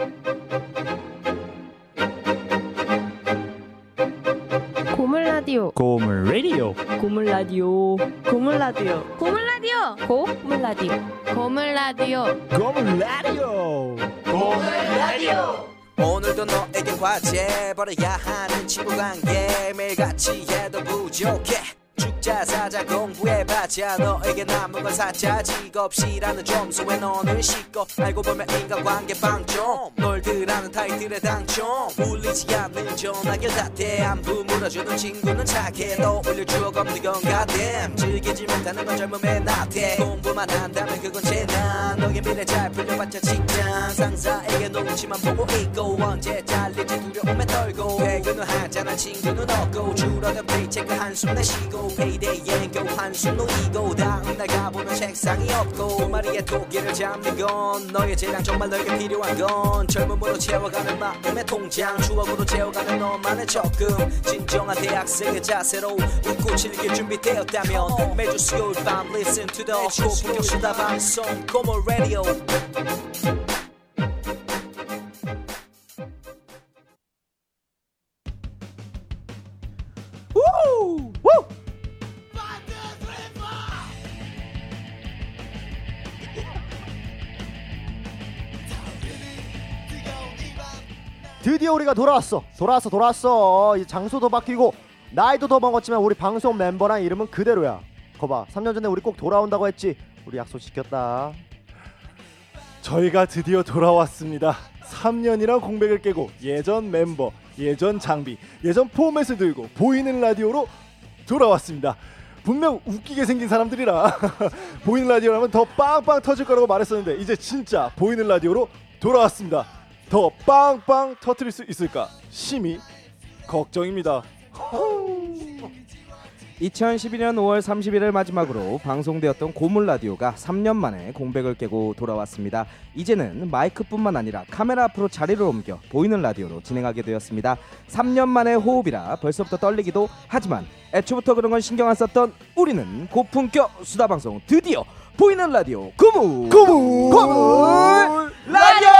고물 라디오. 고물 라디오. 고물 라디오. 고물 라디오. 고물 라디오. 고물 라디오. 고물 라디오. 고물 라디오. 고물 라디오. 오늘도 너에게 과제 버려야 하는 친구 관계 매일같이 해도 부족해 죽자 사자 공부해봤자 너에게 남은 건 사자 직업시라는 점수에 너는 씻고 알고 보면 인간관계 방점 널드라는 타이틀에 당첨 울리지 않는 전화길 탓해 안부 물어주는 친구는 착해 떠올릴 추억 없는 건가 댐 즐기지 못하는 건 젊음의 나태 공부만 한다면 그건 재난 너의 미래 잘 풀려봤자 직장 상사에게 눈치만 보고 있고 언제 잘릴지 두려움에 떨고 퇴근을 하자는 친구는 없고 줄어든 페이체크 한숨 내쉬고 페이데이엔 겨우 한숨 놓이고 다음날 가보는 책상이 없고 두 마리의 토끼를 잡는 건 너의 재량 정말 너에게 필요한 건 젊음으로 채워가는 마음의 통장 추억으로 채워가는 너만의 적금 진정한 대학생의 자세로 웃고 즐길 준비되었다면 매주 수요일 밤 listen to the 고품격 수다 방송 고물 라디오 드디어 우리가 돌아왔어. 이 장소도 바뀌고 나이도 더 먹었지만 우리 방송 멤버랑 이름은 그대로야. 거봐, 3년 전에 우리 꼭 돌아온다고 했지. 우리 약속 지켰다. 저희가 드디어 돌아왔습니다. 3년이란 공백을 깨고 예전 멤버, 예전 장비, 예전 포맷을 들고 보이는 라디오로 돌아왔습니다. 분명 웃기게 생긴 사람들이라 보이는 라디오라면 더 빵빵 터질 거라고 말했었는데 이제 진짜 보이는 라디오로 돌아왔습니다. 더 빵빵 터뜨릴 수 있을까 심히 걱정입니다. 2012년 5월 30일을 마지막으로 방송되었던 고물 라디오가 3년 만에 공백을 깨고 돌아왔습니다. 이제는 마이크뿐만 아니라 카메라 앞으로 자리를 옮겨 보이는 라디오로 진행하게 되었습니다. 3년 만의 호흡이라 벌써부터 떨리기도 하지만 애초부터 그런 건 신경 안 썼던 우리는 고품격 수다 방송 드디어 보이는 라디오 고물 라디오!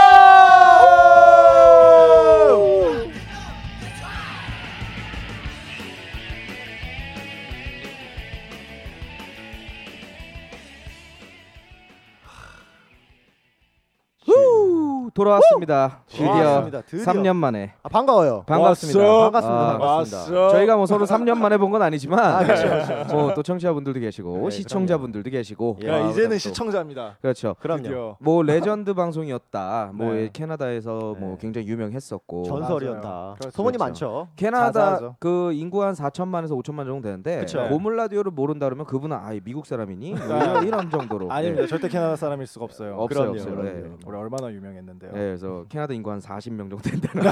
돌아왔습니다. 드디어 3년 만에. 반가워요. 반갑습니다. 반갑습니다. 저희가 뭐 서로 3년 만에 본 건 아니지만 그렇죠. 뭐 또 청취자분들도 계시고 네, 시청자분들도 계시고 야, 이제는 시청자입니다. 그렇죠. 그럼요. 드디어. 뭐 레전드 방송이었다. 뭐 네. 캐나다에서 뭐 네. 굉장히 유명했었고 전설이었다. 그렇죠. 소문이 그렇죠. 많죠. 캐나다 자자하죠. 그 인구 한 4천만에서 5천만 정도 되는데 그쵸. 고물 라디오를 모른다 그러면 그분은 아예 미국 사람이니 이런 정도로 아닙니다. 절대 캐나다 사람일 수가 없어요. 없어요. 그럼요, 없어요. 그럼요. 네. 우리 얼마나 유명했는데요. 네, 그래서 캐나다 인구 한 40명 정도 된다는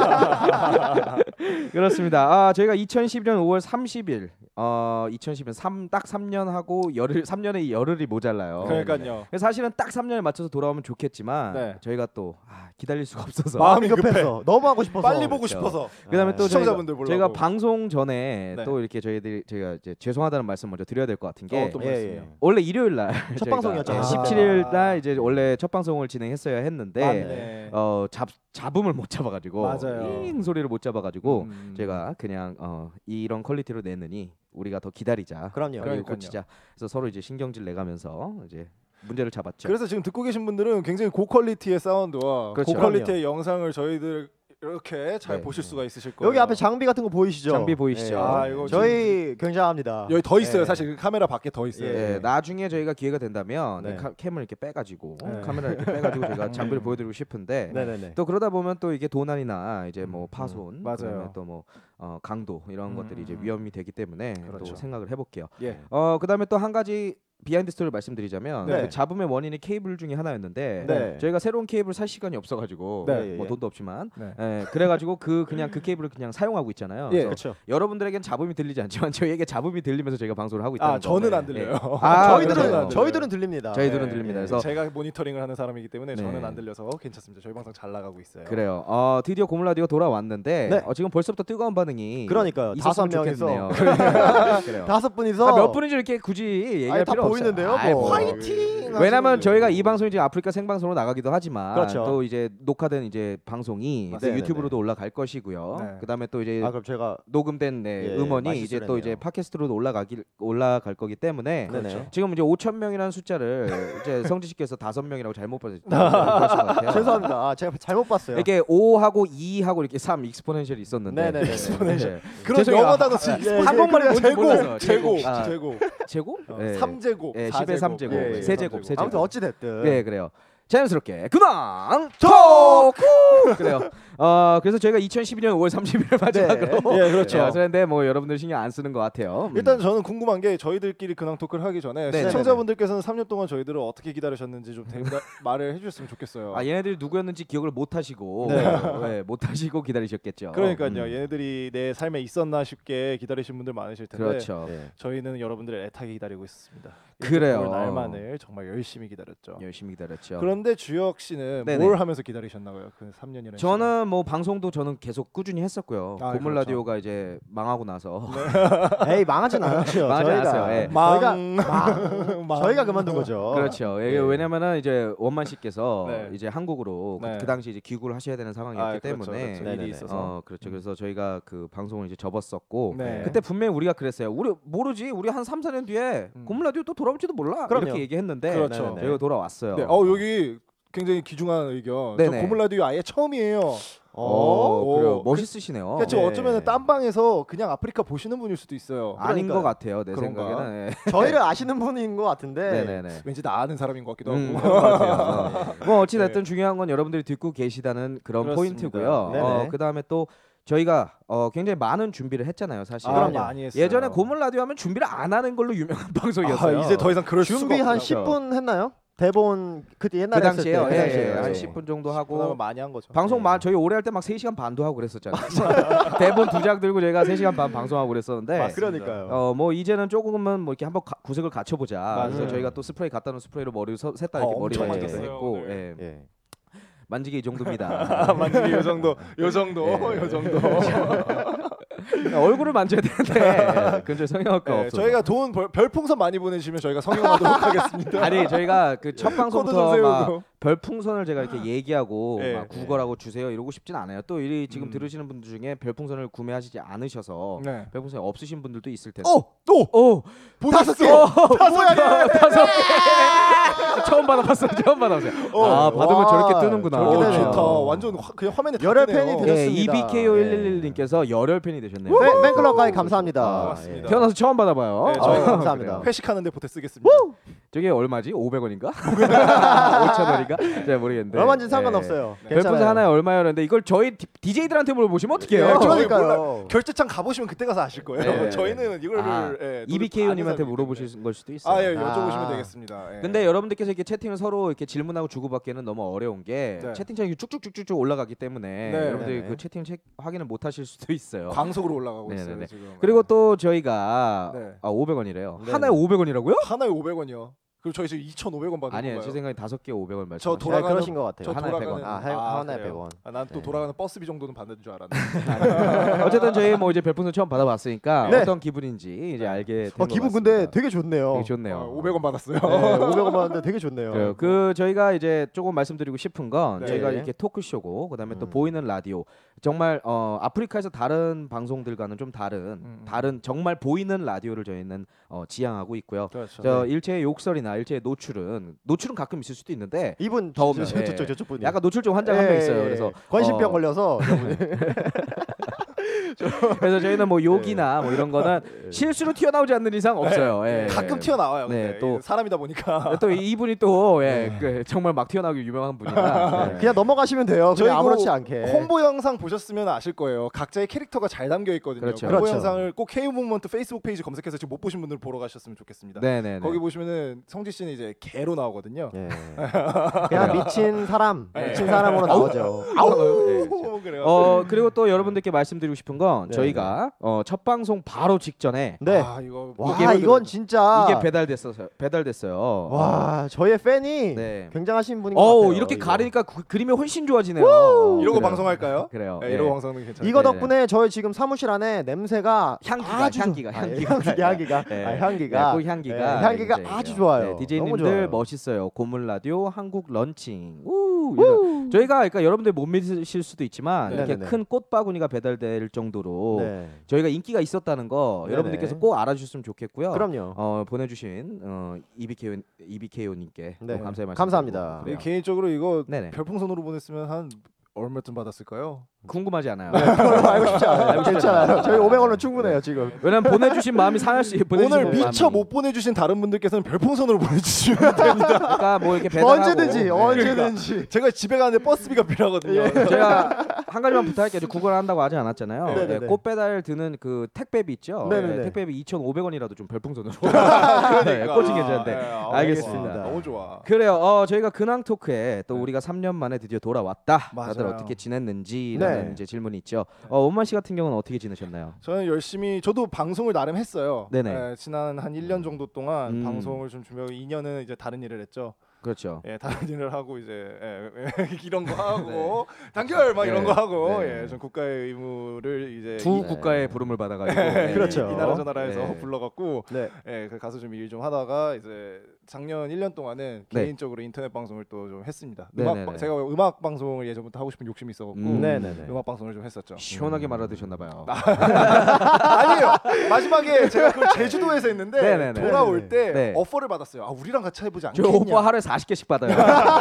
그렇습니다. 저희가 2012년 5월 30일 2010년 딱 3년 하고 열흘 3년의 열흘이 모자라요. 그러니까요. 그래서 사실은 딱 3년에 맞춰서 돌아오면 좋겠지만 네. 저희가 또 기다릴 수가 없어서 마음이 급해서 너무 하고 싶어서 빨리 보고 그렇죠. 싶어서. 그다음에 또 시청자분들 저희가 보려고. 방송 전에 네. 또 이렇게 저희가 이제 죄송하다는 말씀 먼저 드려야 될 것 같은 게 또 예, 말씀이요. 예. 원래 일요일 날 첫 저희가, 방송이었잖아요. 17일 날 이제 원래 첫 방송을 진행했어야 했는데 맞네. 잡음을 못 잡아가지고 맞아요. 잉 소리를 못 잡아가지고 제가 제가 그냥 이런 퀄리티로 내느니 우리가 더 기다리자. 그럼요. 그리고 그러니까요. 고치자. 그래서 서로 이제 신경질 내가면서 이제 문제를 잡았죠. 그래서 지금 듣고 계신 분들은 굉장히 고퀄리티의 사운드와 그렇죠. 고퀄리티의 영상을 저희들 이렇게 잘 네. 보실 수가 있으실 거예요. 여기 앞에 장비 같은 거 보이시죠? 장비 보이시죠? 이거 저희 굉장합니다. 여기 더 있어요. 네. 사실 그 카메라 밖에 더 있어요. 예, 나중에 저희가 기회가 된다면 네. 캠을 이렇게 빼가지고 네. 카메라 이렇게 빼가지고 제가 장비를 보여드리고 싶은데 네네네. 또 그러다 보면 또 이게 도난이나 이제 뭐 파손, 맞아요. 또 뭐 강도 이런 것들이 이제 위험이 되기 때문에 그렇죠. 또 생각을 해볼게요. 예. 그다음에 또 한 가지 비하인드 스토리를 말씀드리자면 네. 그 잡음의 원인이 케이블 중에 하나였는데 네. 저희가 새로운 케이블 살 시간이 없어가지고 네. 뭐 돈도 없지만 네. 그래가지고 그냥 그 케이블을 그냥 사용하고 있잖아요. 예. 그래서 그렇죠. 여러분들에겐 잡음이 들리지 않지만 저희에게 잡음이 들리면서 저희가 방송을 하고 있다는 거. 저는 안 들려요. 저희들은 저희들은 들립니다. 저희들은 네, 들립니다. 예. 그래서 제가 모니터링을 하는 사람이기 때문에 네. 저는 안 들려서 괜찮습니다. 저희 방송 잘 나가고 있어요. 그래요. 드디어 고물 라디오 돌아왔는데 네. 지금 벌써부터 뜨거운 반응이 그러니까요. 있었으면 5명이서 좋겠네요. 그래요. 5분이서 몇 분인지 이렇게 굳이 얘기할 다 필요 보이는데요. 아이, 뭐. 화이팅! 왜냐면 하시는데. 저희가 이 방송이 지금 아프리카 생방송으로 나가기도 하지만 그렇죠. 또 이제 녹화된 이제 방송이 또 네네네. 유튜브로도 올라갈 것이고요. 네. 그다음에 또 이제 아 그럼 제가 녹음된 예, 음원이 많이 이제 또 실수를 이제 했네요. 팟캐스트로도 올라갈 거기 때문에 네네. 지금 이제 5,000명이라는 숫자를 이제 성지 씨께서 5명이라고 잘못 보신 것 같아요. 죄송합니다. 아, 제가 잘못 봤어요. 이렇게 5하고 2하고 이렇게 3 익스포넨셜이 있었는데 네네네. 네. 그런 죄송해요. 영어 단어 쓰 예, 한국말을 뭔지 제곱, 몰라서 제곱, 아, 제곱, 제곱? 네. 3제곱, 예, 10의 3제곱, 예, 예. 세제곱, 세제곱. 아무튼 어찌 됐든. 네, 그래요. 자연스럽게 근황 토크 그래요. 그래서 저희가 2012년 5월 30일을 마지막으로 예, 그렇죠. 그런데 뭐 여러분들 신경 안 쓰는 것 같아요. 일단 저는 궁금한 게 저희들끼리 근황 토크를 하기 전에 네네네. 시청자분들께서는 3년 동안 저희들을 어떻게 기다리셨는지 좀 말을 해주셨으면 좋겠어요. 얘네들이 누구였는지 기억을 못 하시고 네. 못 하시고 기다리셨겠죠. 그러니까요. 얘네들이 내 삶에 있었나 싶게 기다리신 분들 많으실 텐데 그렇죠. 네. 저희는 여러분들을 애타게 기다리고 있습니다. 그래요. 올 날만을 정말 열심히 기다렸죠. 열심히 기다렸죠. 그런데 주혁 씨는 네네. 뭘 하면서 기다리셨나고요? 그 3년이라는 저는 뭐 방송도 저는 계속 꾸준히 했었고요. 아, 고물 그렇죠. 라디오가 이제 망하고 나서 에이 망하진 않았죠. 망하지 저희가 않았어요. 예. 저희가 그만둔 거죠. 그렇죠. 예. 왜냐면은 이제 원만 씨께서 네. 이제 한국으로 네. 그 당시 이제 귀국을 하셔야 되는 상황이었기 그렇죠, 때문에 그렇죠. 네네네. 일이 있어서 그렇죠. 그래서 저희가 그 방송을 이제 접었었고 네. 그때 분명히 우리가 그랬어요. 우리 모르지. 우리 한 3, 4년 뒤에 고물 라디오 또 돌아올지도 몰라. 그럼요. 이렇게 얘기했는데 그렇죠. 네네네. 저희가 돌아왔어요. 네. 여기 굉장히 귀중한 의견. 네네. 저 고물 라디오 아예 처음이에요. 그래요. 그- 멋있으시네요. 그러니까 지금 네. 어쩌면 딴 방에서 그냥 아프리카 보시는 분일 수도 있어요. 아닌 그러니까요. 것 같아요. 내 그런가? 생각에는. 예. 저희를 아시는 분인 것 같은데. 네네네. 왠지 나 아는 사람인 것 같기도 하고. 그런 것 같아요. 뭐 어찌 됐든 중요한 건 여러분들이 듣고 계시다는 그런 그렇습니다. 포인트고요. 네네. 그 다음에 또 저희가 굉장히 많은 준비를 했잖아요. 사실. 그럼요. 많이 했어요. 예전에 고물 라디오 하면 준비를 안 하는 걸로 유명한 방송이었어요. 이제 더 이상 그럴 준비 수가 한 없더라고요. 10분 했나요? 대본 그때 옛날에 그 당시에요. 했을 때. 예, 그 당시에. 한 네. 10분 정도 그나마 하고 많이 한 거죠. 방송 저희 오래 할 때 막 3시간 반도 하고 그랬었잖아요. 대본 2장 들고 저희가 3시간 반 방송하고 그랬었는데 맞습니다. 그러니까요. 뭐 이제는 조금은 뭐 이렇게 한번 구색을 갖춰보자. 그래서 맞아요. 저희가 또 스프레이 갖다 놓은 스프레이로 머리를 셋다 이렇게 머리를 엄청 이렇게 만졌어요. 했고 네. 예. 예. 만지기 이 정도입니다. 만지기 요 정도, 요 정도, 예. 요 정도. 얼굴을 만져야 되는데 근처에 성형외과 네, 없어. 저희가 돈 별풍선 많이 보내주시면 저희가 성형하도록 하겠습니다. 아니 저희가 그 첫 코드 좀 방송부터 막 세우고. 별풍선을 제가 이렇게 얘기하고 네. 막 구걸하고 주세요 이러고 싶진 않아요. 또 이 지금 들으시는 분들 중에 별풍선을 구매하시지 않으셔서 네. 별풍선이 없으신 분들도 있을 텐데. 또 오! 보냈어. 뭐야 이게? 5개. 처음 받아봤어요. 처음 받아봤어요. 받으면 와, 저렇게 뜨는구나. 저렇게 오, 되네요. 좋다. 완전 그냥 화면에 다 열혈 뜨네요. 팬이 예, 되셨습니다. EBKO111님께서 열혈 팬이 되셨네요. 팬클럽까지 감사합니다. 고맙습니다. 태어나서 처음 받아봐요. 네, 저희가 감사합니다. 그래요. 회식하는데 보태 쓰겠습니다. 저게 얼마지? 500원인가? 5,000원인가? 잘 모르겠는데. 얼마인지 예. 상관없어요. 별풍선 하나에 얼마였는데 이걸 저희 DJ들한테 물어보시면 어떡해요? 네, 그러니까요. 결제창 가보시면 그때 가서 아실 거예요. 네. 저희는 이거를 EBKO님한테 아는 물어보실 사람이기 걸 수도 있어요. 때문에. 여쭤보시면 아. 되겠습니다. 예. 근데 여러분들께서 이렇게 채팅을 서로 이렇게 질문하고 주고받기에는 너무 어려운 게 네. 채팅창이 쭉쭉쭉쭉 올라가기 때문에 네. 여러분들이 네네. 그 채팅 확인을 못 하실 수도 있어요. 광속으로 올라가고 있어요 네네네. 지금. 그리고 또 저희가 네. 500원이래요. 네네. 하나에 500원이라고요? 하나에 500원이요. 그럼 저희 지금 2,500원 받은 아니에요. 건가요? 제 생각에 5개 500원 말씀. 저 네, 돌아가는 그러신 것 같아요. 저 하나에 돌아가는 100원. 하나에 그래요? 100원. 난 또 네. 돌아가는 버스비 정도는 받는 줄 알았는데. 어쨌든 저희 뭐 이제 별풍선 처음 받아봤으니까 네. 어떤 기분인지 이제 알게 된 것 기분 같습니다. 근데 되게 좋네요. 되게 좋네요. 500원 받았어요. 네, 500원 받는데 되게 좋네요. 그래요. 그 저희가 이제 조금 말씀드리고 싶은 건 네. 저희가 이렇게 토크쇼고 그다음에 또 음. 보이는 라디오 정말 아프리카에서 다른 방송들과는 좀 다른 정말 보이는 라디오를 저희는 지향하고 있고요. 그렇죠. 저 일체의 욕설이나 일체의 노출은 가끔 있을 수도 있는데 이분 더 없는, 예. 저쪽 분이 약간 노출증 환자 한 명 있어요. 그래서 관심병 걸려서 그래서 저희는 뭐 욕이나 뭐 이런 거는 실수로 튀어나오지 않는 이상 없어요. 예. 가끔 튀어나와요. 네, 근데 또- 사람이다 보니까. 또 이분이 또 그 정말 막 튀어나오기 유명한 분이다. 네. 그냥 넘어가시면 돼요. 저희 그냥 아무렇지 그 않게. 홍보 영상 보셨으면 아실 거예요. 각자의 캐릭터가 잘 담겨 있거든요. 그렇죠. 홍보 그렇죠. 영상을 꼭 K 무브먼트 페이스북 페이지 검색해서 지금 못 보신 분들 보러 가셨으면 좋겠습니다. 네네네. 거기 보시면은 성지 씨는 이제 개로 나오거든요. 예. 그냥 미친 사람, 네. 미친 사람으로 나오죠. 아우, 네, 그렇죠. 너무 그래요. 그리고 또 여러분들께 말씀드리고 싶은 건 네, 저희가 첫 방송 바로 직전에 네. 아 이거 와 이건 진짜 이게 배달됐어요. 와 저희의 팬이 네. 굉장하신 분인 것 같아요. 이렇게 이거. 가리니까 그림이 훨씬 좋아지네요. 이러고 그래요. 방송할까요? 그래요. 네, 예. 이러고 방송은 괜찮아요. 이거 네. 덕분에 저희 지금 사무실 안에 냄새가 향기가 아주 향기가 향기가 네. 향기가 네, 그 향기가 네, 향기가 이제 아주 좋아요. 너무 DJ님들 좋아요. 멋있어요. 고물 라디오 한국 런칭. 이런. 저희가 그러니까 여러분들 못 믿으실 수도 있지만 네. 이렇게 네네네. 큰 꽃바구니가 배달될 정도로 네. 저희가 인기가 있었다는 거 네네. 여러분들께서 꼭 알아주셨으면 좋겠고요. 그럼요. 보내주신 이비케오님께 네. 감사의 말씀. 감사합니다. 네, 개인적으로 이거 네네. 별풍선으로 보냈으면 한 얼마쯤 받았을까요? 궁금하지 않아요. 별로 알고 싶지 않아요. 괜찮아요. 저희 500원은 충분해요 지금. 왜냐면 보내주신 마음이 상할 수 보내주신 오늘 마음이. 미처 못 보내주신 다른 분들께서는 별풍선으로 보내주시면 됩니다. 그러니까 뭐 이렇게 배달하고 언제든지 네. 언제든지. 제가 집에 가는데 버스비가 필요하거든요. 예. 제가 한 가지만 부탁할게요. 구걸 한다고 하지 않았잖아요. 네네네. 네, 꽃 배달 드는 그 택배비 있죠. 네네네. 네, 택배비 2,500원이라도 좀 별풍선으로. 그러니까. 꽂이 괜찮은데. 아, 알겠습니다. 너무 좋아. 그래요. 저희가 근황 토크에 또 네. 우리가 3년 만에 드디어 돌아왔다. 다들 맞아요. 어떻게 지냈는지라는 네. 이제 질문이 있죠. 원만 씨 같은 경우는 어떻게 지내셨나요? 저는 열심히 저도 방송을 나름 했어요. 네네. 네, 지난 한 1년 정도 동안 음. 방송을 좀 준비하고 2년은 이제 다른 일을 했죠. 그렇죠. 예, 다른 일을 하고 이제 이런 거 하고 단결 막 이런 네. 거 하고 네. 좀 국가의 의무를 이제 두 국가의 부름을 받아가지고. 그렇죠. 이 나라 저 나라에서 네. 불러갖고 네. 그 가서 좀 일 좀 하다가 이제 작년 1년 동안은 네. 개인적으로 인터넷 방송을 또 좀 했습니다. 네네네. 제가 음악 방송을 예전부터 하고 싶은 욕심이 있어갖고 네네네. 음악 방송을 좀 했었죠. 시원하게 말아드셨나봐요. 아니에요. 마지막에 제가 그걸 제주도에서 했는데 네네네. 돌아올 때 네. 오퍼를 받았어요. 아 우리랑 같이 해보지 저 않겠냐. 오빠 하루에 40개씩 받아요.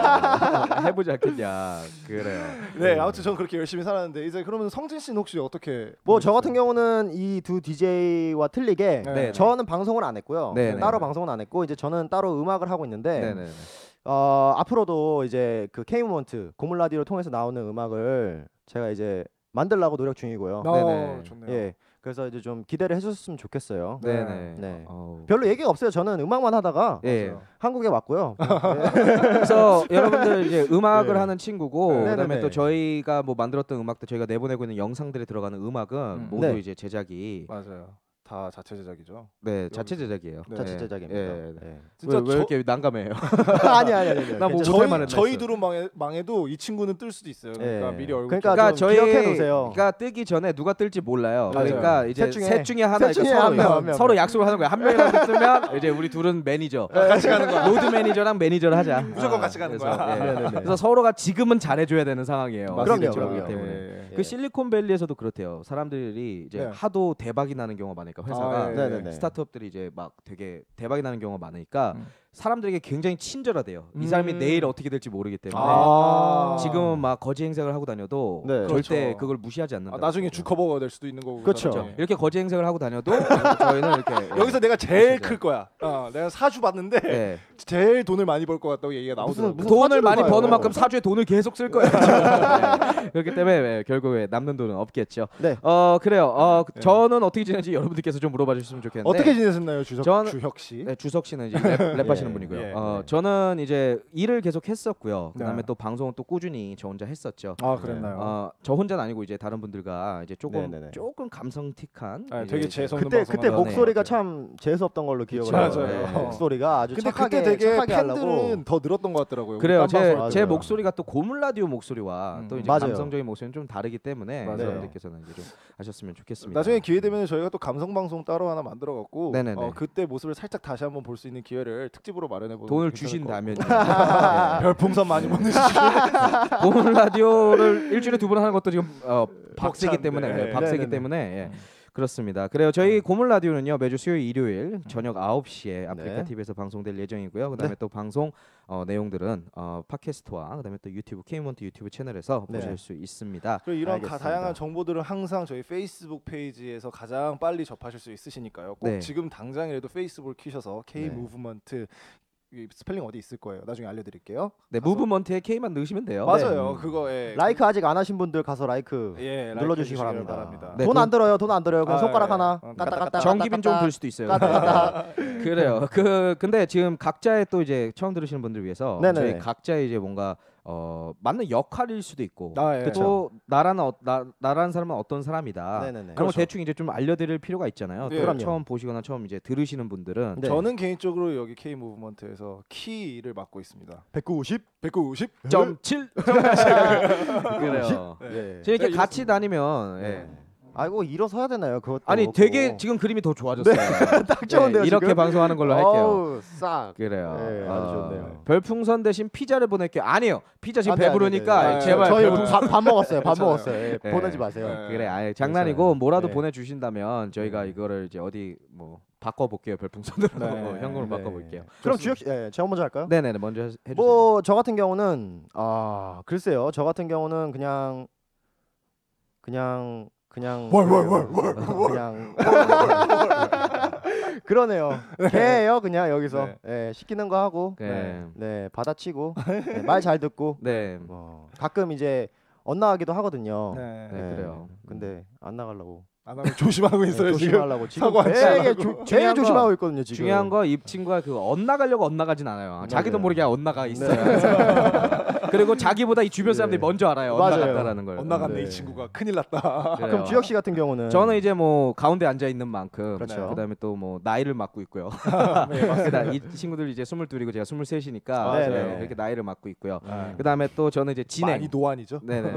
해보지 않겠냐. 그래요. 네, 아무튼 저는 그렇게 열심히 살았는데 이제 그러면 성진 씨는 혹시 어떻게? 뭐 저 같은 경우는 이 두 DJ와 틀리게 네. 저는 방송을 안 했고요. 네네. 따로 방송은 안 했고 이제 저는 따로 음악을 하고 있는데 네네. 앞으로도 이제 그 K모먼트 고물 라디오를 통해서 나오는 음악을 제가 이제 만들려고 노력 중이고요. 네네. 좋네요. 예. 그래서 이제 좀 기대를 해주셨으면 좋겠어요. 네네. 네. 어우. 별로 얘기가 없어요. 저는 음악만 하다가 예. 맞아요. 한국에 왔고요. 그래서 여러분들 이제 음악을 네. 하는 친구고 네. 그다음에 네네네. 또 저희가 뭐 만들었던 음악들 저희가 내보내고 있는 영상들에 들어가는 음악은 모두 네. 이제 제작이 맞아요. 다 자체 제작이죠. 네 자체 제작이에요. 네. 자체 제작입니다. 예. 예. 진짜 왜 이렇게 난감해요? 아니. 나뭐 괜찮아요. 못할 만했네. 저희들은 망해도 이 친구는 뜰 수도 있어요. 그러니까 예. 미리 얼굴. 그러니까 좀 기억해 놓으세요. 그러니까 뜨기 전에 누가 뜰지 몰라요. 맞아요. 그러니까 이제 셋 중에 하나 셋 중에 한 명, 한 명. 서로 약속을 하는 거야. 한 명이라도 뜨면 이제 우리 둘은 매니저. 같이 가는 거야. 로드 매니저랑 매니저를 하자. 무조건 같이 가는 그래서, 거야. 예. 네네네. 그래서 서로가 지금은 잘해줘야 되는 상황이에요. 그럼요, 그렇기 그럼요. 때문에. 예. 그 실리콘밸리에서도 그렇대요. 사람들이 이제 네. 하도 대박이 나는 경우가 많으니까 회사가 아, 예. 네네네. 스타트업들이 이제 막 되게 대박이 나는 경우가 많으니까 음. 사람들에게 굉장히 친절하대요. 이 사람이 내일 어떻게 될지 모르기 때문에 아. 지금은 막 거지 행색을 하고 다녀도 네. 절대 그렇죠. 그걸 무시하지 않는다. 나중에 주커버가 될 수도 있는 거고. 그렇죠. 그러잖아요. 이렇게 거지 행색을 하고 다녀도 저희는 이렇게 여기서 내가 제일 진짜. 클 거야. 내가 사주 받는데 예. 제일 돈을 많이 벌 것 같다고 얘기가 나오더라고. 무슨 돈을 사주를 많이 봐요. 버는 만큼 사주에 돈을 계속 쓸 거예요. 네. 그렇기 때문에 결국에 남는 돈은 없겠죠. 네. 그래요. 네. 저는 어떻게 지내는지 여러분들께서 좀 물어봐 주셨으면 좋겠는데. 어떻게 지내셨나요, 저는- 주혁 씨? 네, 주석 씨는 이제 랩하시는 예, 분이고요. 예, 저는 이제 일을 계속 했었고요. 그다음에 네. 또 방송은 또 꾸준히 저 혼자 했었죠. 아 그랬나요? 저 혼자는 아니고 이제 다른 분들과 이제 네네네. 조금 감성틱한 아, 이제 되게 이제 재수 없는 그때 방송하는 목소리가 네. 참 재수 없던 걸로 기억을 그쵸. 해요. 맞아요. 목소리가 아주 근데 착하게 그때 되게 착하게 팬들은 하려고. 더 늘었던 것 같더라고요. 그래요. 딴 방송 제 맞아요. 목소리가 또 고물 라디오 목소리와 또 이제 맞아요. 감성적인 목소리는 좀 다르기 때문에 맞아요. 여러분들께서는 이제 좀 아셨으면 좋겠습니다. 나중에 기회 되면 저희가 또 감성 방송 따로 하나 만들어 갖고 네네네. 그때 모습을 살짝 다시 한번 볼 수 있는 기회를 특집으로 마련해 보도록 돈을 괜찮을 것 같고. 주신다면 별풍선 많이 보내주시고 고물 라디오를 일주일에 2번 하는 것도 지금 박세기 벅찬데. 때문에 네. 박세기 네네네. 때문에 예. 그렇습니다. 그래요. 저희 고물 라디오는요 매주 수요일, 일요일 저녁 9시에 아프리카 네. TV에서 방송될 예정이고요. 그다음에 또 방송 내용들은 팟캐스트와 그다음에 또 유튜브 K몬트 유튜브 채널에서 네. 보실 수 있습니다. 그리고 이런 알겠습니다. 다양한 정보들은 항상 저희 페이스북 페이지에서 가장 빨리 접하실 수 있으시니까요. 꼭 네. 지금 당장이라도 페이스북을 키셔서 K 무브먼트 이 스펠링 어디 있을 거예요. 나중에 알려드릴게요. 네, 가서- 무브먼트에 K만 넣으시면 돼요. 맞아요. 네. 그거에 라이크 아직 안 하신 분들 가서 라이크 예, 라이크 눌러주시기 해주시길 바랍니다. 네, 돈 안 들어요. 돈 안 들어요. 그냥 아, 손가락 예. 하나 어, 까딱까딱 정기빈 좀 들 수도 있어요. 그래요. 근데 지금 각자의 또 이제 처음 들으시는 분들 위해서 네네네. 저희 각자의 이제 뭔가 맞는 역할일 수도 있고 예. 또 나라는 사람은 어떤 사람이다. 네네네. 그럼 대충 이제 좀 알려드릴 필요가 있잖아요. 예. 또 그럼요. 처음 보시거나 처음 이제 들으시는 분들은 네. 저는 개인적으로 여기 K 무브먼트에서 키를 맡고 있습니다. 190? 150? 0.7 그래요. 예. 지금 이렇게 네, 같이 다니면 네. 아이고 일어서야 되나요? 그것도 아니 그렇고. 되게 지금 그림이 더 좋아졌어요. 딱 좋은데요, 이렇게 지금? 방송하는 걸로 할게요. 어우, 싹. 그래요. 네, 아주 좋네요. 별풍선 대신 피자를 보낼게요. 아니에요. 피자 지금 안 돼, 안 돼, 배부르니까 안 돼. 제발 저희 별풍선. 밥 먹었어요. 밥 괜찮아요. 먹었어요. 예, 네. 보내지 마세요. 네. 그래, 아예 장난이고 뭐라도 네. 보내주신다면 저희가 이거를 이제 어디 뭐 바꿔볼게요. 별풍선으로 네. 현금으로 네. 바꿔볼게요. 그럼 주혁 씨, 예, 제가 먼저 할까요? 네네네, 먼저 해주세요. 뭐 저 같은 경우는 글쎄요. 저 같은 경우는 그냥 그냥 그러네요. 개예요, 그냥 여기서. 예, 시키는 거 하고 네, 받아치고 말 잘 듣고 네. 가끔 이제 엇나가기도 하거든요. 네. 네, 그래요. 근데 안 나가려고. 안 하면 조심하고 있어요 지금. 조심하려고 지금 사고 안 되게 치려고. 제일 조심하고 있거든요 지금. 중요한 거 이 친구가 그 엇나가려고 엇나가진 않아요. 자기도 맞아요. 모르게 엇나가 있어요. 그리고 자기보다 이 주변 사람들이 네. 먼저 알아요. 맞아요. 엇나갔다라는 걸. 엇나갔네 네. 이 친구가. 큰일 났다. 그래요. 그럼 주혁 씨 같은 경우는 저는 이제 뭐 가운데 앉아 있는 만큼 그렇죠. 그다음에 또 뭐 나이를 맡고 있고요. 그다음 이 친구들 이제 22이고 제가 23이니까 맞아요. 네네. 이렇게 나이를 맡고 있고요. 네. 그다음에 또 저는 이제 진행. 많이 노안이죠. 네네.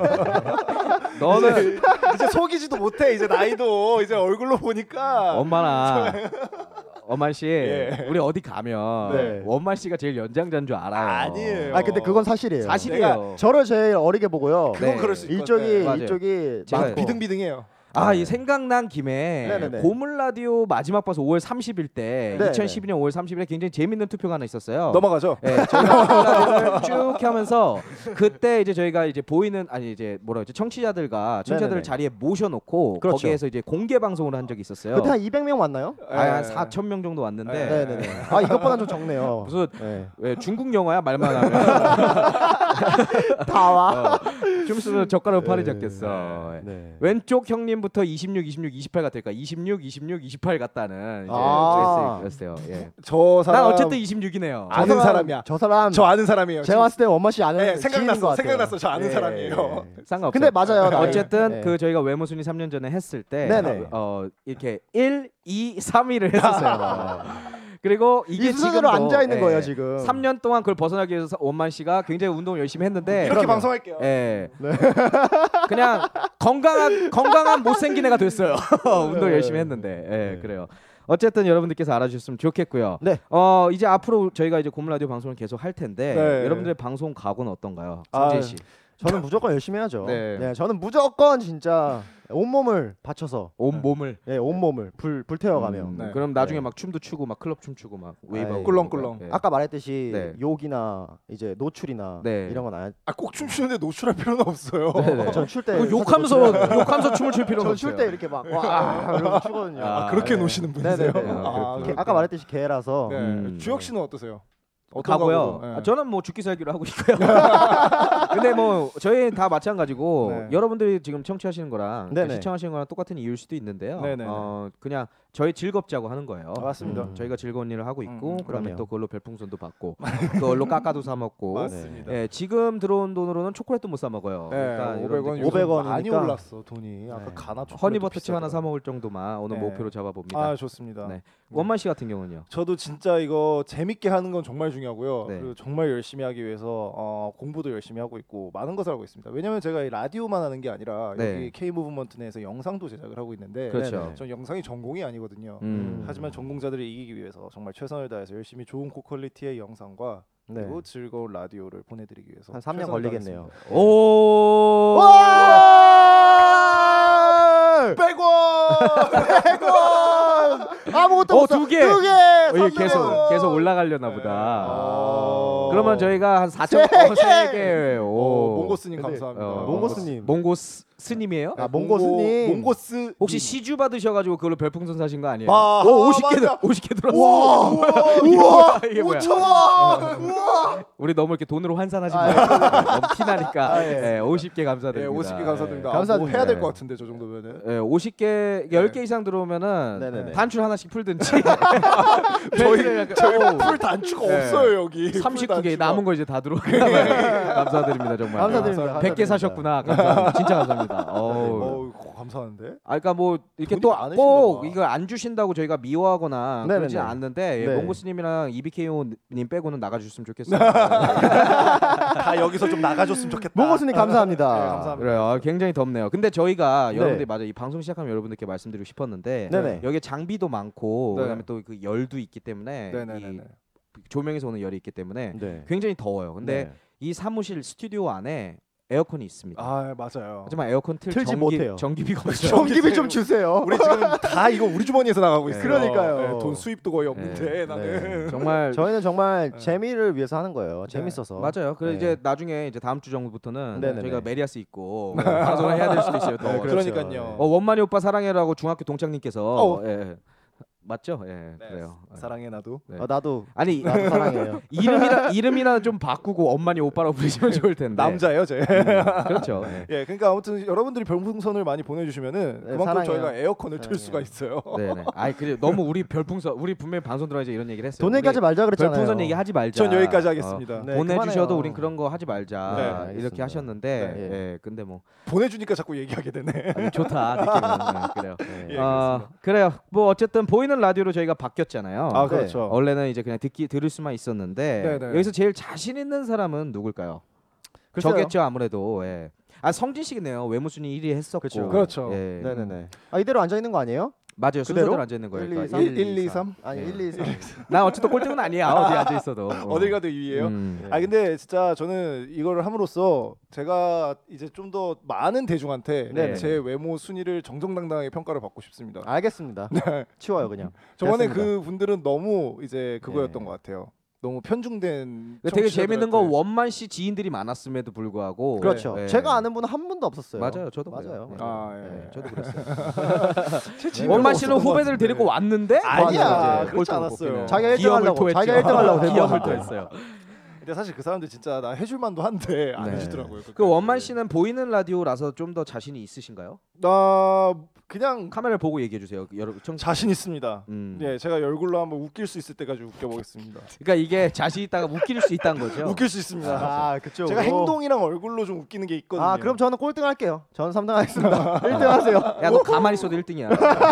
너는 이제 속이지도 못해 이제 나이도 이제 얼굴로 보니까. 엄마나 엄만 씨, 예. 우리 어디 가면 네. 원만 씨가 제일 연장자인 줄 알아요. 아니에요. 아 근데 그건 사실이에요. 사실이에요. 저를 제일 어리게 보고요. 그건 네. 그럴 수 있고. 이쪽이 맞아요. 이쪽이 제가 많고. 비등비등해요. 아, 이 생각난 김에 네네네. 고물 라디오 마지막 방송 5월 30일 때 네. 2012년 5월 30일에 굉장히 재밌는 투표가 하나 있었어요. 넘어가죠. 네, 저희가 고물 라디오를 쭉 하면서 그때 이제 저희가 이제 보이는 아니 이제 뭐라 그러지 청취자들 네네네. 자리에 모셔놓고 그렇죠. 거기에서 이제 공개 방송을 한 적이 있었어요. 그때 한 200명 왔나요? 한 4,000명 정도 왔는데 네네네. 아 이것보다 좀 적네요. 무슨 네. 왜 중국 영화야 말만 하면 다 와. 좀 있으면 젓가락 팔이 잡겠어. 네. 왼쪽 형님부터 26, 26, 28 같을까? 26, 26, 28 같다는 이제 아. 였어요. 예. 저 사람. 난 어쨌든 26이네요. 아는 저 사람, 사람이야. 저 사람 저 아는 사람이에요. 제가 봤을 때 원마 씨 아는 네, 지인인 것 같아요. 생각났어. 저 아는 예, 사람이에요. 예. 상관없어요. 근데 맞아요. 나이. 어쨌든 네. 그 저희가 외모순위 3년 전에 했을 때 네네. 이렇게 1, 2, 3위를 했었어요. 그리고 이게 이 수준으로 지금도, 앉아 있는 예, 거예요 지금. 3년 동안 그걸 벗어나기 위해서 원만 씨가 굉장히 운동을 열심히 했는데 이렇게 방송할게요. 예. 그냥 건강한 못생긴 애가 됐어요. 운동 열심히 했는데. 예, 그래요. 어쨌든 여러분들께서 알아주셨으면 좋겠고요. 네. 이제 앞으로 저희가 이제 고물 라디오 방송을 계속 할 텐데 네. 여러분들의 방송 각오는 어떤가요? 아, 성재 씨. 저는 무조건 열심히 해야죠. 네. 네, 저는 무조건 진짜 온몸을 바쳐서 온 몸을 온몸을 불태워가며 네. 그럼 나중에 네. 막 춤도 추고 막 클럽 춤 추고 막 웨이브하고 아이, 꿀렁꿀렁. 예. 아까 말했듯이 네. 욕이나 이제 노출이나 네. 이런 건 안. 꼭 춤추는데 노출할 필요는 없어요. 네네. 전출때 그 욕하면서 춤을 출 필요는 없어요. 전출 때 이렇게 막와 이러면서 추거든요. 아, 그렇게 네. 노시는 분이세요? 네네네. 아, 그렇구나. 아까 말했듯이 개라서 네. 주혁 씨는 어떠세요? 어떤 가고요. 각오로? 네. 아, 저는 뭐 죽기 살기로 하고 있고요. 근데 뭐 저희 다 마찬가지고 네. 여러분들이 지금 청취하시는 거랑 네네. 시청하시는 거랑 똑같은 이유일 수도 있는데요. 네네네. 그냥 저희 즐겁자고 하는 거예요. 맞습니다. 저희가 즐거운 일을 하고 있고 그다음에 그럼요. 또 그걸로 별풍선도 받고 그걸로 깎아도 사 먹고 맞습니다. 예, 지금 들어온 돈으로는 초콜릿도 못 사 먹어요. 네, 그러니까 500원, 여러분들 500원 많이 이니까. 올랐어 돈이. 아까 네. 가나 초콜릿도 허니버터칩 하나 비싸더라고요. 사 먹을 정도만 오늘 네. 목표로 잡아봅니다. 아 좋습니다. 네. 원만 씨 같은 경우는요. 저도 진짜 이거 재밌게 하는 건 정말 중요하고요. 네. 그리고 정말 열심히 하기 위해서 공부도 열심히 하고 있고 많은 것을 하고 있습니다. 왜냐하면 제가 이 라디오만 하는 게 아니라 네. 여기 K 무브먼트 내에서 영상도 제작을 하고 있는데 그렇죠. 전 영상이 전공이 아니거든요. 하지만 전공자들을 이기기 위해서 정말 최선을 다해서 열심히 좋은 고퀄리티의 영상과 네. 그리고 즐거운 라디오를 보내드리기 위해서 한 3년 최선을 걸리겠네요. 다하겠습니다. 오. 와! 100원! 아무것도 못 사. 두 개. 두 개. 이게 300원. 계속 올라가려나 보다. 아. 그러면 저희가 한 4천 세 개. 3개. 몽고스님 근데, 감사합니다. 몽고스님. 몽고스 스님이에요? 아, 몽고 스님. 몽고스 혹시 시주 받으셔가지고 그걸로 별풍선 사신 거 아니에요? 아, 오, 아, 50개 맞아. 50개 들었어. 우와 이게 뭐야? 5,000원 우와 우리 너무 이렇게 돈으로 환산하지 아, 마요. 너무 티나니까. 아, 예. 네, 50개 네, 감사드립니다. 50개 감사드립니다. 감사드립니다. 뭐 해야 될 네. 것 같은데 저 정도면은. 예, 50개, 10개 이상 들어오면은 네네네. 단추 하나씩 풀든지. 저희 풀 단추가 네. 없어요 여기. 39개 남은 거 이제 다 들어오고. 감사드립니다 정말. 감사드립니다. 100개 사셨구나. 감사합니다. 진짜 감사합니다. 어우. 감사한데. 아, 그러니까 뭐 이렇게 돈이 또 많으신가 꼭 봐. 이걸 안 주신다고 저희가 미워하거나 네네네. 그러지 않는데 예, 네. 몽고스님이랑 이비케이님 빼고는 나가주셨으면 좋겠어요. 다 여기서 좀 나가줬으면 좋겠다. 몽고스님 감사합니다. 네, 감사합니다. 그래요. 아, 굉장히 덥네요. 근데 저희가 네. 여러분들이 맞아 이 방송 시작하면 여러분들께 말씀드리고 싶었는데 네네. 여기에 장비도 많고 네. 그다음에 또 그 열도 있기 때문에 네네네. 이 조명에서 오는 열이 있기 때문에 네. 굉장히 더워요. 근데 네. 이 사무실 스튜디오 안에 에어컨이 있습니다. 아 맞아요. 하지만 에어컨 틀 틀지 못해요. 전기비가 없어요. 전기비 좀 주세요. 우리 지금 다 이거 우리 주머니에서 나가고 있어요. 그러니까요. 네, 돈 수입도 거의 없는데 네. 나는. 정말 저희는 정말 네. 재미를 위해서 하는 거예요. 재밌어서. 맞아요. 그래 네. 이제 나중에 이제 다음 주 정도부터는 네네네. 저희가 메리아스 있고 방송을 해야 될 수도 있어요. 더. 네, 그렇죠. 그러니까요. 원만이 오빠 사랑해라고 중학교 동창님께서 어. 예. 맞죠? 예. 네, 그래요. 사랑해 나도. 네. 나도 아니 나도 사랑해요. 이름이나 좀 바꾸고 엄마니 오빠라고 부르시면 좋을 텐데. 남자예요, 제. 그렇죠. 예. 예, 그러니까 아무튼 여러분들이 별풍선을 많이 보내주시면은 네, 그만큼 사랑해요. 저희가 에어컨을 틀 사랑해요. 수가 있어요. 네네. 아이 그래 너무 우리 별풍선 우리 분명히 방송 들어가서 이런 얘기를 했어요. 돈 얘기하지 말자 그랬잖아요. 별풍선 얘기하지 말자. 전 여기까지 하겠습니다. 네, 보내주셔도 그만해요. 우린 그런 거 하지 말자. 네, 이렇게 알겠습니다. 하셨는데, 네. 예, 근데 뭐 보내주니까 자꾸 얘기하게 되네. 아니, 좋다 느낌은 네, 그래요. 예, 그래요. 뭐 어쨌든 보이는 라디오로 저희가 바뀌었잖아요. 아 네. 그렇죠. 원래는 이제 그냥 들을 수만 있었는데 네네. 여기서 제일 자신 있는 사람은 누굴까요? 글쎄요. 저겠죠 아무래도. 예. 아 성진 씨겠네요. 외무 순위 1위 했었고. 그쵸. 그렇죠. 예. 네네네. 아 이대로 앉아 있는 거 아니에요? 맞아요. 그대로? 순서대로 앉아 있는 거예요. 1, 2, 3? 그러니까 1, 2, 3? 아니 네. 1, 2, 3. 난 어쨌든 꼴등은 아니야. 어디 앉아 있어도. 어딜 가도 2위예요. 음. 아 근데 진짜 저는 이거를 함으로써 제가 이제 좀 더 많은 대중한테 네. 제 외모 순위를 정정당당하게 평가를 받고 싶습니다. 알겠습니다. 치워요 그냥. 저번에 됐습니다. 그 분들은 너무 이제 그거였던 네. 것 같아요. 너무 편중된. 되게 재밌는 건 청취자들한테. 원만 씨 지인들이 많았음에도 불구하고 그렇죠. 예. 제가 아는 분은 한 분도 없었어요. 맞아요. 저도 맞아요. 그래요. 아, 예. 네, 저도 그랬어요. 제 지인은 원만 씨는 없었던 것 후배들 같은데. 데리고 왔는데 아니야, 맞아요. 그렇지 꼴등 않았어요. 뽑히는. 자기가 1등 기염을 하려고. 토했죠. 자기가 1등 하려고 데리고 기염을 왔는데. 토했어요. 근데 사실 그 사람들 진짜 나 해줄 만도 한데 안 네. 해주더라고요. 그 원만 씨는 보이는 라디오라서 좀 더 자신이 있으신가요? 나 그냥 카메라를 보고 얘기해 주세요. 여러분 청... 자신 있습니다. 음. 예, 제가 얼굴로 한번 웃길 수 있을 때까지 웃겨보겠습니다. 그러니까 이게 자신 있다가 웃길 수 있다는 거죠. 웃길 수 있습니다. 아 그쪽. 제가 행동이랑 얼굴로 좀 웃기는 게 있거든요. 아 그럼 저는 꼴등 할게요. 저는 3등 하겠습니다. 1등 하세요. 야 너 가만히 있어도 1등이야.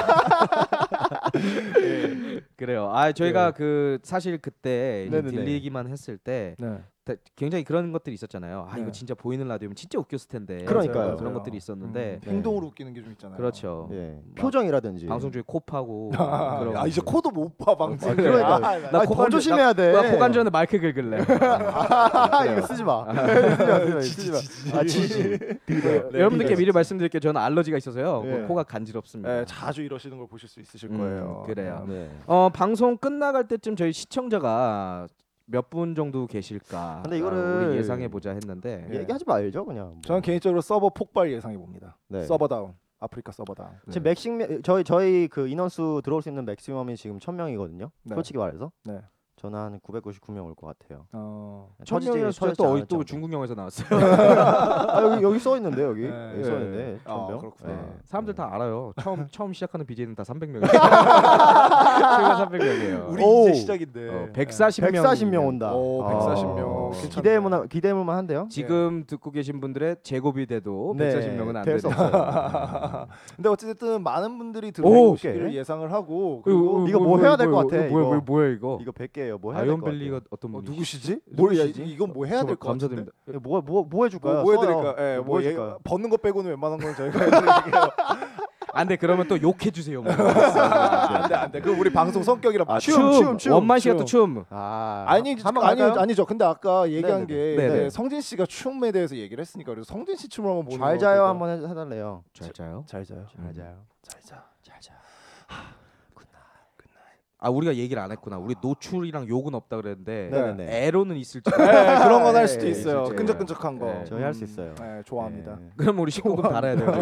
그래요. 아 저희가 그 사실 그때 이제 네네네. 들리기만 했을 때 네. 굉장히 그런 것들이 있었잖아요. 아 네. 이거 진짜 보이는 라디오면 진짜 웃겼을 텐데. 그러니까요. 그런 것들이 있었는데 행동으로 웃기는 게 좀 있잖아요. 그렇죠. 예. 표정이라든지. 방송 중에 코 파고 아, 그런 아 이제 코도 못 봐 방송. 그러니까요. 나 아니, 더 조심해야 돼. 나 코간전에 마이크 긁을래. 아, 이거 쓰지 마. 쓰지 마. 아, 지지. 여러분들께 미리 말씀드릴게요. 저는 알러지가 있어서요. 네. 코가 간지럽습니다. 네, 자주 이러시는 걸 보실 수 있으실 거예요. 그래요. 네. 방송 끝나갈 때쯤 저희 시청자가 몇 분 정도 계실까? 근데 이거를 우리 예상해 보자 했는데 예. 얘기하지 말죠, 그냥. 저는 개인적으로 서버 폭발 예상해 봅니다. 네. 서버 다운. 아프리카 서버 다운. 지금 맥심 저희 그 인원수 들어올 수 있는 맥시멈이 지금 1,000명이거든요. 네. 솔직히 말해서. 네. 저는 한 999명 올 것 같아요. 천명이라서 터지지 또 않을 어디 또 정도. 중국 영화에서 나왔어요. 아, 여기 써 있는데 여기. 네. 여기 써 있는데. 아, 1,000명. 그렇구나. 사람들 다 알아요. 처음 시작하는 BJ는 다 300명이에요. 최근 300명이에요. 우리 오. 이제 시작인데. 140명. 140명 온다. 오, 140명. 괜찮네. 기대해볼 만한데요? 지금 듣고 계신 분들의 재고비 돼도 네, 140명은 안 될수 됩니다. 없어요. 근데 어쨌든 많은 분들이 오, 들어오시기를 오케이. 예상을 하고 그리고 이거 뭐 해야 될것 같아, 뭐야 이거. 뭐야 이거? 이거 100개예요. 뭐 해야 될것 같아요. 아이언벨리가 어떤 분이 누구시지? 뭘 야, 누구시지? 이건 뭐 해야 될 것 같은데. 감사드립니다. 뭐 해줄까요? 뭐 써요. 해드릴까? 예, 뭐 뭐 해줄까요? 벗는 거 빼고는 웬만한 건 저희가 해드릴게요. 안돼 그러면 또 욕해 주세요. 뭐. 안돼 안돼. 그 우리 방송 성격이라 아, 맞죠. 춤. 원만 씨가 또 춤. 한번 갈까요? 아니죠. 근데 아까 얘기한 게 네네. 네, 성진 씨가 춤에 대해서 얘기를 했으니까 그래서 성진 씨 춤을 한번 보는 잘 거 자요 어떨까요? 한번 해달래요. 잘 자요. 잘 자요. 잘 자요. 잘 자. 잘 자. 아 우리가 얘기를 안 했구나. 우리 노출이랑 욕은 없다 그랬는데 네네네. 에로는 있을지. 네, 그런 건 할 수도 네, 있어요. 있을지. 끈적끈적한 거. 네. 저희 할 수 있어요. 네, 좋아합니다. 그럼 우리 19금 달아야 돼요.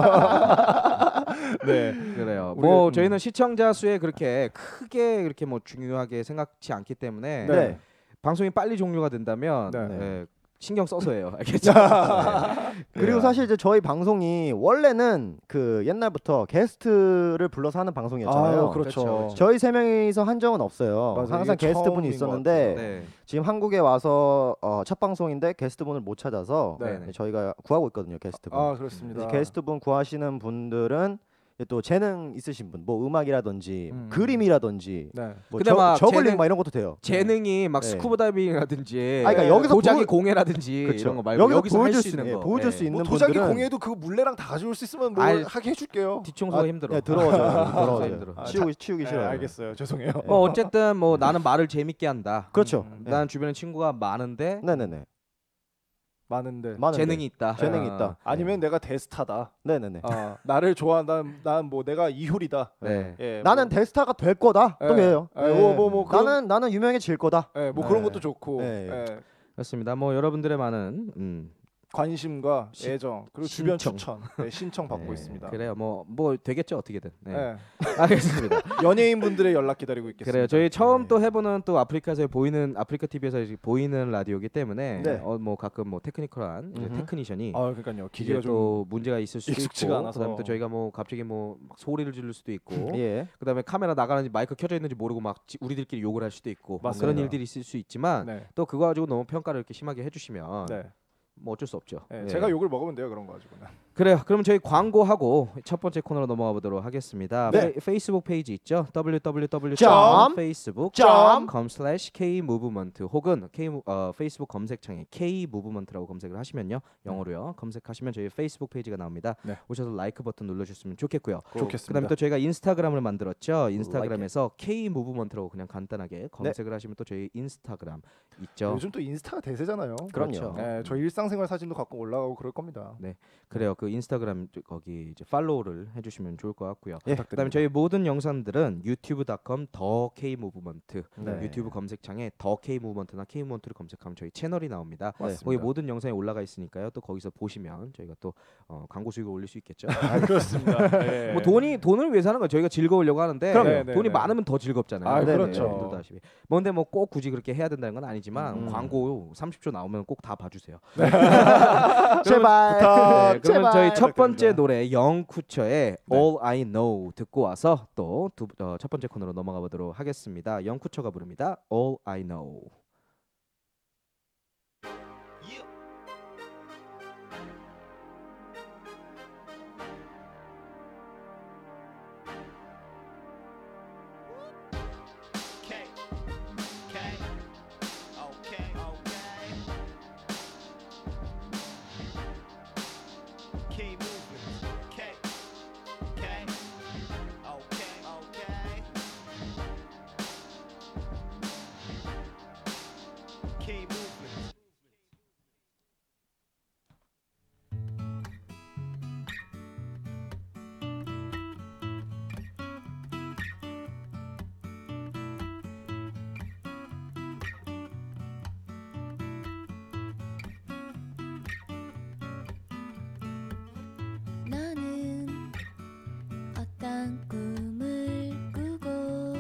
네. 그래요. 우리가- 뭐 저희는 시청자 수에 그렇게 크게 그렇게 뭐 중요하게 생각지 않기 때문에 네. 방송이 빨리 종료가 된다면 네. 예, 신경 써서 해요. 알겠죠? 그리고 사실 이제 저희 방송이 원래는 그 옛날부터 게스트를 불러서 하는 방송이었잖아요. 아, 그렇죠. 그렇죠. 저희 세 명이서 한정은 없어요. 맞아요. 항상 이게 게스트분이 처음인 것 있었는데 네. 지금 한국에 와서 첫 방송인데 게스트분을 못 찾아서 네. 저희가 구하고 있거든요. 게스트분. 아, 그렇습니다. 이제 게스트분 구하시는 분들은 이제 또 재능 있으신 분, 뭐 음악이라든지 그림이라든지 네. 뭐 근데 막 저글링 재능- 막 이런 것도 돼요. 재능이 막 네. 스쿠버 다이빙이라든지 아, 그러니까 여기서 도자기 보여- 공예라든지 그쵸. 이런 거 말고 여기서 할 보여줄 수 있는 거. 보여줄 예. 수 있는 뭐 도자기 분들은 공예도 그거 물레랑 다 가져올 수 있으면 뭐 아이, 하게 해줄게요. 뒤청소가 힘들어. 네, 더러워져요. 더러워져요. 힘들어. 아, 치우기 네, 싫어요. 알겠어요. 죄송해요. 뭐 어쨌든 뭐 나는 말을 재밌게 한다. 그렇죠. 난 주변에 친구가 많은데 네네네. 많은데 재능이 있다. 재능이 아, 있다. 아니면 내가 대스타다. 네네네. 나를 좋아한다. 난 뭐 내가 이효리다. 네. 예, 나는 대스타가 될 거다. 또 해요. 뭐 그런, 나는 유명해질 거다. 예, 뭐 네. 그런 것도 좋고 네. 예, 그렇습니다. 뭐 여러분들의 많은 관심과 애정 그리고 주변 신청. 추천 신청 받고 네. 있습니다. 그래요. 뭐 되겠죠 어떻게든. 네. 예. 알겠습니다. 연예인 분들의 연락 기다리고 있겠습니다. 그래요. 저희 처음 네. 또 해보는 또 아프리카에서 보이는 아프리카 TV에서 보이는 라디오이기 때문에 네. 뭐 가끔 뭐 테크니컬한 이제 음흠. 테크니션이 아, 그러니까요. 이제 기계가 좀 또 문제가 있을 수도 익숙지가 있고 않아서. 그다음에 또 저희가 뭐 갑자기 뭐 막 소리를 지를 수도 있고 예. 그다음에 카메라 나가는지 마이크 켜져 있는지 모르고 막 우리들끼리 욕을 할 수도 있고 뭐 맞습니다. 그런 일들이 있을 수 있지만 네. 또 그거 가지고 너무 평가를 이렇게 심하게 해주시면 네. 뭐 어쩔 수 없죠. 네. 예. 제가 욕을 먹으면 돼요. 그런 거 가지고는. 그래요. 그럼 저희 광고하고 첫 번째 코너로 넘어가 보도록 하겠습니다. 네. 페이스북 페이지 있죠. 점. www.facebook.com/kmovement 혹은 페이스북 검색창에 Kmovement라고 검색을 하시면요. 영어로요. 검색하시면 저희 페이스북 페이지가 나옵니다. 네. 오셔서 라이크 버튼 눌러주셨으면 좋겠고요. 좋겠습니다. 그다음에 또 저희가 인스타그램을 만들었죠. 인스타그램에서 K모브먼트라고 그냥 간단하게 검색을 하시면 또 저희 인스타그램 있죠. 요즘 또 인스타가 대세잖아요. 그렇죠. 네, 저 일상생활 사진도 가끔 올라가고 그럴 겁니다. 그래요. 그 인스타그램 거기 이제 팔로우를 해주시면 좋을 것 같고요. 예. 그다음에 저희 모든 영상들은 유튜브.com 더 K모브먼트 네. 유튜브 검색창에 더 K모브먼트나 K모브먼트를 검색하면 저희 채널이 나옵니다. 맞습니다. 거기 모든 영상이 올라가 있으니까요. 또 거기서 보시면 저희가 또 광고 수익을 올릴 수 있겠죠. 그렇습니다. 네. 뭐 돈을 위해서 하는 건 저희가 즐거우려고 하는데 그럼요. 돈이 네. 많으면 더 즐겁잖아요. 아, 그렇죠. 여러분들도 아시피. 뭐 근데 뭐 꼭 굳이 그렇게 해야 된다는 건 아니지만 광고 30초 나오면 꼭 다 봐주세요. 제발. 네, 그러면 저희 첫 번째 부탁드립니다. 노래 영쿠처의 네. All I Know 듣고 와서 또 첫 번째 코너로 넘어가 보도록 하겠습니다. 영쿠처가 부릅니다. All I Know. 너는 어떤 꿈을 꾸고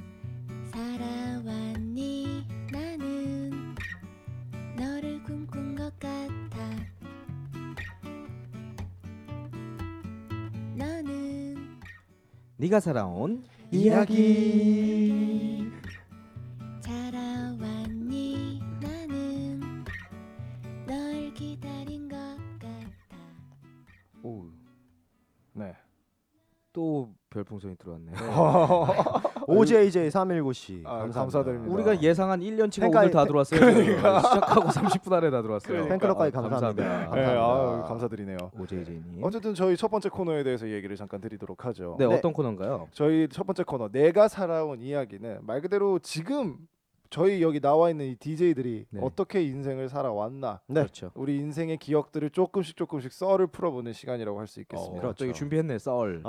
살아왔니? 나는 너를 꿈꾼 것 같아. 너는 네가 살아온 이야기. 자라왔니? 나는 널 기다린 것 같아. 오, 네. 또 별풍선이 들어왔네요. OJJ 319씨. 아, 감사합니다. 감사드립니다. 우리가 예상한 1년치가 팬카이- 오늘 다 들어왔어요. 시작하고 30분 안에 다 들어왔어요. 팬클럽까지 감사합니다. 네, 감사합니다. 감사드리네요. OJJ님. 어쨌든 저희 첫 번째 코너에 대해서 얘기를 잠깐 드리도록 하죠. 네, 네. 어떤 코너인가요? 저희 첫 번째 코너 내가 살아온 이야기는 말 그대로 지금 저희 여기 나와 있는 이 DJ들이 네. 어떻게 인생을 살아왔나, 네. 그렇죠. 우리 인생의 기억들을 조금씩 썰을 풀어보는 시간이라고 할 수 있겠습니다. 그렇죠. 이거 준비했네 썰.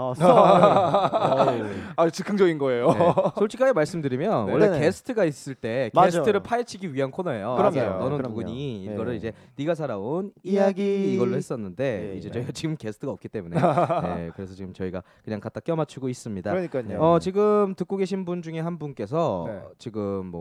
아 즉흥적인 거예요. 네. 솔직하게 말씀드리면 네. 원래 네네. 게스트가 있을 때 맞아요. 게스트를 파헤치기 위한 코너예요. 그럼요. 너는 그럼요. 누구니? 네. 이거를 이제 네가 살아온 이야기. 이걸로 했었는데 네. 이제 저희가 지금 게스트가 없기 때문에 네, 그래서 지금 저희가 그냥 갖다 껴맞추고 있습니다. 그러니까요. 지금 듣고 계신 분 중에 한 분께서 네. 지금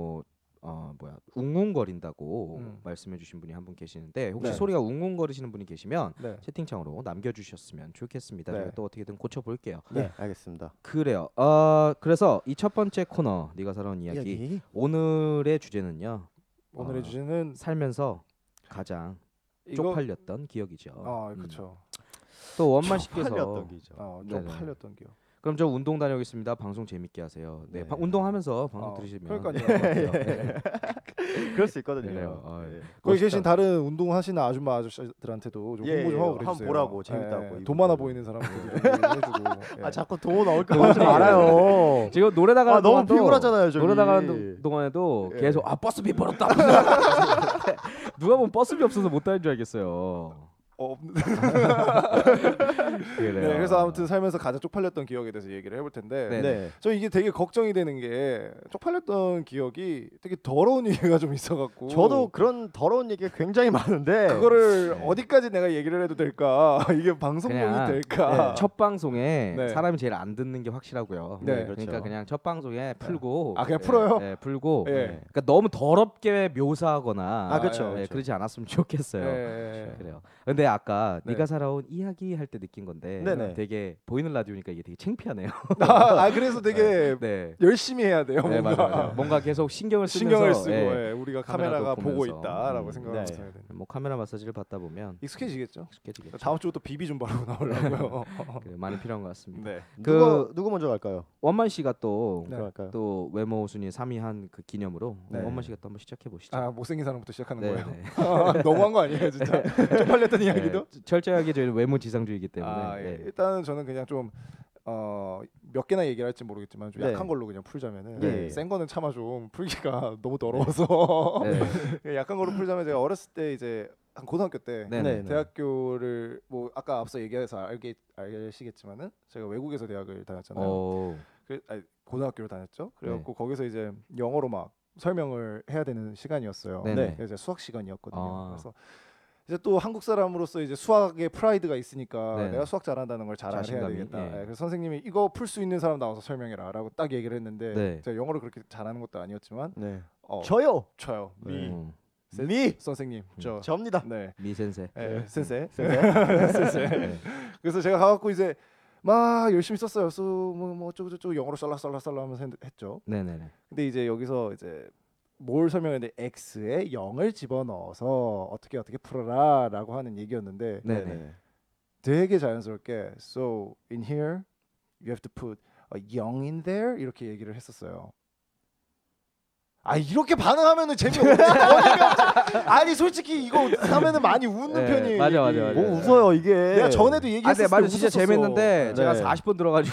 웅웅거린다고 음. 말씀해주신 분이 한 분 계시는데 혹시 네. 소리가 웅웅거리시는 분이 계시면 네. 채팅창으로 남겨주셨으면 좋겠습니다. 네. 제가 또 어떻게든 고쳐볼게요. 네, 알겠습니다. 그래요. 그래서 이 첫 번째 코너 네가 살아온 이야기 오늘의 주제는요. 오늘의 주제는 살면서 가장 이거 쪽팔렸던 기억이죠. 그렇죠. 또 원만 씨께서 쪽팔렸던 기죠. 좀 네네. 팔렸던 기억. 그럼 저 운동 다녀오겠습니다. 방송 재밌게 하세요. 네, 네. 운동하면서 방송 들으시면 그러니까요. 네. 그럴 수 있거든요. 그래요. 네. 거기 계신 다른 운동하시는 아줌마 아저씨들한테도 좀 홍보 좀 하고 그래주세요. 한번 보라고 재밌다고. 돈 많아 보이는 사람들도 좀 얘기해주고. 아 자꾸 돈 나올 거 하지 말아요. 지금 노래 나가는 너무 동안도 피곤하잖아요, 저기. 노래 나가는 동안에도 예. 계속 버스비 벌었다. 누가 보면 버스비 없어서 못 다닌 줄 알겠어요. 네, 그래서 아무튼 살면서 가장 쪽팔렸던 기억에 대해서 얘기를 해볼 텐데, 네. 네. 저 이게 되게 걱정이 되는 게 쪽팔렸던 기억이 되게 더러운 얘기가 좀 있어갖고. 저도 그런 더러운 얘기가 굉장히 많은데 그거를 네. 어디까지 내가 얘기를 해도 될까? 이게 방송용이 그냥, 될까? 첫 방송에 네. 사람이 제일 안 듣는 게 확실하고요. 네, 그렇죠. 그러니까 그냥 첫 방송에 풀고 그냥 풀어요? 네, 풀고 예. 그러니까 너무 더럽게 묘사하거나 그렇죠. 예, 그러지 않았으면 좋겠어요. 예. 그래요. 근데 아까 네. 네가 살아온 이야기 할 때 느낀 건데 네네. 되게 보이는 라디오니까 이게 되게 창피하네요. 그래서 되게 네. 열심히 해야 돼요. 네, 뭔가. 맞아요. 뭔가 계속 신경을 쓰면서 신경을 쓰고 예. 우리가 카메라도 카메라가 보고 보면서. 있다라고 생각하면서 네. 해야 돼. 뭐 카메라 마사지를 받다 보면 익숙해지겠죠? 익숙해지겠죠. 다음 주부터 비비 좀 바르고 나오려고요. 많이 필요한 것 같습니다. 네. 누구 먼저 갈까요? 원만 씨가 또 네. 그럴까요? 또 외모 순위 3위 한 그 기념으로 네. 원만 씨가 또 한번 시작해 보시죠. 못생긴 사람부터 시작하는 네, 거예요. 네. 너무한 거 아니에요, 진짜? 쪽팔렸던 이야기도? 철저하게 저희는 외모 지상주의이기 때문에. 예. 네. 일단은 저는 그냥 좀 몇 개나 얘기를 할지 모르겠지만 좀 네. 약한 걸로 그냥 풀자면은 네. 센 거는 차마 좀 풀기가 너무 더러워서 네. 약한 걸로 풀자면 제가 어렸을 때 이제 한 고등학교 때 네. 네. 대학교를 뭐 아까 앞서 얘기해서 알시겠지만은 제가 외국에서 대학을 다녔잖아요. 고등학교를 다녔죠. 그래갖고 거기서 이제 영어로 막 설명을 해야 되는 시간이었어요. 네네. 이제 수학 시간이었거든요. 아. 그래서 이제 또 한국 사람으로서 이제 수학에 프라이드가 있으니까 네네. 내가 수학 잘한다는 걸 자랑을 해야 자신감이, 되겠다. 예. 그래서 선생님이 이거 풀 수 있는 사람 나와서 설명해라라고 딱 얘기를 했는데 네. 제가 영어를 그렇게 잘하는 것도 아니었지만 네. 저요. 미. 미 선생님 접니다. 네. 미센세. 센세. 센세. 센세. 네. 그래서 제가 가갖고 이제 막 열심히 썼어요. 뭐 어쩌고저쩌고 영어로 썰라 하면서 했죠. 네네네. 근데 이제 여기서 이제 뭘 설명했는데 x에 0을 집어넣어서 어떻게 풀어라라고 하는 얘기였는데 네네. 되게 자연스럽게 so in here you have to put a 0 in there 이렇게 얘기를 했었어요. 이렇게 반응하면은 재미없지. 아니 솔직히 이거 하면은 많이 웃는 네, 편이에요. 맞아. 이게. 뭐 웃어요 이게. 내가 전에도 얘기했을 네, 때 맞아. 진짜 웃었었어. 재밌는데 제가 네. 40분 들어가지고.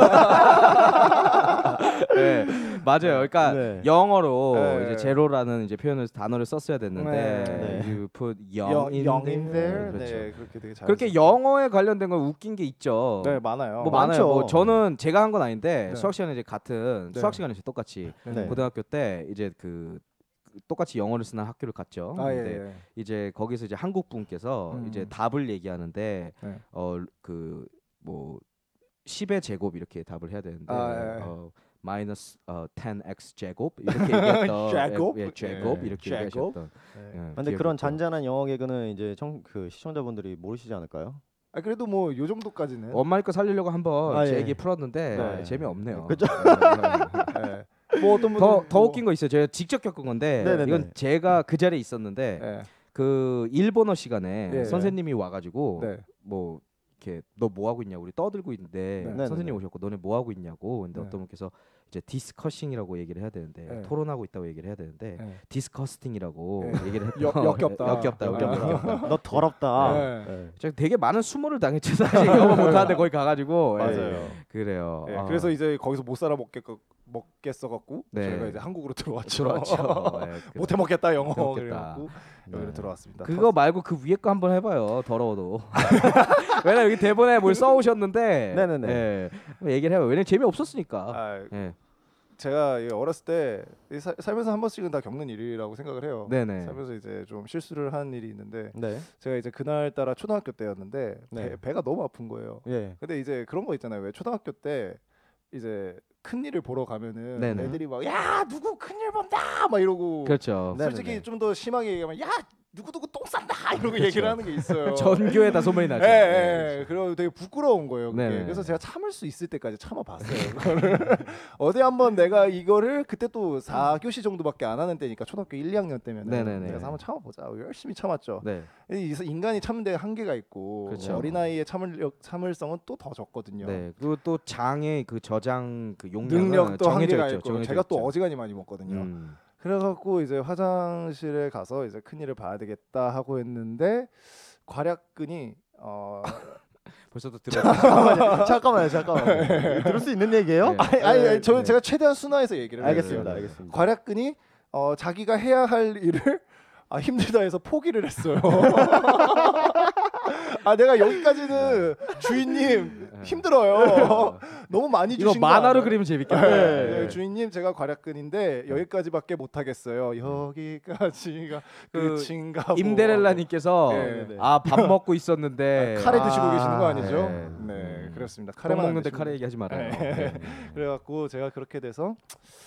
네, 맞아요. 그러니까 네. 영어로 네. 이제 제로라는 이제 표현을 단어를 썼어야 됐는데 네. you put 0 0 in there. 그렇죠. 네, 그렇게 되게 잘. 그렇게 영어에 관련된 건 웃긴 게 있죠. 네, 많아요. 뭐 많죠. 많아요. 뭐 저는 제가 한 건 아닌데 네. 수학 시간에 이제 같은 네. 수학 시간이었어요. 똑같이 네. 고등학교 때 이제 그 똑같이 영어를 쓰는 학교를 갔죠. 근데 예. 이제 거기서 이제 한국 분께서 이제 답을 얘기하는데 네. 그 뭐 10의 제곱 이렇게 답을 해야 되는데 예. 마이너스 10x 제곱 이렇게 얘기했던 제곱? 예, 제곱 예. 이렇게 제곱? 얘기하셨던. 네. 근데 그런 잔잔한 영어 개그는 이제 그 시청자분들이 모르시지 않을까요? 그래도 뭐 요 정도까지는. 엄마의 거 살리려고 한번 제 예. 얘기 풀었는데 네. 재미없네요. 그죠? 네. 뭐 어떤 분들 더 웃긴 거 있어요. 제가 직접 겪은 건데 네네네. 이건 제가 그 자리에 있었는데 네. 그 일본어 시간에 예. 선생님이 와가지고 네. 뭐 이렇게 너 뭐 하고 있냐 우리 떠들고 있는데 네. 선생님 네네네. 오셨고 너네 뭐 하고 있냐고 근데 네. 어떤 분께서 이제 디스커싱이라고 얘기를 해야 되는데 네. 토론하고 있다고 얘기를 해야 되는데 네. 디스커스팅이라고 네. 얘기를 했던 역겹다. 역겹다. 너 더럽다. 네. 네. 제가 되게 많은 수모를 당했죠 사실 영어 못하는데 거기 가가지고 맞아요. 그래요. 네, 그래서 이제 거기서 못 살아 먹겠어갖고 네. 저희가 이제 한국으로 들어왔죠. 들어왔죠. 네, 못해 먹겠다 영어 못해 먹겠다. 그래갖고 여기로 네. 들어왔습니다. 그거 말고 그 위에 거 한번 해봐요. 더러워도. 왜냐 여기 대본에 뭘 써오셨는데. 네네네. 예. 한번 얘기를 해봐요. 왜냐면 재미 없었으니까. 아, 예. 제가 이 어렸을 때 살면서 한 번씩은 다 겪는 일이라고 생각을 해요. 네네. 살면서 이제 좀 실수를 한 일이 있는데 네. 제가 이제 그날 따라 초등학교 때였는데 네. 배가 너무 아픈 거예요. 예. 근데 이제 그런 거 있잖아요. 왜 초등학교 때 이제 큰 일을 보러 가면은 네네. 애들이 막 야 누구 큰일 본다 막 이러고 그렇죠. 네. 솔직히 좀 더 심하게 얘기하면 야 누구 똥 싼다 이러고 얘기를 하는 게 있어요. 전교에다 소문이 나죠. 예, 네, 예. 그리고 되게 부끄러운 거예요. 그게. 네네. 그래서 제가 참을 수 있을 때까지 참아봤어요. 그거를 어디 한번 내가 이거를 그때 또 4교시 정도밖에 안 하는 때니까 초등학교 1, 2학년 때면은 네네네. 내가 한번 참아보자. 열심히 참았죠. 네. 인간이 참는 데 한계가 있고 그렇죠. 어린아이의 참을성은 또 더 적거든요. 네. 그리고 또 장의 그 저장 그 용량은 능력도 정해져 한계가 있죠. 있고 정해져 제가 또 있죠. 어지간히 많이 먹거든요. 그래갖고 이제 화장실에 가서 이제 큰일을 봐야 되겠다 하고 했는데 괄약근이 벌써 또 들어. 잠깐만요. 들을 수 있는 얘기예요? 네. 아니, 네. 제가 최대한 순화해서 얘기를 해요. 알겠습니다. 네. 알겠습니다. 괄약근이 자기가 해야 할 일을 힘들다 해서 포기를 했어요. 내가 여기까지는 주인님 힘들어요. 너무 많이 이거 주신 거 만화로 알아요? 그리면 재밌겠다. 네, 주인님 제가 괄약근인데 여기까지밖에 못 하겠어요. 여기까지가 그 끝인가 뭐. 임데렐라님께서 네, 네. 밥 먹고 있었는데 카레 드시고 계시는 거 아니죠? 네. 네, 그렇습니다. 똥 카레만 안 먹는데 드시고 카레 얘기하지 말아요. 네. 네. 그래갖고 제가 그렇게 돼서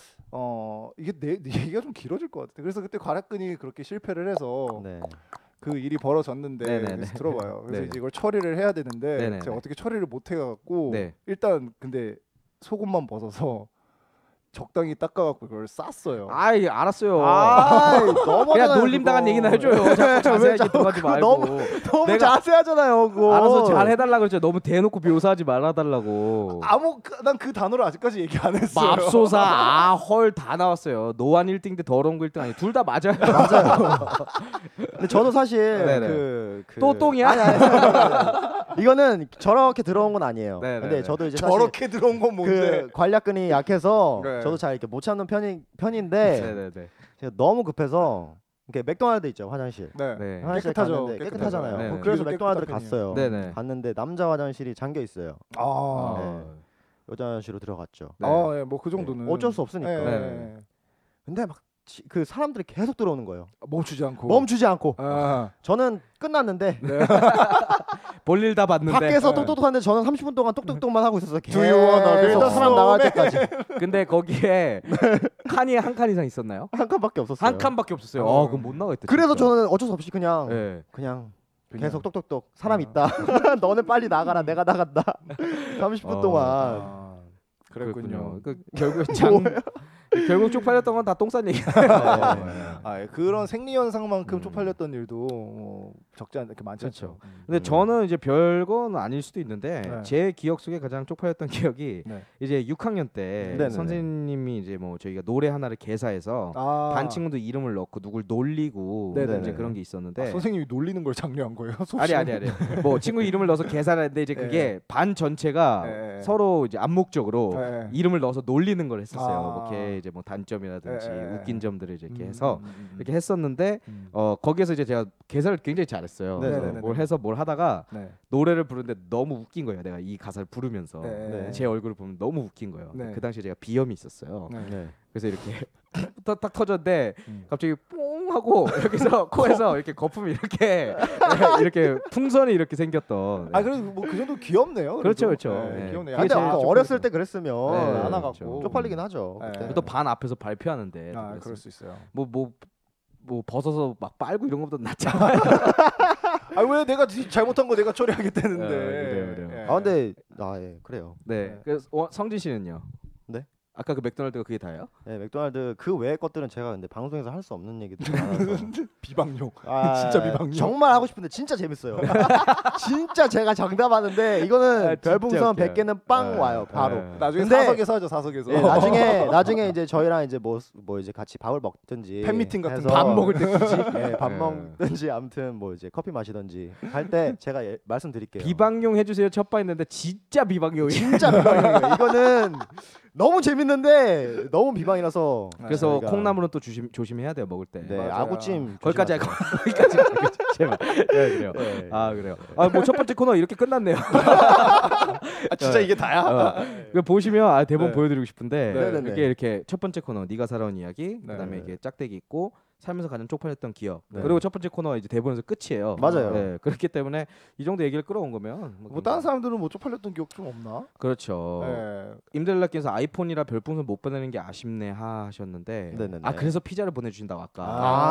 이게 내 얘기가 좀 길어질 것 같아. 그래서 그때 괄약근이 그렇게 실패를 해서 네. 그 일이 벌어졌는데 네네네. 그래서 들어봐요. 그래서 네네. 이제 이걸 처리를 해야 되는데 네네네. 제가 어떻게 처리를 못 해갖고 네. 일단 근데 속옷만 벗어서 적당히 닦아갖고 그걸 쌌어요. 아이 알았어요. 너무 그냥 놀림 당한 얘기나 해줘요. 자꾸 자세하게 들어가지 말고. 너무 내가 자세하잖아요, 그거. 알아서 잘 해달라고 그랬죠. 너무 대놓고 묘사하지 말아달라고. 난 그 단어를 아직까지 얘기 안 했어요. 맙소사 헐 다 나왔어요. 노안 1등 대 더러운 거 1등 아니 둘 다 맞아요. 근데 저도 사실 네네. 또 똥이야? 이거는 저렇게 들어온 건 아니에요. 네네네. 근데 저도 이제 사실 저렇게 들어온 건 뭔데? 그 관략근이 약해서 네. 저도 잘 이렇게 못 참는 편인데 네네네. 제가 너무 급해서 이렇게 맥도날드 있죠, 화장실. 네. 네. 화장실 깨끗하죠. 갔는데 깨끗하잖아요. 네네. 그래서 그래도 맥도날드를 깨끗한 갔어요. 네네. 갔는데 남자 화장실이 잠겨 있어요. 아, 여자 화장실로 들어갔죠. 네. 예, 뭐 그 정도는 어쩔 수 없으니까. 네. 근데 막 그 사람들이 계속 들어오는 거예요. 멈추지 않고. 멈추지 않고. 아, 저는 끝났는데 볼일 다 봤는데. 밖에서 똑똑똑한데 저는 30분 동안 똑똑똑만 하고 있었어요. Do you wanna 계속 build a 사람 나갈 때까지 근데 거기에 칸이 한 칸 이상 있었나요? 한 칸밖에 없었어요. 한 칸밖에 없었어요. 그럼 못 나가겠다. 그래서 진짜. 저는 어쩔 수 없이 그냥 네. 계속 똑똑똑 사람 있다. 너는 빨리 나가라. 내가 나간다. 30분 동안. 그랬군요. 그 결국 결국 쪽팔렸던 건 다 똥싼 얘기. 그런 생리 현상만큼 음. 쪽팔렸던 일도 뭐 적지 않게 많지 않죠. 근데 저는 이제 별건 아닐 수도 있는데 네. 제 기억 속에 가장 쪽팔렸던 기억이 네. 이제 6학년 때 네네네. 선생님이 이제 뭐 저희가 노래 하나를 개사해서 반 친구도 이름을 넣고 누굴 놀리고 네네네. 이제 그런 게 있었는데 선생님이 놀리는 걸 장려한 거예요? 아니 뭐 친구 이름을 넣어서 개사를 했는데 이제 그게 반 전체가 네. 서로 이제 암묵적으로 네. 이름을 넣어서 놀리는 걸 했었어요. 아. 뭐 걔 이제 뭐 단점이라든지 네. 웃긴 점들을 이렇게 해서 이렇게 했었는데 음. 거기에서 이제 제가 개사를 굉장히 잘했어요. 네네네. 그래서 뭘 해서 뭘 하다가 네. 노래를 부르는데 너무 웃긴 거예요. 내가 이 가사를 부르면서 네. 제 얼굴을 보면 너무 웃긴 거예요. 네. 그 당시에 제가 비염이 있었어요. 네. 네. 그래서 이렇게 딱 터졌는데 음. 갑자기 뽕 하고 여기서 코에서 이렇게 거품이 이렇게 이렇게 풍선이 이렇게 생겼던. 그래도 뭐 그 정도 귀엽네요. 그렇죠, 그래도. 그렇죠. 네, 네. 귀엽네요. 그게 근데 제일 아까 쪽팔리죠. 어렸을 때 그랬으면 네, 안 그렇죠. 와갖고. 쪽팔리긴 하죠. 네. 그때. 또 반 앞에서 발표하는데 그럴 수 있어요. 뭐 벗어서 막 빨고 이런 것보다 낫잖아요. 왜 내가 잘못한 거 내가 처리하겠다는데. 그래요. 예. 근데 그래요. 네. 그래서 성진 씨는요? 네? 아까 그 맥도날드가 그게 다예요? 네, 맥도날드 그 외의 것들은 제가 근데 방송에서 할 수 없는 얘기들 많아서 비방용. 진짜 비방용. 정말 하고 싶은데 진짜 재밌어요. 진짜 제가 장담하는데 이거는 진짜 별풍선 웃겨요. 100개는 빵 와요 바로. 나중에 근데- 사석에서 하죠. 사석에서. 예, 나중에 이제 저희랑 이제 뭐 이제 같이 밥을 먹든지 팬미팅 같은 해서 거. 밥 먹을 때 굳이? 예, 밥 예. 먹든지 아무튼 뭐 이제 커피 마시든지 할 때 제가 말씀드릴게요. 비방용 해주세요 첫 바 했는데 진짜 비방용이. 진짜 비방용이에요. 이거는 너무 재밌는데 너무 비방이라서 그래서 저희가- 콩나물은 또 조심해야 돼요 먹을 때. 네, 맞아요. 아구찜 거기까지 할 조심하세요. 거기까지 제발. 네, 그래요. 네. 아 그래요. 뭐 첫 번째 코너 이렇게 끝났네요. 아, 진짜 이게 다야? 이거 보시면 대본 네. 보여드리고 싶은데 네. 이렇게 첫 번째 코너 네가 살아온 이야기, 네. 그다음에 이게 짝대기 있고 살면서 가장 쪽팔렸던 기억, 네. 그리고 첫 번째 코너 이제 대본에서 끝이에요. 맞아요. 네, 그렇기 때문에 이 정도 얘기를 끌어온 거면 뭐 다른 사람들은 뭐 쪽팔렸던 기억 좀 없나? 그렇죠. 네. 임들라께서 아이폰이라 별풍선 못 보내는 게 아쉽네 하셨는데 네네네. 아 그래서 피자를 보내주신다고 아까.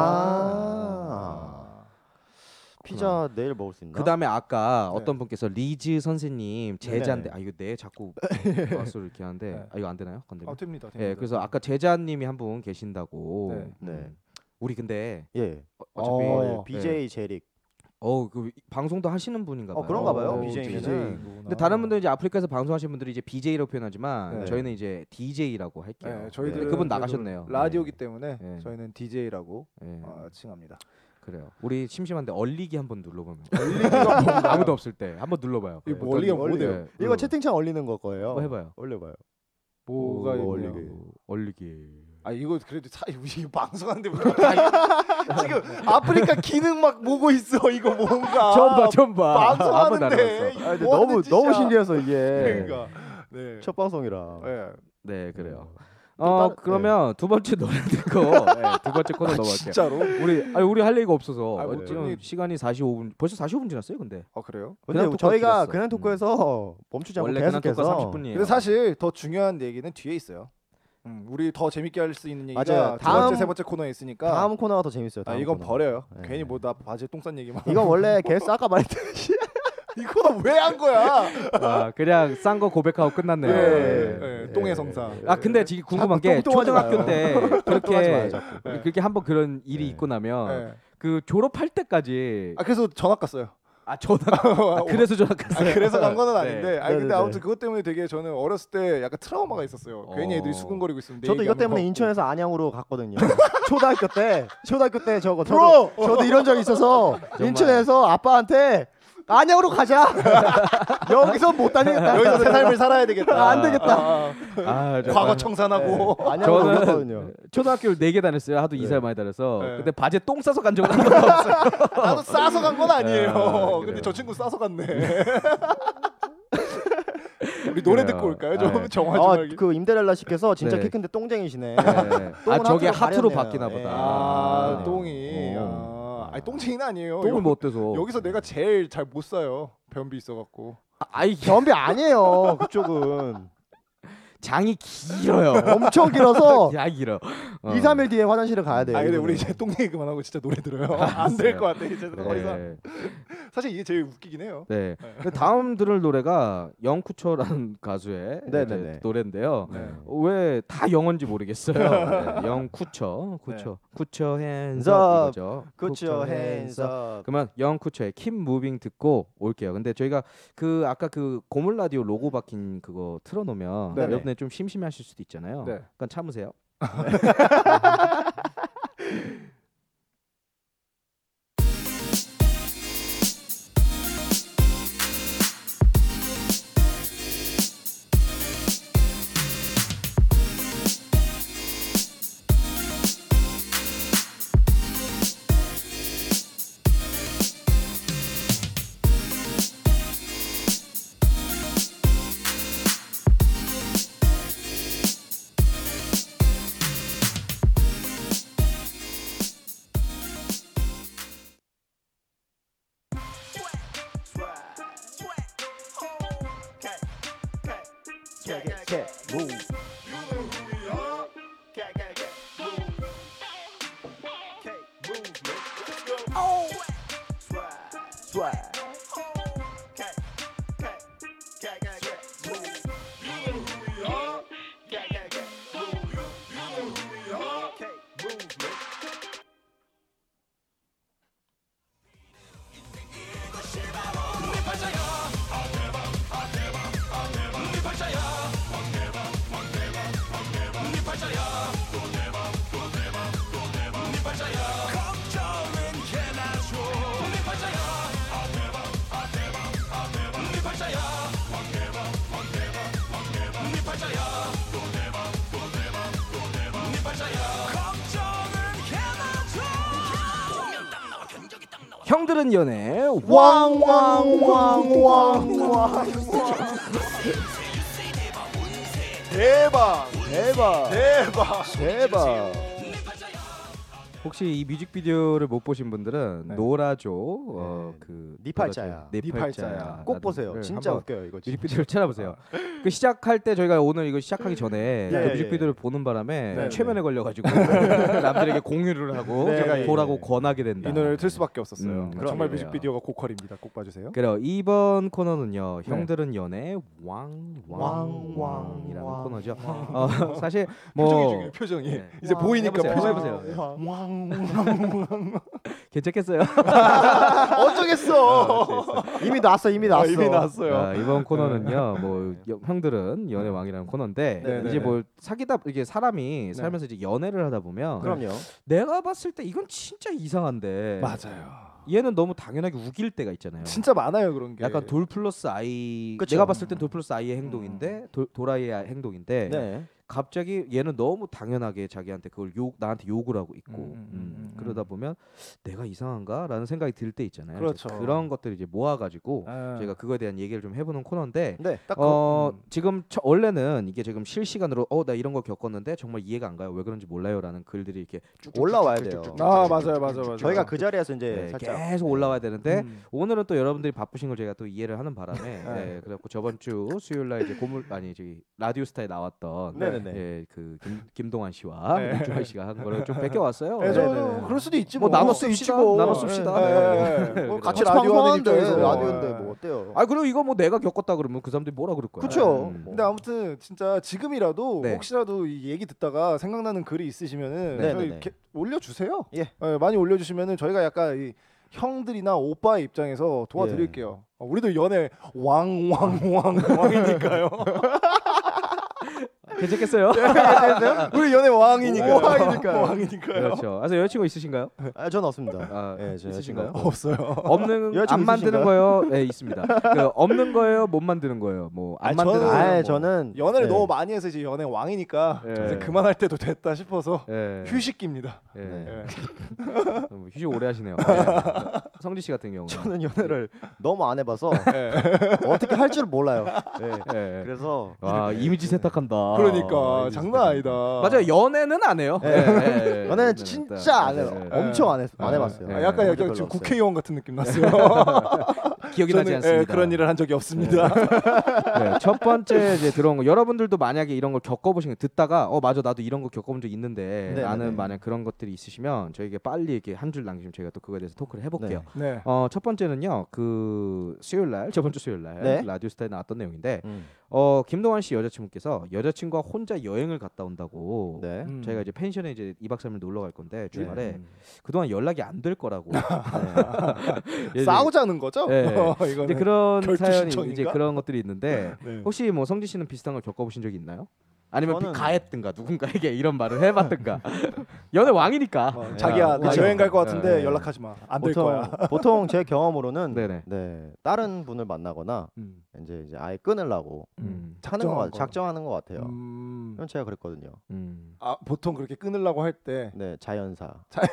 피자 내일 먹을 수 있나? 그 다음에 아까 네. 어떤 분께서 리즈 선생님 제자인데 아 이거 내 자꾸 가수를 이렇게 하는데 네. 아 이거 안 되나요? 건드리면? 됩니다. 예, 그래서 아까 제자님이 한 분 계신다고. 네. 네. 우리 근데 예. 어차피 예. BJ 제릭. 그 방송도 하시는 분인가 봐요. 그런가 봐요. BJ는. 근데 다른 분들은 이제 아프리카에서 방송하시는 분들이 이제 BJ라고 표현하지만 네. 저희는 이제 DJ라고 할게요. 네, 저희들은 네, 그분 그래도 나가셨네요. 라디오기 때문에 네. 저희는 DJ라고 네. 칭합니다. 그래요. 우리 심심한데 얼리기 한번 눌러보면 얼리기가 뭔가요? 아무도 없을 때 한번 눌러봐요. 이거 뭐 얼리기가 얼리기. 뭐예요? 네, 이거 채팅창 올리는 거 거예요. 한번 해봐요. 올려봐요. 뭐가 오, 있냐? 얼리기. 얼리기. 아 이거 그래도 이거 방송하는데 우리가 다 지금 아프리카 기능 막 보고 있어. 이거 뭔가 처음 봐. 방송하는데 아, 근데 뭐 하는 너무 짓이야. 신기해서 이게 그러니까 네. 첫 방송이라. 네. 네, 그래요. 다른- 그러면 두 번째 노래 듣고 두 번째 코너 넘어갈게요. 진짜로? 우리 할 얘기가 없어서 아, 뭐 지금 우리- 시간이 45분 벌써 45분 지났어요, 근데. 그래요? 근데 그냥 저희가 토크가 그냥 토크에서 멈추지 않고 원래 그냥 토크가 계속해서 30분이에요. 근데 사실 더 중요한 얘기는 뒤에 있어요. 우리 더 재밌게 할 수 있는 얘기가 맞아요. 두 번째, 다음- 세 번째 코너에 있으니까 다음 코너가 더 재밌어요. 아, 다음 이건 코너. 버려요. 네. 괜히 뭐 나 바지에 똥 싼 얘기만. 이건 원래 게스트 아까 말했듯이 이거 왜 한 거야? 그냥 싼 거 고백하고 끝났네요. 예, 똥의 성사. 아 근데 지금 궁금한 자꾸 게 똥똥하지 초등학교 마요. 때 똥똥하지 그렇게 마요, 자꾸. 그렇게 한번 그런 일이 네. 있고 나면 예. 그 졸업할 때까지 그래서 전학 갔어요. 그래서 전학 갔어요. 그래서 간 거는 네. 아닌데. 아니 근데 네네네. 아무튼 그것 때문에 되게 저는 어렸을 때 약간 트라우마가 있었어요. 괜히 애들이 수근거리고 있으면 내 저도 이것 얘기하는 때문에 거 인천에서 안양으로 갔거든요. 초등학교 때 저거 브로! 저도 이런 적 있어서 인천에서 아빠한테 안양으로 가자. 여기서 못 다니겠다. 여기서 새 삶을 살아야 되겠다. 안 되겠다. 정말. 과거 청산하고. 안양으로 저는 갔거든요. 초등학교를 4개 다녔어요. 하도 이사를 많이 다녀서. 네. 근데 바지에 똥 싸서 간 적은 한 번도 없어요. 나도 싸서 간 건 아니에요. 그래요. 근데 저 친구 싸서 갔네. 우리 노래 그래요. 듣고 올까요? 좀 네. 정화지. 그 임데렐라 씨께서 진짜 네. 키 큰데 똥쟁이시네. 아 똥은 저게 하트로 하트로 가렸네요. 바뀌나 보다. 예. 아, 네. 똥이. 어. 아니 똥쟁이는 아니에요. 똥을 못 대서. 여기서 내가 제일 잘 못 사요. 변비 있어갖고. 아이 변비 아니에요. 그쪽은 장이 길어요. 엄청 길어서 야 길어. 2, 3일 뒤에 화장실을 가야 돼요. 아 근데 우리 이거는. 이제 똥 얘기 그만하고 진짜 노래 들어요. 안 될 것 같아 이제 더 이상. 네. 사실 이게 제일 웃기긴 해요. 네. 근데 다음 들을 노래가 영쿠처라는 가수의 네네네. 이제 노래인데요. 네. 왜 다 영어인지 모르겠어요. 네. 영쿠처, 쿠처 Hands 핸즈 up. 이거죠. Put your hands up. 그러면 영쿠처의 Keep Moving 듣고 올게요. 근데 저희가 그 아까 그 고물 라디오 로고 박힌 그거 틀어놓으면 네네. 여러분들 좀 심심해하실 수도 있잖아요. 네. 그러니까 참으세요. 형들은 연애 왕왕왕왕왕. 대박 대박. 대박. 대박. 혹시 이 뮤직비디오를 못 보신 분들은 네. 노라조 네 팔자야. 네 네 팔자야 팔자야. 꼭 보세요. 진짜 한번 웃겨요 이거. 뮤직비디오를 찾아보세요. 그 시작할 때 저희가 오늘 이거 시작하기 전에 예, 그 뮤직비디오를 보는 바람에 네, 최면에 걸려가지고 남들에게 공유를 하고 네, 보라고 예. 권하게 된다. 이 노래를 틀 수밖에 없었어요. 그럼요. 정말 뮤직비디오가 고퀄입니다. 꼭 봐주세요. 그래요. 이번 코너는요. 네. 형들은 연애 왕왕왕이라는 왕. 코너죠. 사실 표정이 뭐 중요해요. 표정이 네. 이제 보이니까 해보세요. 표정이. 해보세요. 왕왕왕. 괜찮겠어요? 어쩌겠어. 이미 났어. 이미 났어. 이미 났어요. 이번 코너는요. 뭐 형들은 연애 왕이라는 코너인데 네, 이제 네, 뭐 사귀다 이게 사람이 살면서 이제 연애를 하다 보면 그럼요. 내가 봤을 때 이건 진짜 이상한데 맞아요. 얘는 너무 당연하게 우길 때가 있잖아요. 진짜 많아요 그런 게. 약간 돌 플러스 아이 그쵸. 내가 봤을 땐 돌 플러스 아이의 행동인데 도라이의 행동인데 네. 갑자기 얘는 너무 당연하게 자기한테 그걸 나한테 욕을 하고 있고 그러다 보면 내가 이상한가라는 생각이 들 때 있잖아요. 그렇죠. 그런 것들 이제 모아가지고 아. 저희가 그거에 대한 얘기를 좀 해보는 코너인데 네. 딱 지금 원래는 이게 지금 실시간으로 나 이런 거 겪었는데 정말 이해가 안 가요. 왜 그런지 몰라요라는 글들이 이렇게 쭉쭉쭉쭉쭉쭉 올라와야 돼요. 아 맞아요. 저희가 그 자리에서 이제 네, 살짝 계속 올라와야 되는데 음. 오늘은 또 여러분들이 바쁘신 걸 제가 또 이해를 하는 바람에 네. 그래갖고 저번 주 수요일 날 이제 저기 라디오스타에 나왔던 네네네. 예, 그 김동완 씨와 네. 이주환 씨가 한 거를 좀 뺏겨왔어요. 네, 저 네네네. 그럴 수도 있지 뭐 뭐. 나눠 수 있지 씁시다. 뭐. 나눠 씁시다. 네. 네. 뭐 같이 같이 라디오 하는 방송하는데 입장에서 라디오인데 뭐 어때요? 아 그리고 이거 뭐 내가 겪었다 그러면 그 사람들이 뭐라 그럴 거야. 그쵸. 근데 아무튼 진짜 지금이라도 네. 혹시라도 이 얘기 듣다가 생각나는 글이 있으시면은 네, 저희 네, 네. 이렇게 올려주세요. 예. 많이 올려주시면은 저희가 약간 이 형들이나 오빠의 입장에서 도와드릴게요. 우리도 연애 왕이니까요. 괜찮겠어요? 우리 연애 왕이니까요. 왕이니까요. 왕이니까요. 그렇죠. 그래서 여자친구 있으신가요? 저는 없습니다. 아, 예, 저 있으신가요? 여자친구 없어요. 없는 여자친구 안 만드는 있으신가요? 거예요? 네 있습니다. 그 없는 거예요? 못 만드는 거예요? 뭐 안 아니, 만드는 저는- 거예요? 아예 뭐. 저는 연애를 네. 너무 많이 해서 이제 연애 왕이니까 예. 이제 그만할 때도 됐다 싶어서 예. 휴식기입니다. 예. 네. 휴식 오래 하시네요. 예. 성지 씨 같은 경우는 저는 연애를 너무 안 해봐서 예. 어떻게 할 줄 몰라요. 예. 예. 그래서 와 이미지 세탁한다. 그러니까 이미지 장난 세탁한다. 아니다. 맞아요. 연애는 안 해요. 예. 예. 연애는 진짜 안 해요. 예. 엄청 안 해봤어요. 예. 약간 예. 약간 별로 지금 없어요. 국회의원 같은 느낌 났어요. 기억이 나지 저는, 않습니다. 그런 일을 한 적이 없습니다. 네, 첫 번째 이제 들어온 거 여러분들도 만약에 이런 걸 겪어보신 거 듣다가 맞아 나도 이런 거 겪어본 적 있는데 네, 나는 네, 네. 만약 그런 것들이 있으시면 저에게 빨리 이렇게 한 줄 남기시면 저희가 또 그거에 대해서 토크를 해볼게요. 네. 첫 번째는요 그 수요일 날 저번 주 수요일 날 네. 라디오스타에 나왔던 내용인데 음. 김동완 씨 여자친구께서 여자친구와 혼자 여행을 갔다 온다고 네. 저희가 이제 펜션에 이제 2박 3일 놀러 갈 건데 주말에 음. 그동안 연락이 안 될 거라고 네. 싸우자는 거죠? 네. 이거는 이제 그런 결투 사연이 신청인가? 이제 그런 것들이 있는데 네. 혹시 뭐 성지 씨는 비슷한 걸 겪어보신 적이 있나요? 아니면 저는- 가했든가 누군가에게 이런 말을 해봤든가 연애 왕이니까 자기야 나 그쵸. 여행 갈 것 같은데 네. 연락하지 마. 안 될 거야. 보통 제 경험으로는 네네. 네, 다른 분을 만나거나 음. 이제 아예 끊으려고 작정하는 것 같아요. 그건 제가 그랬거든요. 아 보통 그렇게 끊으려고 할 때 네, 자연사.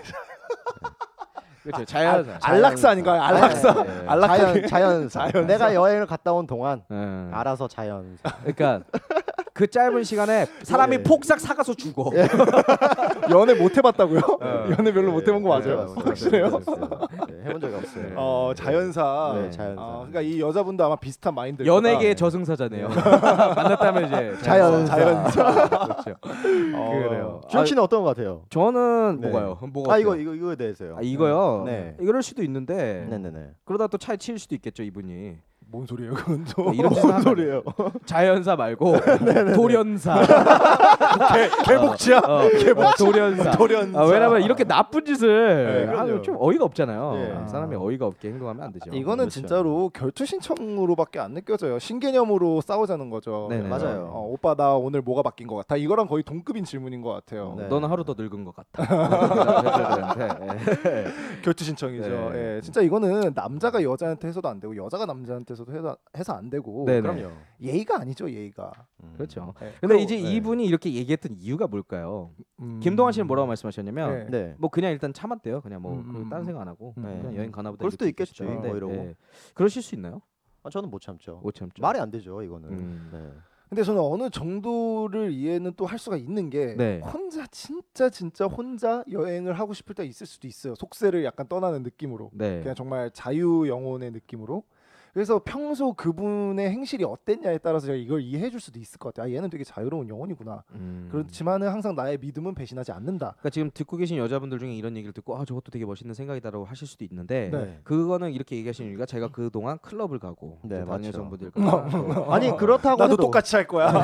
그렇죠. 자연사. 안락사 아닌가요? 안락사. 네, 네. 안락하게. 자연사. 자연사. 내가 여행을 갔다 온 동안 네. 알아서 자연사. 그러니까 그 짧은 시간에 사람이 네. 폭삭 사가서 죽어. 연애 못 해봤다고요? 연애 별로 못 해본 거 맞아요? 네, 확실해요? 네, 해본 적이 없어요. 자연사. 네, 자연사. 그러니까 이 여자분도 아마 비슷한 마인드. 연예계의 저승사자네요. 만났다면 이제 자연사. 자연사. 그렇죠. 그래요. 주영 씨는 어떤 것 같아요? 저는 네. 뭐가요? 뭐가 아 어때요? 이거에 대해서요. 이거요. 네. 이럴 수도 있는데 네네네. 그러다 또 차에 치일 수도 있겠죠 이분이. 뭔 소리예요? 그건 또. 이런 짓은 하면 안 소리예요? 자연사 말고 돌연사. 개복치야? 돌연사. 돌연사. 왜냐면 이렇게 나쁜 짓을 네, 그럼요. 좀 어이가 없잖아요. 네. 사람이 어이가 없게 행동하면 안 되죠. 이거는 그렇죠. 진짜로 결투 신청으로밖에 안 느껴져요. 신개념으로 싸우자는 거죠. 네네. 맞아요. 오빠 나 오늘 뭐가 바뀐 것 같아. 이거랑 거의 동급인 질문인 것 같아요. 네. 너는 하루 더 늙은 것 같아. 결투 신청이죠. 네. 예, 진짜 이거는 남자가 여자한테 해서도 안 되고 여자가 남자한테 앞에서도 해서 안 되고 네네. 그럼요. 예의가 아니죠 예의가. 그렇죠. 네. 근데 그럼, 이제 네. 이분이 이렇게 얘기했던 이유가 뭘까요? 김동완 씨는 뭐라고 말씀하셨냐면 네. 네. 뭐 그냥 일단 참았대요. 그냥 뭐 음. 다른 생각 안 하고 네. 그냥 여행 가나보다. 그럴 수도 이렇게 있겠죠. 얘기하셨는데, 뭐 이러고. 네. 그러실 수 있나요? 저는 못 참죠. 못 참죠. 말이 안 되죠 이거는. 네. 근데 저는 어느 정도를 이해는 또 할 수가 있는 게 네. 혼자 진짜 혼자 여행을 하고 싶을 때 있을 수도 있어요. 속세를 약간 떠나는 느낌으로. 네. 그냥 정말 자유 영혼의 느낌으로. 그래서 평소 그분의 행실이 어땠냐에 따라서 제가 이걸 이해해 줄 수도 있을 것 같아요. 아, 얘는 되게 자유로운 영혼이구나. 그렇지만은 항상 나의 믿음은 배신하지 않는다. 그러니까 지금 듣고 계신 여자분들 중에 이런 얘기를 듣고 아 저것도 되게 멋있는 생각이다라고 하실 수도 있는데 네. 그거는 이렇게 얘기하시는 이유가 제가 그 동안 클럽을 가고 네, 다른 맞죠. 여성분들과 아니 그렇다고 나도 해도 똑같이 할 거야.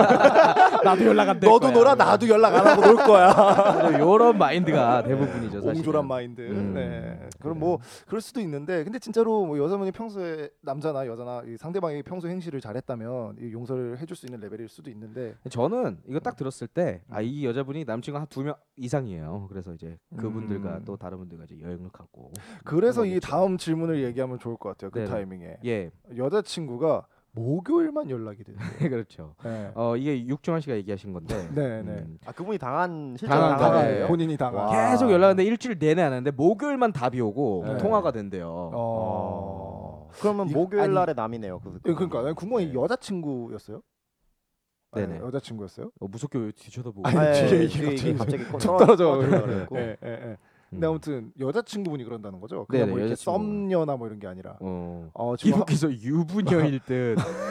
나도 연락 안 될 너도 놀아, 나도 연락 안 하고 놀 거야. 이런 마인드가 대부분이죠. 사실은. 옹졸한 마인드. 네. 그럼 뭐 그럴 수도 있는데, 근데 진짜로 뭐 여자분이 평소에 남자나 여자나 이 상대방이 평소 행실을 잘했다면 이 용서를 해줄 수 있는 레벨일 수도 있는데. 저는 이거 딱 들었을 때 아 이 여자분이 남친과 한 2명 이상이에요. 그래서 이제 그분들과 또 다른 분들과 이제 여행을 가고. 그래서 이 그런 거겠죠. 다음 질문을 얘기하면 좋을 것 같아요. 그 네네. 타이밍에 예, 여자친구가 목요일만 연락이 돼요. 그렇죠. 네. 이게 육중환 씨가 얘기하신 건데. 네, 네. 아 그분이 당한 당한 실제로 거예요. 거예요? 본인이 당한. 와. 계속 연락하는데 일주일 내내 안 하는데 목요일만 답이 오고 네. 통화가 된대요. 그러면 이- 목요일 아니, 날의 남이네요. 그러니까 난 궁금한 게 네. 여자친구였어요? 네네. 아니, 여자친구였어요? 무섭게 왜 뒤쳐다보고. 아니, 네, 뒤에 뒤에 이게 이게 갑자기 툭 떨어져. 그랬고. 예, 예, 예. 근데 아무튼 여자친구분이 그런다는 거죠. 네네, 그냥 뭐 이렇게 여자친구분. 썸녀나 뭐 이런 게 아니라. 지금 기록해서 유부녀일 듯.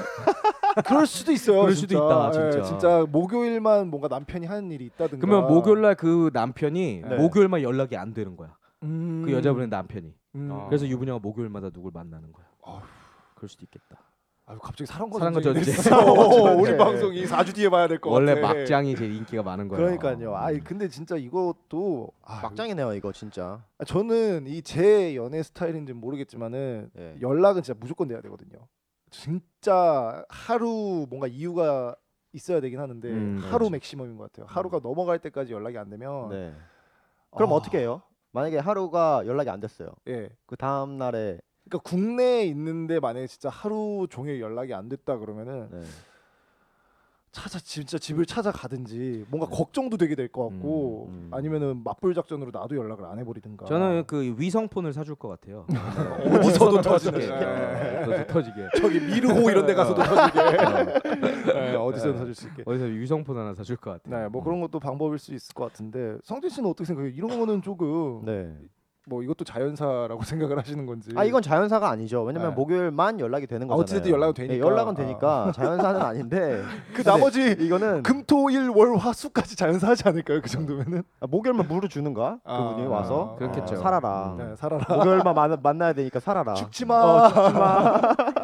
그럴 수도 있어요. 그럴 수도 있다, 진짜. 진짜 목요일만 뭔가 남편이 하는 일이 있다든가. 그러면 목요일날 그 남편이 네. 목요일만 연락이 안 되는 거야. 음. 그 여자분의 남편이. 그래서 유 유부녀가 목요일마다 누굴 만나는 거야. 어휴. 그럴 수도 있겠다. 아유, 갑자기 사랑과 사랑과 전쟁이 전쟁. 됐어. 우리 네. 방송이 4주 뒤에 봐야 될 것 같아. 원래 막장이 제일 인기가 많은 거예요. 그러니까요. 아이 근데 진짜 이것도 막장이네요 이거 진짜. 저는 이 제 연애 스타일인지는 모르겠지만은 네. 연락은 진짜 무조건 돼야 되거든요. 진짜 하루 뭔가 이유가 있어야 되긴 하는데 하루 그렇지. 맥시멈인 것 같아요. 하루가 넘어갈 때까지 연락이 안 되면 네. 그럼 아, 어떻게 해요? 만약에 하루가 연락이 안 됐어요. 예. 그 다음 날에 그러니까 국내에 있는데 만약에 진짜 하루 종일 연락이 안 됐다 그러면은 네. 진짜 집을 찾아가든지 뭔가 걱정도 되게 될 것 같고 아니면은 맞불 작전으로 나도 연락을 안 해버리든가. 저는 그 위성폰을 사줄 것 같아요. 어디서도 터지게. 어디서 터지게. 저기 미르호 이런 데 가서도 터지게. 네, 어디서든 터질 수 있게. 어디서 위성폰 하나 사줄 것 같아요. 네, 뭐 그런 것도 방법일 수 있을 것 같은데 성진 씨는 어떻게 생각해요? 이런 거는 조금 네. 뭐 이것도 자연사라고 생각을 하시는 건지. 아 이건 자연사가 아니죠. 왜냐면 네. 목요일만 연락이 되는 거잖아요. 어쨌든 연락은 되니까. 네, 연락은 되니까 자연사는 아닌데 그 나머지 이거는 금토일월화수까지 자연사하지 않을까요? 그 정도면은. 목요일만 물을 주는가? 그분이 와서 그렇겠죠. 살아라. 네, 살아라. 목요일만 만나야 되니까 살아라. 죽지 마. 죽지 마.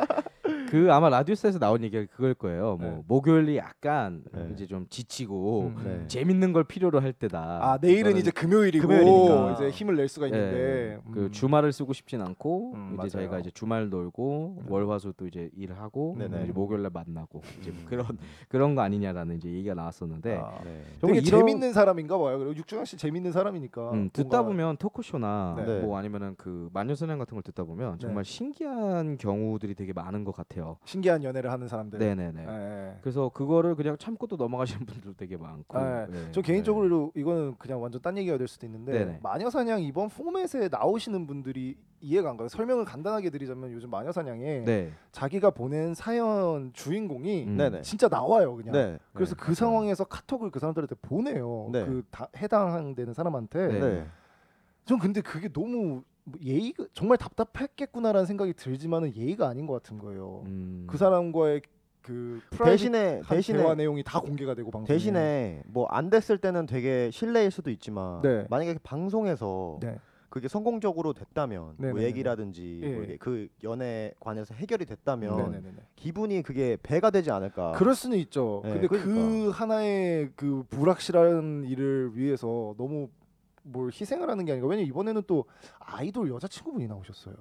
그 아마 라디오스에서 나온 얘기가 그걸 거예요. 뭐 네. 목요일이 약간 네. 이제 좀 지치고 네. 재밌는 걸 필요로 할 때다. 아 내일은 이거는- 이제 금요일이고 금요일이니까. 이제 힘을 낼 수가 있는데. 그 주말을 쓰고 싶진 않고 이제 맞아요. 저희가 이제 주말 놀고 월화수 또 이제 일을 하고 네네. 이제 목요일날 만나고 이제 뭐 그런 거 아니냐라는 이제 얘기가 나왔었는데 아, 네. 정말 되게 이런- 재밌는 사람인가 봐요. 그리고 육중환 씨 재밌는 사람이니까. 듣다 뭔가- 보면 토크쇼나 네. 뭐 아니면은 그 마녀사냥 같은 걸 듣다 보면 네. 정말 신기한 경우들이 되게 많은 것 같아요. 신기한 연애를 하는 사람들. 네네네. 네. 그래서 그거를 그냥 참고 또 넘어가시는 분들도 되게 많고. 네. 네. 저 개인적으로 이거는 그냥 완전 딴 얘기가 될 수도 있는데 네네. 마녀사냥 이번 포맷에 나오시는 분들이 이해가 안 가요. 설명을 간단하게 드리자면 요즘 마녀사냥에 네. 자기가 보낸 사연 주인공이 네네. 진짜 나와요 그냥. 네. 그래서 그 상황에서 카톡을 그 사람들한테 보내요. 네. 그 해당되는 사람한테. 네. 네. 전 근데 그게 너무 예의가 정말 답답했겠구나라는 생각이 들지만은 예의가 아닌 것 같은 거예요. 그 사람과의 그 대신에 대화 내용이 다 공개가 되고 방송에. 대신에 뭐 안 됐을 때는 되게 실례일 수도 있지만 네. 만약에 방송에서 네. 그게 성공적으로 됐다면 네네네네. 뭐 얘기라든지 예. 뭐 이게 그 연애 관해서 해결이 됐다면 네네네네. 기분이 그게 배가 되지 않을까. 그럴 수는 있죠. 네, 근데 그 그러니까. 하나의 그 불확실한 일을 위해서 너무 뭘 희생을 하는 게 아니고 왜냐면 이번에는 또 아이돌 여자친구분이 나오셨어요.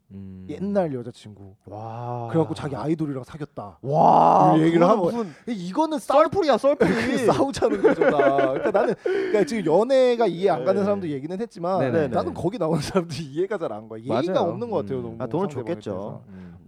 옛날 여자친구. 와. 그래갖고 자기 아이돌이랑 사귀었다. 와. 이 얘기를 그거는 하고 무슨 이거는 썰풀이야 썰풀이. 싸우자는 거죠. 그러니까 나는 그러니까 지금 연애가 이해 안 가는 네. 사람도 얘기는 했지만 네네네. 나는 거기 나오는 사람들이 이해가 잘 안 가. 예의가 맞아요. 없는 것 같아요. 너무 돈을 상대방에 줬겠죠. 대해서.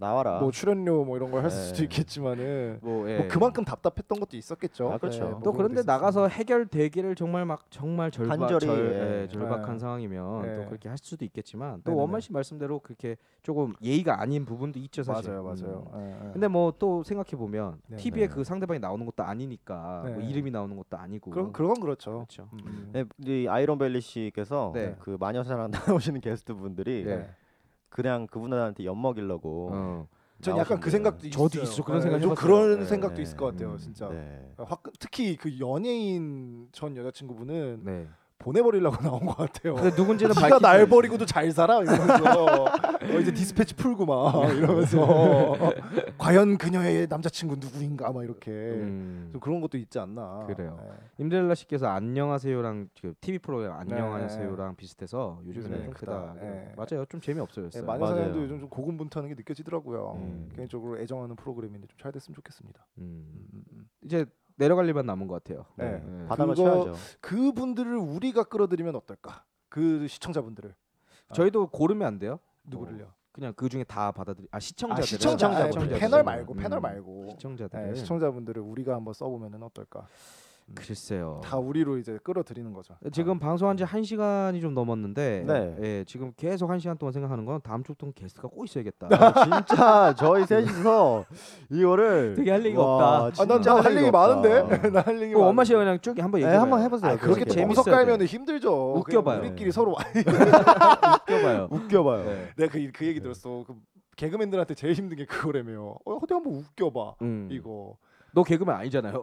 나와라. 뭐 출연료 뭐 이런 걸 할 네. 수도 있겠지만은 뭐, 예. 뭐 그만큼 답답했던 것도 있었겠죠. 아, 그렇죠. 뭐 또 그런 그런데 것도 나가서 있었으니까. 해결되기를 정말 간절히, 절박한 네. 상황이면 네. 또 그렇게 할 수도 있겠지만 또 네네네. 원만 씨 말씀대로 그렇게 조금 예의가 아닌 부분도 있죠 사실. 맞아요. 근데 뭐 또 생각해 보면 네. TV에 네. 그 상대방이 나오는 것도 아니니까 네. 뭐 이름이 나오는 것도 아니고. 그건 그렇죠. 그렇죠. 네, 이 아이론벨리 씨께서 네. 그 마녀사랑 나오시는 게스트 분들이 네. 그냥 그분들한테 엿 먹이려고. 어. 전 약간 그 생각도 저도 있어요. 있어. 그런 생각 좀 해봤어요. 그런 네. 생각도 네. 있을 것 같아요, 진짜. 네. 특히 그 연예인 전 여자친구분은 네. 보내버리려고 나온 것 같아요. 근데 누군지는 네가 밝히지. 날 버리고도 잘 살아 이러면서 이제 디스패치 풀고 막 이러면서 과연 그녀의 남자친구 누구인가 막 이렇게 좀 그런 것도 있지 않나. 그래요. 네. 임들라 씨께서 안녕하세요랑 그 TV 프로그램 안녕하세요랑 비슷해서 요즘에는 요즘에 좀 크다. 크다. 네. 맞아요. 좀 재미없어요. 네, 맞아요. 마녀사냥도 요즘 좀 고군분투하는 게 느껴지더라고요. 음. 개인적으로 애정하는 프로그램인데 좀 잘 됐으면 좋겠습니다. 이제 내려갈 일만 남은 것 같아요. 네. 바닥을 그거- 쳐야죠. 그분들을 우리가 끌어들이면 어떨까? 그 시청자분들을 저희도 고르면 안 돼요? 누구를요? 그냥 그 중에 다 받아들이. 시청자들. 시청자 패널 말고 패널 음. 말고 시청자들. 네, 시청자분들을 우리가 한번 써보면은 어떨까? 글쎄요. 다 우리로 이제 끌어들이는 거죠. 지금 방송한 지 1시간이 좀 넘었는데 네. 예, 지금 계속 1시간 동안 생각하는 건 다음 주부터는 게스트가 꼭 있어야겠다. 진짜 저희 셋이서 이거를 되게 할 얘기가 와, 없다. 진짜 난할 얘기 없다. 많은데. 나할 얘기 그럼 엄마 씨가 많은데. 그냥 쭉 한번 네, 얘기해 한번 해보세요. 아, 그렇게 재밌어야 재밌어 돼. 깔면은 힘들죠. 웃겨봐요. 그냥 우리끼리 서로 웃겨봐요. 웃겨봐요. 네. 내가 그 얘기 들었어. 그 개그맨들한테 제일 힘든 게 그거라며. 어디 한번 웃겨봐. 이거. 너 개그맨 아니잖아요.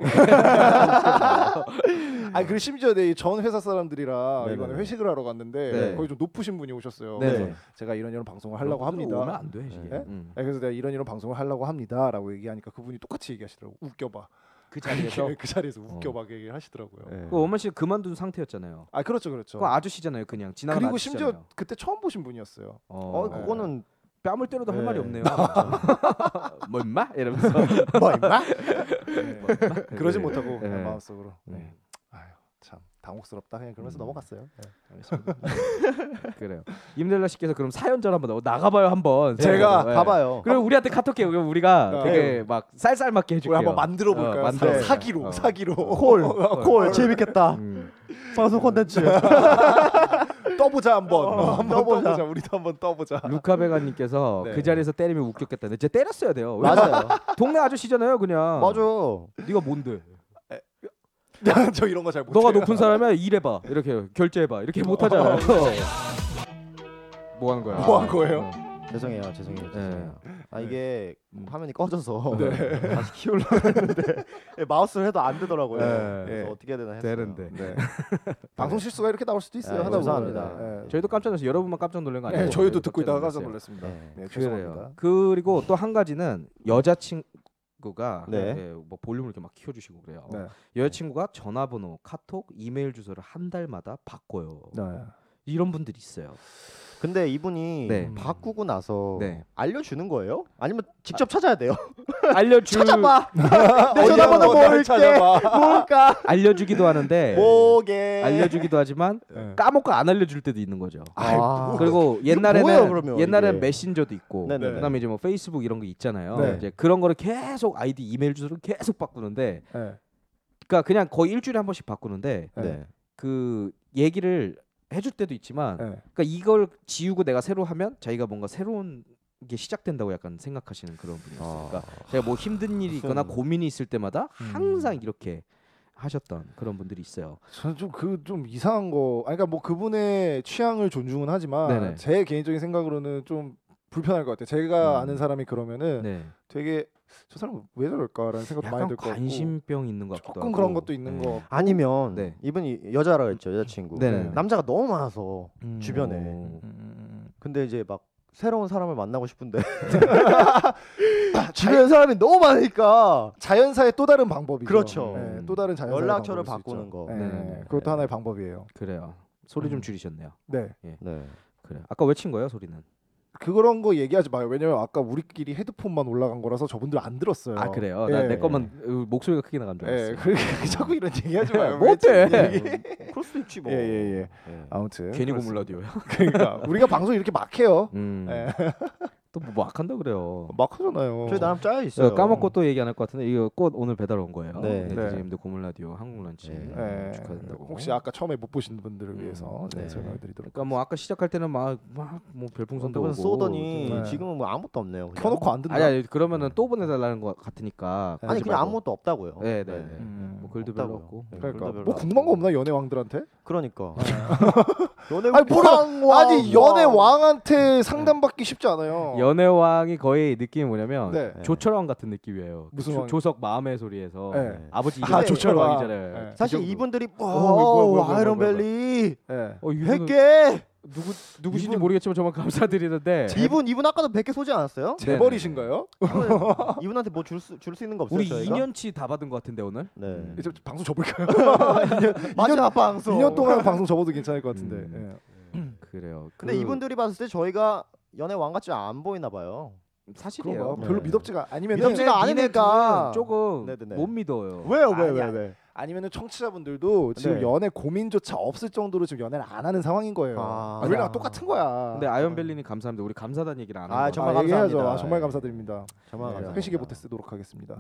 아니 그리고 심지어 내 전 회사 사람들이랑 네네네. 이번에 회식을 하러 갔는데 네. 거기 좀 높으신 분이 오셨어요. 네. 그래서 제가 이런 방송을 하려고 오면 합니다. 안 돼. 시계. 네? 그래서 내가 이런 방송을 하려고 합니다라고 얘기하니까 그분이 똑같이 얘기하시더라고. 웃겨봐. 그 자리에서 그 자리에서 웃겨봐 얘기를 하시더라고요. 네. 그 엄마 씨가 그만둔 상태였잖아요. 아 그렇죠, 그렇죠. 그 아저씨잖아요, 그냥 지나가는 그리고 아저씨잖아요. 심지어 그때 처음 보신 분이었어요. 그거는 뺨을 때려도 할 네. 말이 없네요. 뭐 임마? 이러면서 뭐 임마? 그러지 네. 못하고 네. 마음속으로. 네. 네. 아유 참 당혹스럽다. 그냥 그러면서 넘어갔어요. 네. 알겠습니다. 그래요. 임델라 씨께서 그럼 사연전 한번 나가봐요 한번. 제가 네. 가봐요. 그럼 우리한테 카톡해요. 그럼 우리가 네. 되게 막 쌀쌀맞게 우리 해줄게요. 한번 만들어 볼까요? 만들어. 사기로. 콜 재밌겠다. 방송 콘텐츠. 떠보자 한번. 한번 떠보자. 떠보자. 우리도 한번 떠보자. 루카베가님께서 네. 그 자리에서 때리면 웃겼겠다. 근데 진짜 때렸어야 돼요. 맞아요. 동네 아저씨잖아요, 그냥. 맞아. 네가 뭔데? 저 이런 거 잘 못해요. 너가 높은 사람이야 일해봐. 이렇게 결제해봐. 이렇게 못하잖아요. 뭐 하는 거야? 뭐 한 거예요? 죄송해요. 네. 아 이게 화면이 꺼져서 네. 다시 키우려고 했는데 마우스를 해도 안 되더라고요. 네. 그래서 어떻게 해야 되나 했어요. 되는데. 네. 방송 실수가 이렇게 나올 수도 있어요. 네, 하다 보면. 죄송합니다. 네. 저희도 깜짝 놀랐어요. 여러분만 깜짝 놀란 거 아니에요? 네, 저희도 저희도 듣고 있다가 깜짝 놀랐어요. 놀랐습니다. 네. 네, 그래요. 죄송합니다. 그리고 또 한 가지는 여자친구가 네. 뭐 볼륨을 이렇게 막 키워주시고 그래요. 네. 여자친구가 전화번호, 카톡, 이메일 주소를 한 달마다 바꿔요. 네. 이런 분들이 있어요. 근데 이분이 네. 바꾸고 나서 네. 알려주는 거예요? 아니면 직접 찾아야 돼요? 찾아봐. 내 전화번호 날 찾아봐. 뭘까? 알려주기도 하는데 뭐게? 알려주기도 하지만 네. 까먹고 안 알려줄 때도 있는 거죠. 아, 그리고 뭐예요, 그러면 옛날에는 이게? 메신저도 있고 네네. 그다음에 이제 뭐 페이스북 이런 거 있잖아요. 네. 이제 그런 거를 계속 아이디 이메일 주소를 계속 바꾸는데 네. 그러니까 그냥 거의 일주일에 한 번씩 바꾸는데 네. 그 얘기를 해줄 때도 있지만 네. 그러니까 이걸 지우고 내가 새로 하면 자기가 뭔가 새로운 게 시작된다고 약간 생각하시는 그런 분이었어요. 그러니까 제가 뭐 힘든 일이 있거나 고민이 있을 때마다 항상 이렇게 하셨던 그런 분들이 있어요. 저는 좀 이상한 거. 아니, 그러니까 뭐 그분의 취향을 존중은 하지만 네네. 제 개인적인 생각으로는 좀 불편할 것 같아요. 제가 아는 사람이 그러면은 네. 되게 저 사람 왜 저럴까라는 생각도 많이 약간 들 것 같고. 관심병 있는 것 같기도 조금 하고. 그런 것도 있는 네. 거. 아니면 네. 이분이 여자라고 했죠, 여자친구. 네네. 남자가 너무 많아서 주변에. 어. 근데 이제 막 새로운 사람을 만나고 싶은데 주변 사람이 너무 많으니까 자연사의 또 다른 방법이죠. 그렇죠. 네, 또 다른 자연사 연락처를 바꾸는 거. 네, 네. 그것도 하나의 방법이에요. 그래요. 소리 좀 줄이셨네요. 네. 네. 그래. 아까 외친 거예요, 소리는? 그런 거 얘기하지 마요. 왜냐면 아까 우리끼리 헤드폰만 올라간 거라서 저분들 안 들었어요. 아 그래요? 예. 나 내 것만 목소리가 크게 나간 줄 알았어요. 예, 그러니까 자꾸 이런 얘기하지 마요. 뭐 어때? 그럴 수도 있지 뭐. 예. 네. 아무튼 괜히 그렇습니다. 고물 라디오요. 그러니까 우리가 방송 이렇게 막 해요. 음. 예. 또뭐 막 한다 그래요. 막 하잖아요. 저희 나름 짜여 있어요. 까먹고 또 얘기 안 할 것 같은데 이거 꽃 오늘 배달 온 거예요. 네. DJ님들 고물 라디오 한국 런치 네. 축하드린다고. 혹시 아까 처음에 못 보신 분들을 위해서 네. 설명해드리도록. 그러니까 뭐 아까 시작할 때는 막 뭐 별풍선도 오고 쏘더니 네. 지금은 뭐 아무것도 없네요. 그냥. 켜놓고 안 듣나? 아니 그러면은 또 보내달라는 것 같으니까. 네. 아니 하지 그냥 말고. 아무것도 없다고요. 네네네. 뭐 글도 별로 없다고요. 없고. 네, 그러니까 글도 별로 뭐 궁금한 거 없나 연애 왕들한테? 그러니까. 연애 아니 뭐라? 아니 연애 왕. 왕한테 상담받기 쉽지 않아요. 연애왕이 거의 느낌이 뭐냐면 네. 조철왕 같은 느낌이에요. 무슨 왕? 조석 마음의 소리에서 네. 아버지 아, 이름이 조철왕. 조철왕이잖아요. 네. 사실 그 정도. 이분들이 뭐야, 아이론벨리 네. 이분은 100개 누구신지 이분- 모르겠지만 정말 감사드리는데 이분 아까도 100개 쏘지 않았어요? 재벌이신가요? 이분한테 뭐 줄 수 있는 거 없어요? 우리 저희가? 2년치 다 받은 것 같은데 오늘. 네. 이제 방송 접을까요? 마지막 방송. 2년 동안 방송 접어도 괜찮을 것 같은데. 그래요. 근데 그- 이분들이 봤을 때 저희가 연애 왕 같지 안 보이나 봐요. 사실이에요. 그런가? 네. 별로 믿업지가 아니면 믿음직스가 않으니까. 조금 네네네. 못 믿어요. 왜요? 아니, 아니면은 청취자분들도 지금 네. 연애 고민조차 없을 정도로 지금 연애를 안 하는 상황인 거예요. 아. 우리랑 똑같은 거야. 근데 아이언벨리님 감사합니다. 우리 감사단 얘기를 안 아, 하는 정말 거예요. 얘기해야죠. 감사합니다. 정말 감사드립니다. 정말 네, 감사합니다. 회식에 보태 쓰도록 하겠습니다.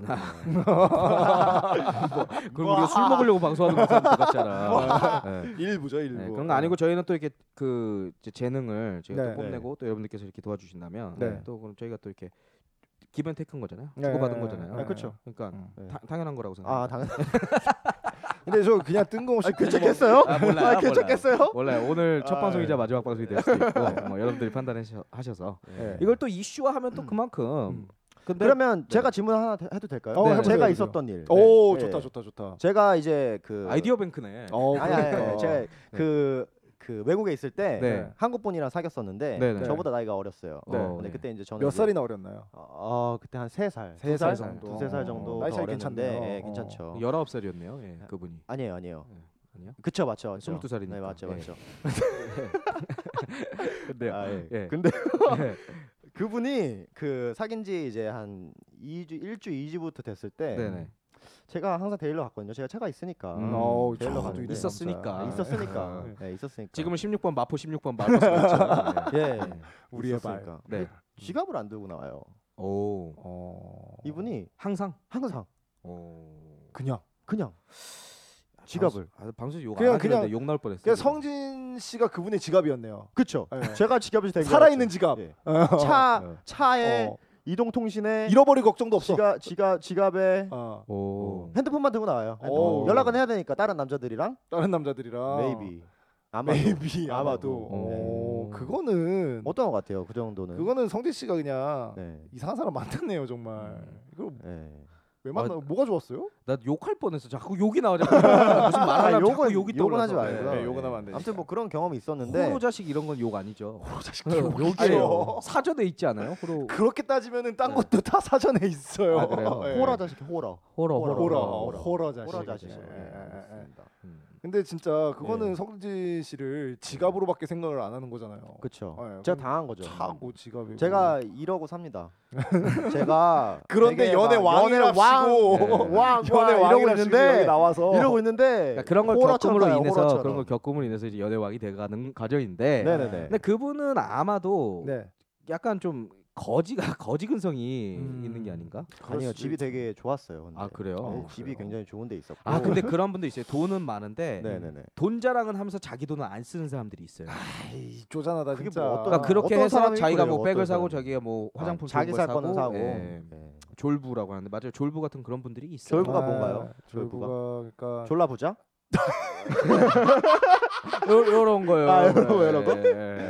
그럼 우리가 술 먹으려고 방송하는 것처럼 똑같잖아. 네. 일부죠, 일부. 네, 그런 거 아니고 저희는 또 이렇게 그 이제 재능을 저희가 네. 또 뽐내고 또 여러분들께서 이렇게 도와주신다면 네. 또 그럼 저희가 또 이렇게 기분 테크인 거잖아요. 네. 주고받은 거잖아요. 네, 그렇죠. 그러니까 네. 당연한 거라고 생각해요. 아, 당연. 근데 저 그냥 뜬금없이 괜찮겠어요? 아, 몰라요. 괜찮겠어요? 몰라요. 오늘 첫 아, 방송이자 예. 마지막 방송이 될 수도 있고 뭐 여러분들이 판단하셔서 네. 이걸 또 이슈화하면 또 그만큼. 근데 그러면 제가 질문 하나 해도 될까요? 어, 해보세요, 제가 해보세요. 있었던 일. 오, 네. 좋다. 제가 이제 그 아이디어 뱅크네. 아니, 제가 그 외국에 있을 때 네. 한국 분이랑 사귀었었는데 네네. 저보다 나이가 어렸어요. 네. 근데 그때 이제 저는 몇 이제 살이나 어렸나요? 그때 한 3살. 세 살 정도. 두세 살 정도 나이 차이 더 어렸는데 괜찮네요. 예, 괜찮죠. 19살이었네요. 예, 그분이. 아니에요. 아니요? 그쵸, 맞죠. 22살이니까. 네, 맞죠. 근데요. 아, 예. 예. 근데 예. 그분이 그 사귄 지 이제 한 2주, 1주, 2주부터 됐을 때 네네. 제가 항상 데일러 갔거든요. 제가 차가 있으니까. 어우, 데일러 저도 갔는데. 있었으니까. 있었으니까. 네, 있었으니까. 지금은 16번 마포 16번 마포. 예. 우리의 있었으니까. 네. 지갑을 안 들고 나와요. 오. 이분이 항상. 항상 그냥 그냥 지갑을. 방송 욕 그냥- 안 하는데 욕 나올 뻔했어요. 그냥 성진 씨가 그분의 지갑이었네요. 그쵸. 네. 제가 지갑이 되게 살아있는 지갑. 예. 어. 차에 어. 이동통신에 잃어버릴 걱정도 없어. 지갑에 어. 오. 핸드폰만 들고 나와요. 오. 연락은 해야 되니까 다른 남자들이랑 다른 남자들이랑 maybe 아마도 maybe 아마도. 오. 그거는 어떤 것 같아요? 그 정도는. 그거는 성진 씨가 그냥 네. 이상한 사람 만났네요 정말. 이거 네. 왜 만나? 뭐가 좋았어요? 나 욕할 뻔했어. 자꾸 욕이 나오잖아. 무슨 말하려면 자꾸 욕이 욕은 하지 떠올라서. 말고요. 네, 욕은 하면 안 되니까. 아무튼 뭐 그런 경험이 있었는데 호로 자식 이런 건 욕 아니죠. 자식 욕이에요. 사전에 있지 않아요? 호로. 그렇게 따지면은 딴 것도 다 사전에 있어요. 아, 그래요? 예. 호러 자식 호러. 호러 호러 자식. 호러 자식. 예, 예, 예. 맞습니다. 근데 진짜 그거는 네. 성진 씨를 지갑으로밖에 생각을 안 하는 거잖아요. 그렇죠. 예, 제가 그럼 당한 거죠. 차고 지갑이. 제가 이러고 삽니다. 제가 그런데 되게 연애 막 왕이랍시고 왕 연애 이러고 왕이랍시고 있는데 여기 나와서 이러고 있는데 그러니까 그런 걸 호러처럼 겪음으로 가요, 인해서 호러처럼. 그런 걸 겪음으로 인해서 이제 연애왕이 돼가는 과정인데. 네네네. 근데 그분은 아마도 네. 약간 좀 거지 근성이 있는 게 아닌가? 아니요, 집이 되게 좋았어요. 근데. 아 그래요? 네, 집이 굉장히 좋은 데 있었고. 아 근데 그런 분도 있어요. 돈은 많은데 네네네. 돈 자랑은 하면서 자기 돈은 안 쓰는 사람들이 있어요. 아이, 쪼잔하다 그게 진짜. 뭐 어떤- 그러니까 그렇게 어떤 해서 사람이 자기가 그래요, 뭐 백을 어떤 사고 사람이. 자기가 뭐 화장품 자기 좋은 살 걸 거는 사고. 예. 네. 졸부라고 하는데 맞아요. 졸부 같은 그런 분들이 있어요. 졸부가 뭔가요? 졸부가 그러니까 졸라 부자? 요런 거요. 아, 요런 거?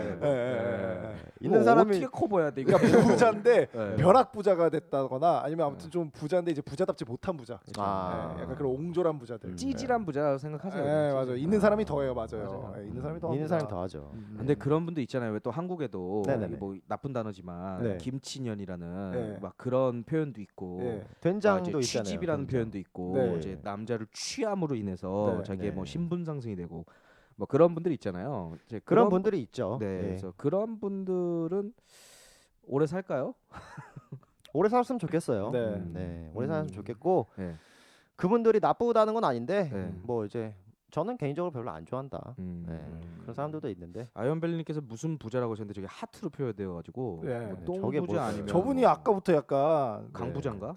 있는 사람이 어떻게 커버해야 돼? 이거 그러니까 부자인데 네. 벼락 부자가 됐다거나 아니면 아무튼 좀 부자인데 이제 부자답지 못한 부자. 아. 네, 약간 그런 옹졸한 부자들. 찌질한 부자라고 생각하세요. 네, 맞아요. 있는 사람이 더해요, 맞아요. 맞아요. 네, 있는 사람이 더. 있는 합니다. 사람이 더 하죠. 근데 그런 분도 있잖아요. 왜 또 한국에도 네네네. 뭐 나쁜 단어지만 네. 김치년이라는 네. 막 그런 표현도 있고 네. 된장도 이제 있잖아요. 취집이라는 된장. 표현도 있고 네. 이제 남자를 취함으로 인해서 네. 자기의 네. 뭐 신분 상승이 되고 뭐 그런 분들이 있잖아요. 이제 그런 분들이 있죠. 네, 네. 그래서 그런 분들은 오래 살까요? 오래 살았으면 좋겠어요. 네. 네, 오래 살았으면 좋겠고 네. 그분들이 나쁘다는 건 아닌데 네. 뭐 이제 저는 개인적으로 별로 안 좋아한다. 네. 그런 사람들도 있는데 아이언벨리님께서 무슨 부자라고 하셨는데 저게 하트로 표현되어가지고 네. 뭐 저게 똥부자 뭘까요? 아니면 저분이 아까부터 약간 강부자인가?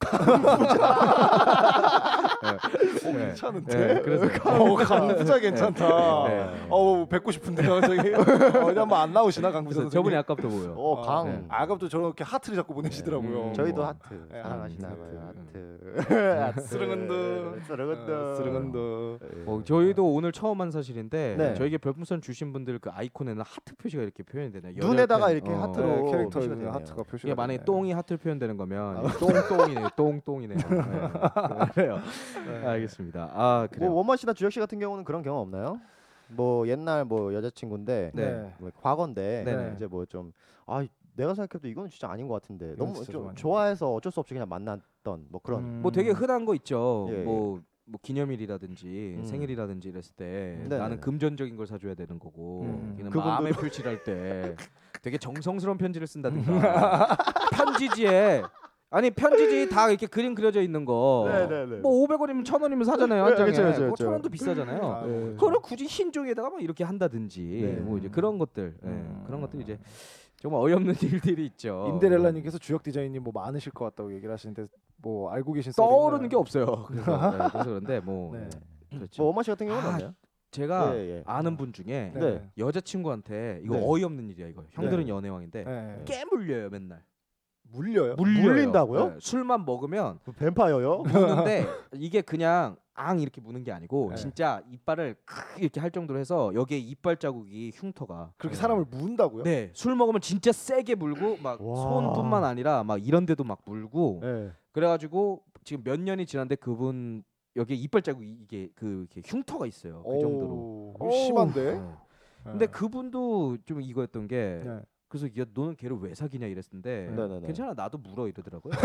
괜찮은데. 네, 그래서 강부자 괜찮다. 네. 뵙고 싶은데요, 저기. 어디 한번 안 나오시나 강부자 그래서 선생님? 저분이 아까부터 보여. 강. 네. 아까부터 저렇게 하트를 자꾸 보내시더라고요. 저희도 하트 네, 사랑하시나 하트. 봐요. 하트. 쓰릉은드. 쓰릉은드. 쓰릉은드. 저희도 오늘 처음 한 사실인데 네. 저에게 별풍선 주신 분들 그 아이콘에는 하트 표시가 이렇게 표현이 되네요. 눈에다가 열혈 팬. 이렇게 하트로 네, 표시가 캐릭터에 되네요. 하트가 표시가 이게 만약에 되네. 똥이 하트로 표현되는 거면 똥똥이네요. 똥똥이네요. 네. 그래요. 알겠습니다. 아 그래요. 뭐 원만 씨나 주혁 씨 같은 경우는 그런 경험 없나요? 뭐 옛날 뭐 여자친구인데 네. 뭐 과거인데 네네. 이제 뭐 좀 내가 생각해도 이거는 진짜 아닌 것 같은데 너무 진짜 좀 좀 아닌 좋아해서 어쩔 수 없이 그냥 만났던 뭐 그런 뭐 되게 흔한 거 있죠. 예, 예. 뭐 기념일이라든지 음. 생일이라든지 이랬을 때 네네네. 나는 금전적인 걸 사줘야 되는 거고 걔는 그분도- 마음의 표시를 할 때 되게 정성스러운 편지를 쓴다든가 편지지에 아니 편지지 다 이렇게 그림 그려져 있는 거 네네네. 뭐 500원이면 1000원이면 사잖아요 한 장에 그쵸, 그쵸, 뭐 그쵸. 1000원도 비싸잖아요 아, 네. 그거를 굳이 흰 종이에다가 막 이렇게 한다든지 네. 뭐 이제 그런 것들 그런 것들 이제 정말 어이없는 일들이 있죠. 임데렐라님께서 주역 디자인님 뭐 많으실 것 같다고 얘기를 하시는데 뭐 알고 계신 썰이 떠오르는 있나요? 게 없어요. 그래서 그런데 뭐 네. 그렇죠. 뭐 원만 씨 같은 경우는 아, 없나요? 제가 예, 예. 아는 분 중에 네. 여자친구한테 이거 네. 어이없는 일이야 이거. 형들은 네. 연애왕인데 네. 깨 물려요 맨날. 물려요? 물린다고요? 네, 술만 먹으면 뱀파이어요? 무는데 이게 그냥 앙 이렇게 무는 게 아니고 네. 진짜 이빨을 크 이렇게 할 정도로 해서 여기에 이빨 자국이 흉터가. 그렇게 사람을 문다고요? 네, 술 먹으면 진짜 세게 물고 막 와. 손뿐만 아니라 막 이런 데도 막 물고 네. 그래가지고 지금 몇 년이 지났는데 그분 여기에 이빨 자국 이게 그 이렇게 흉터가 있어요. 그 정도로. 이거 심한데? 네. 근데 그분도 좀 이거였던 게 네. 그래서 야, 너는 걔를 왜 사귀냐 이랬는데 네네네. 괜찮아 나도 물어 이러더라고요.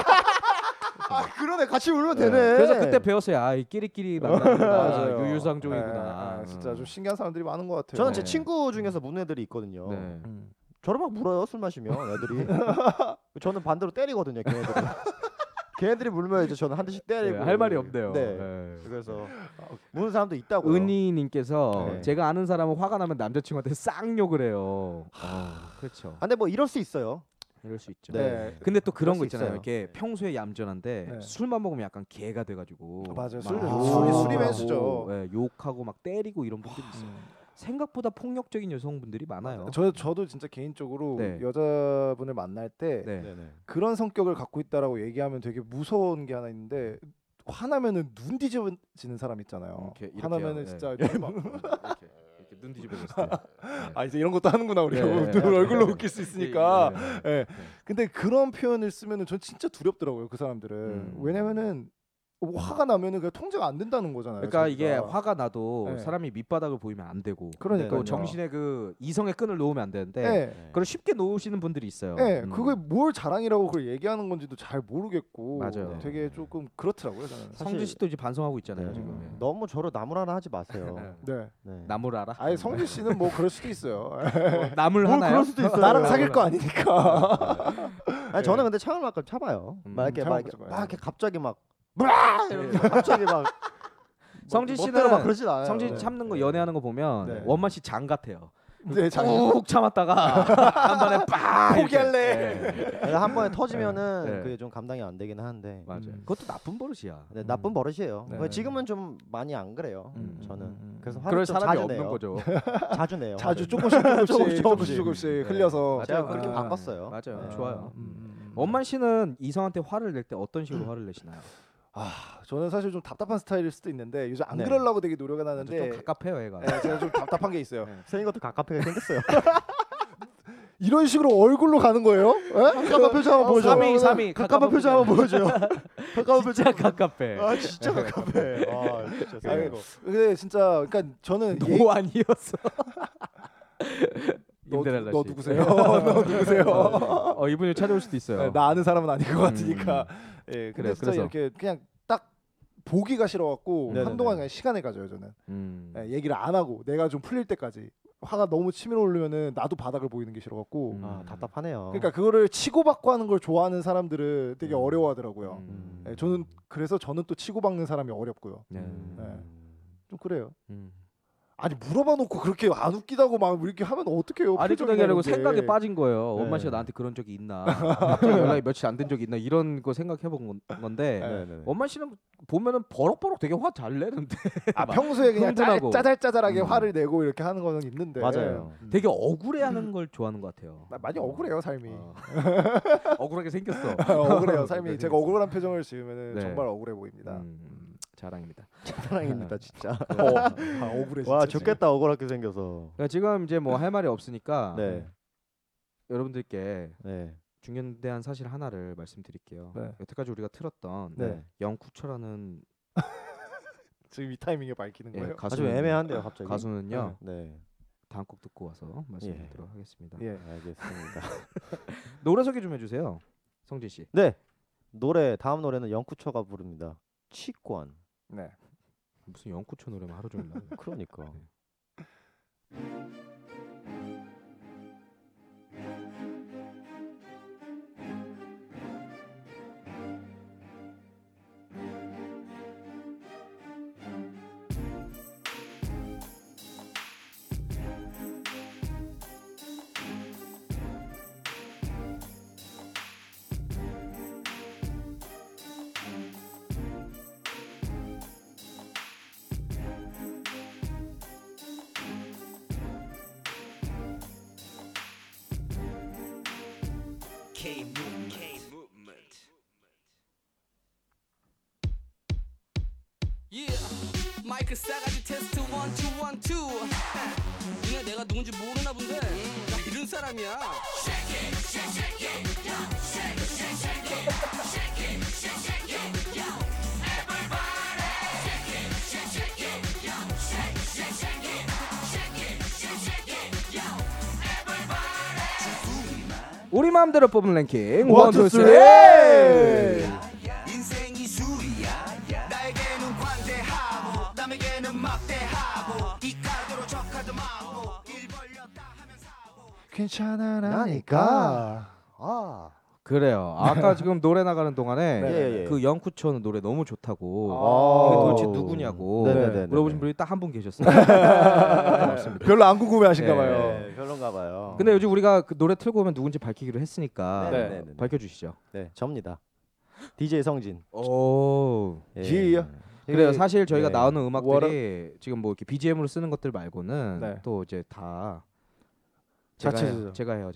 그러네 같이 울면 네. 되네. 그래서 그때 배웠어요. 아, 이 끼리끼리 만나는구나. 맞아요. 유유상종이구나. 네, 진짜 좀 신기한 사람들이 많은 것 같아요. 저는 네. 제 친구 중에서 무는 애들이 있거든요. 네. 저를 막 물어요 술 마시면 애들이. 저는 반대로 때리거든요 걔네들이. 걔네들이 물면 이제 저는 한 대씩 때리고. 네, 할 말이 없네요. 네. 네. 그래서 무는 사람도 있다고요. 은희님께서 네. 제가 아는 사람은 화가 나면 남자친구한테 쌍욕을 해요. 그렇죠. 근데 뭐 이럴 수 있어요. 이럴 수 있죠. 네. 근데 또 그런 그럴 거 수 있잖아요. 있어요. 이렇게 평소에 얌전한데 네. 술만 먹으면 약간 개가 돼가지고 맞아요. 막 술이 욕하고, 술이 매수죠. 네, 욕하고 막 때리고 이런 분들이 있어요. 생각보다 폭력적인 여성분들이 많아요. 저도 진짜 개인적으로 네. 여자분을 만날 때 네. 그런 성격을 갖고 있다라고 얘기하면 되게 무서운 게 하나 있는데 화나면은 눈 뒤집어지는 사람 있잖아요. 이렇게요. 화나면은 네. 진짜 이렇게 눈 뒤집어졌을 때. 아 이제 이런 것도 하는구나 우리 네, 눈 네. 얼굴로 웃길 수 있으니까. 네, 네, 네. 예. 근데 그런 표현을 쓰면은 전 진짜 두렵더라고요 그 사람들은. 왜냐면은 화가 나면은 그냥 통제가 안 된다는 거잖아요. 그러니까 자기가. 이게 화가 나도 네. 사람이 밑바닥을 보이면 안 되고 그러니까요. 또 정신의 그 이성의 끈을 놓으면 안 되는데 예. 그걸 쉽게 놓으시는 분들이 있어요. 예, 그게 뭘 자랑이라고 그걸 얘기하는 건지도 잘 모르겠고 맞아요. 되게 조금 그렇더라고요 저는. 성준 씨도 이제 반성하고 있잖아요 네. 지금. 너무 저를 나무라나 하지 마세요. 네. 네. 나물 알아? 아예 성준 씨는 뭐 그럴 수도 있어요. 나물 뭐 하나요? 그럴 수도 있어요. 나랑 사귈 거 아니니까. 아니 저는 근데 참을 만큼 참아요. 막 이렇게 참을 막 이렇게, 만큼 막 이렇게 갑자기 막 이러면서 갑자기 막 성진 멋대로 막 씨는 그러진 않아요. 성진 네. 참는 거 연애하는 거 보면 네. 원만 씨 장 같아요. 네, 꾹 참았다가 한 번에 빡 포기할래. 이렇게. 네. 한 번에 터지면은 네. 그게 좀 감당이 안 되긴 하는데. 맞아요. 그것도 나쁜 버릇이야. 네, 나쁜 버릇이에요. 네. 지금은 좀 많이 안 그래요. 저는. 그래서 화를 그럴 좀 사람이 자주 없는 내요. 거죠. 자주 내요. 자주 화를. 조금씩 조금씩 흘려서 제가 맞아요. 그렇게 네. 바꿨어요. 맞아요. 네. 좋아요. 원만 씨는 이성한테 화를 낼 때 어떤 식으로 화를 내시나요? 저는 사실 좀 답답한 스타일일 수도 있는데 요즘 안 네. 그러려고 되게 노력은 좀 하는데 갑갑해요, 얘가. 네, 제가 좀 답답한 게 있어요. 생긴 것도 가깝게 생겼어요. 이런 식으로 얼굴로 가는 거예요? 가깝한 표정 한번 보여줘. 3위. 가깝한 표정 한번 보여줘요. 가까운 표정. 진짜 갑갑해. 아 진짜 가깝해. 아 진짜. 아이고. 근데 진짜 그러니까 저는 너 아니었어. 너 임데렐라 씨. 누구세요? 너 누구세요? 이분이 찾아올 수도 있어요. 네, 나 아는 사람은 아닌 것 같으니까. 예, 근데 그래요, 진짜 그래서. 이렇게 그냥 딱 보기가 싫어갖고 네네네. 한동안 그냥 시간을 가져요 저는. 얘기를 안 하고 내가 좀 풀릴 때까지. 화가 너무 치밀어 오르면은 나도 바닥을 보이는 게 싫어갖고. 아 답답하네요. 그러니까 그거를 치고받고 하는 걸 좋아하는 사람들은 되게 어려워하더라고요. 음. 예, 저는 그래서 저는 또 치고받는 사람이 어렵고요. 네. 네. 좀 그래요. 음. 아니 물어봐 놓고 그렇게 안 웃기다고 막 이렇게 하면 어떡해요? 아니 표정이 그게 아니고 다른데. 생각에 빠진 거예요. 네. 원만 씨가 나한테 그런 적이 있나? 갑자기 연락이 며칠 안 된 적이 있나? 이런 거 생각해 본 건데 네네네. 원만 씨는 보면은 버럭버럭 되게 화 잘 내는데 아 평소에 그냥 흥분하고. 짜잘짜잘하게 음. 화를 내고 이렇게 하는 거는 있는데 맞아요. 되게 억울해하는 걸 좋아하는 것 같아요. 많이 억울해요 삶이. 억울하게 생겼어. 억울해요 삶이. 제가 억울한 표정을 지으면 네. 정말 억울해 보입니다. 자랑입니다. 사랑입니다 진짜. 억울해 진짜. 와 좋겠다 억울하게 생겨서. 그러니까 지금 이제 뭐 할 말이 없으니까 네. 여러분들께 네. 중요한 사실 하나를 말씀드릴게요. 네. 여태까지 우리가 틀었던 네. 영쿠처라는 지금 이 타이밍에 밝히는 거예요? 아주 좀 애매한데요 갑자기. 가수는요. 네. 다음 곡 듣고 와서 말씀드리도록 하겠습니다. 예. 알겠습니다. 노래 소개 좀 해주세요, 성진 씨. 네. 노래 다음 노래는 영쿠처가 부릅니다. 치권. 네. 무슨 영쿠처 노래만 하루 종일 나오네. 그러니까. 마이크 싸가지 테스트 1, 2, 1, 2 니네 내가 누군지 모르나 본데 나 이런 사람이야. 우리 마음대로 뽑은 랭킹 원, 투, 1, 2, 3. 인생이 술이야 나에게는 관대하고 남에게는 막대하고 이 카드로 저 카드 망고 일 벌렸다 하면 사고 괜찮아 나니까. 아. 그래요. 아까 지금 노래 나가는 동안에 예, 예. 그 영쿠처는 노래 너무 좋다고 아. 그게 도대체 누구냐고 네네네네. 물어보신 분이 딱 한 분 계셨어요. 없습니다. 별로 안 궁금해하신가 예. 봐요. 네, 별론가 봐요. 근데 요즘 우리가 그 노래 틀고 오면 누군지 밝히기로 했으니까 네. 밝혀주시죠. 네, 접니다. DJ 성진. 오. 예. 지요? 그래요. 사실 저희가 네. 나오는 음악들이 지금 뭐 이렇게 BGM으로 쓰는 것들 말고는 네. 또 이제 다 자체적으로. 제가 해요.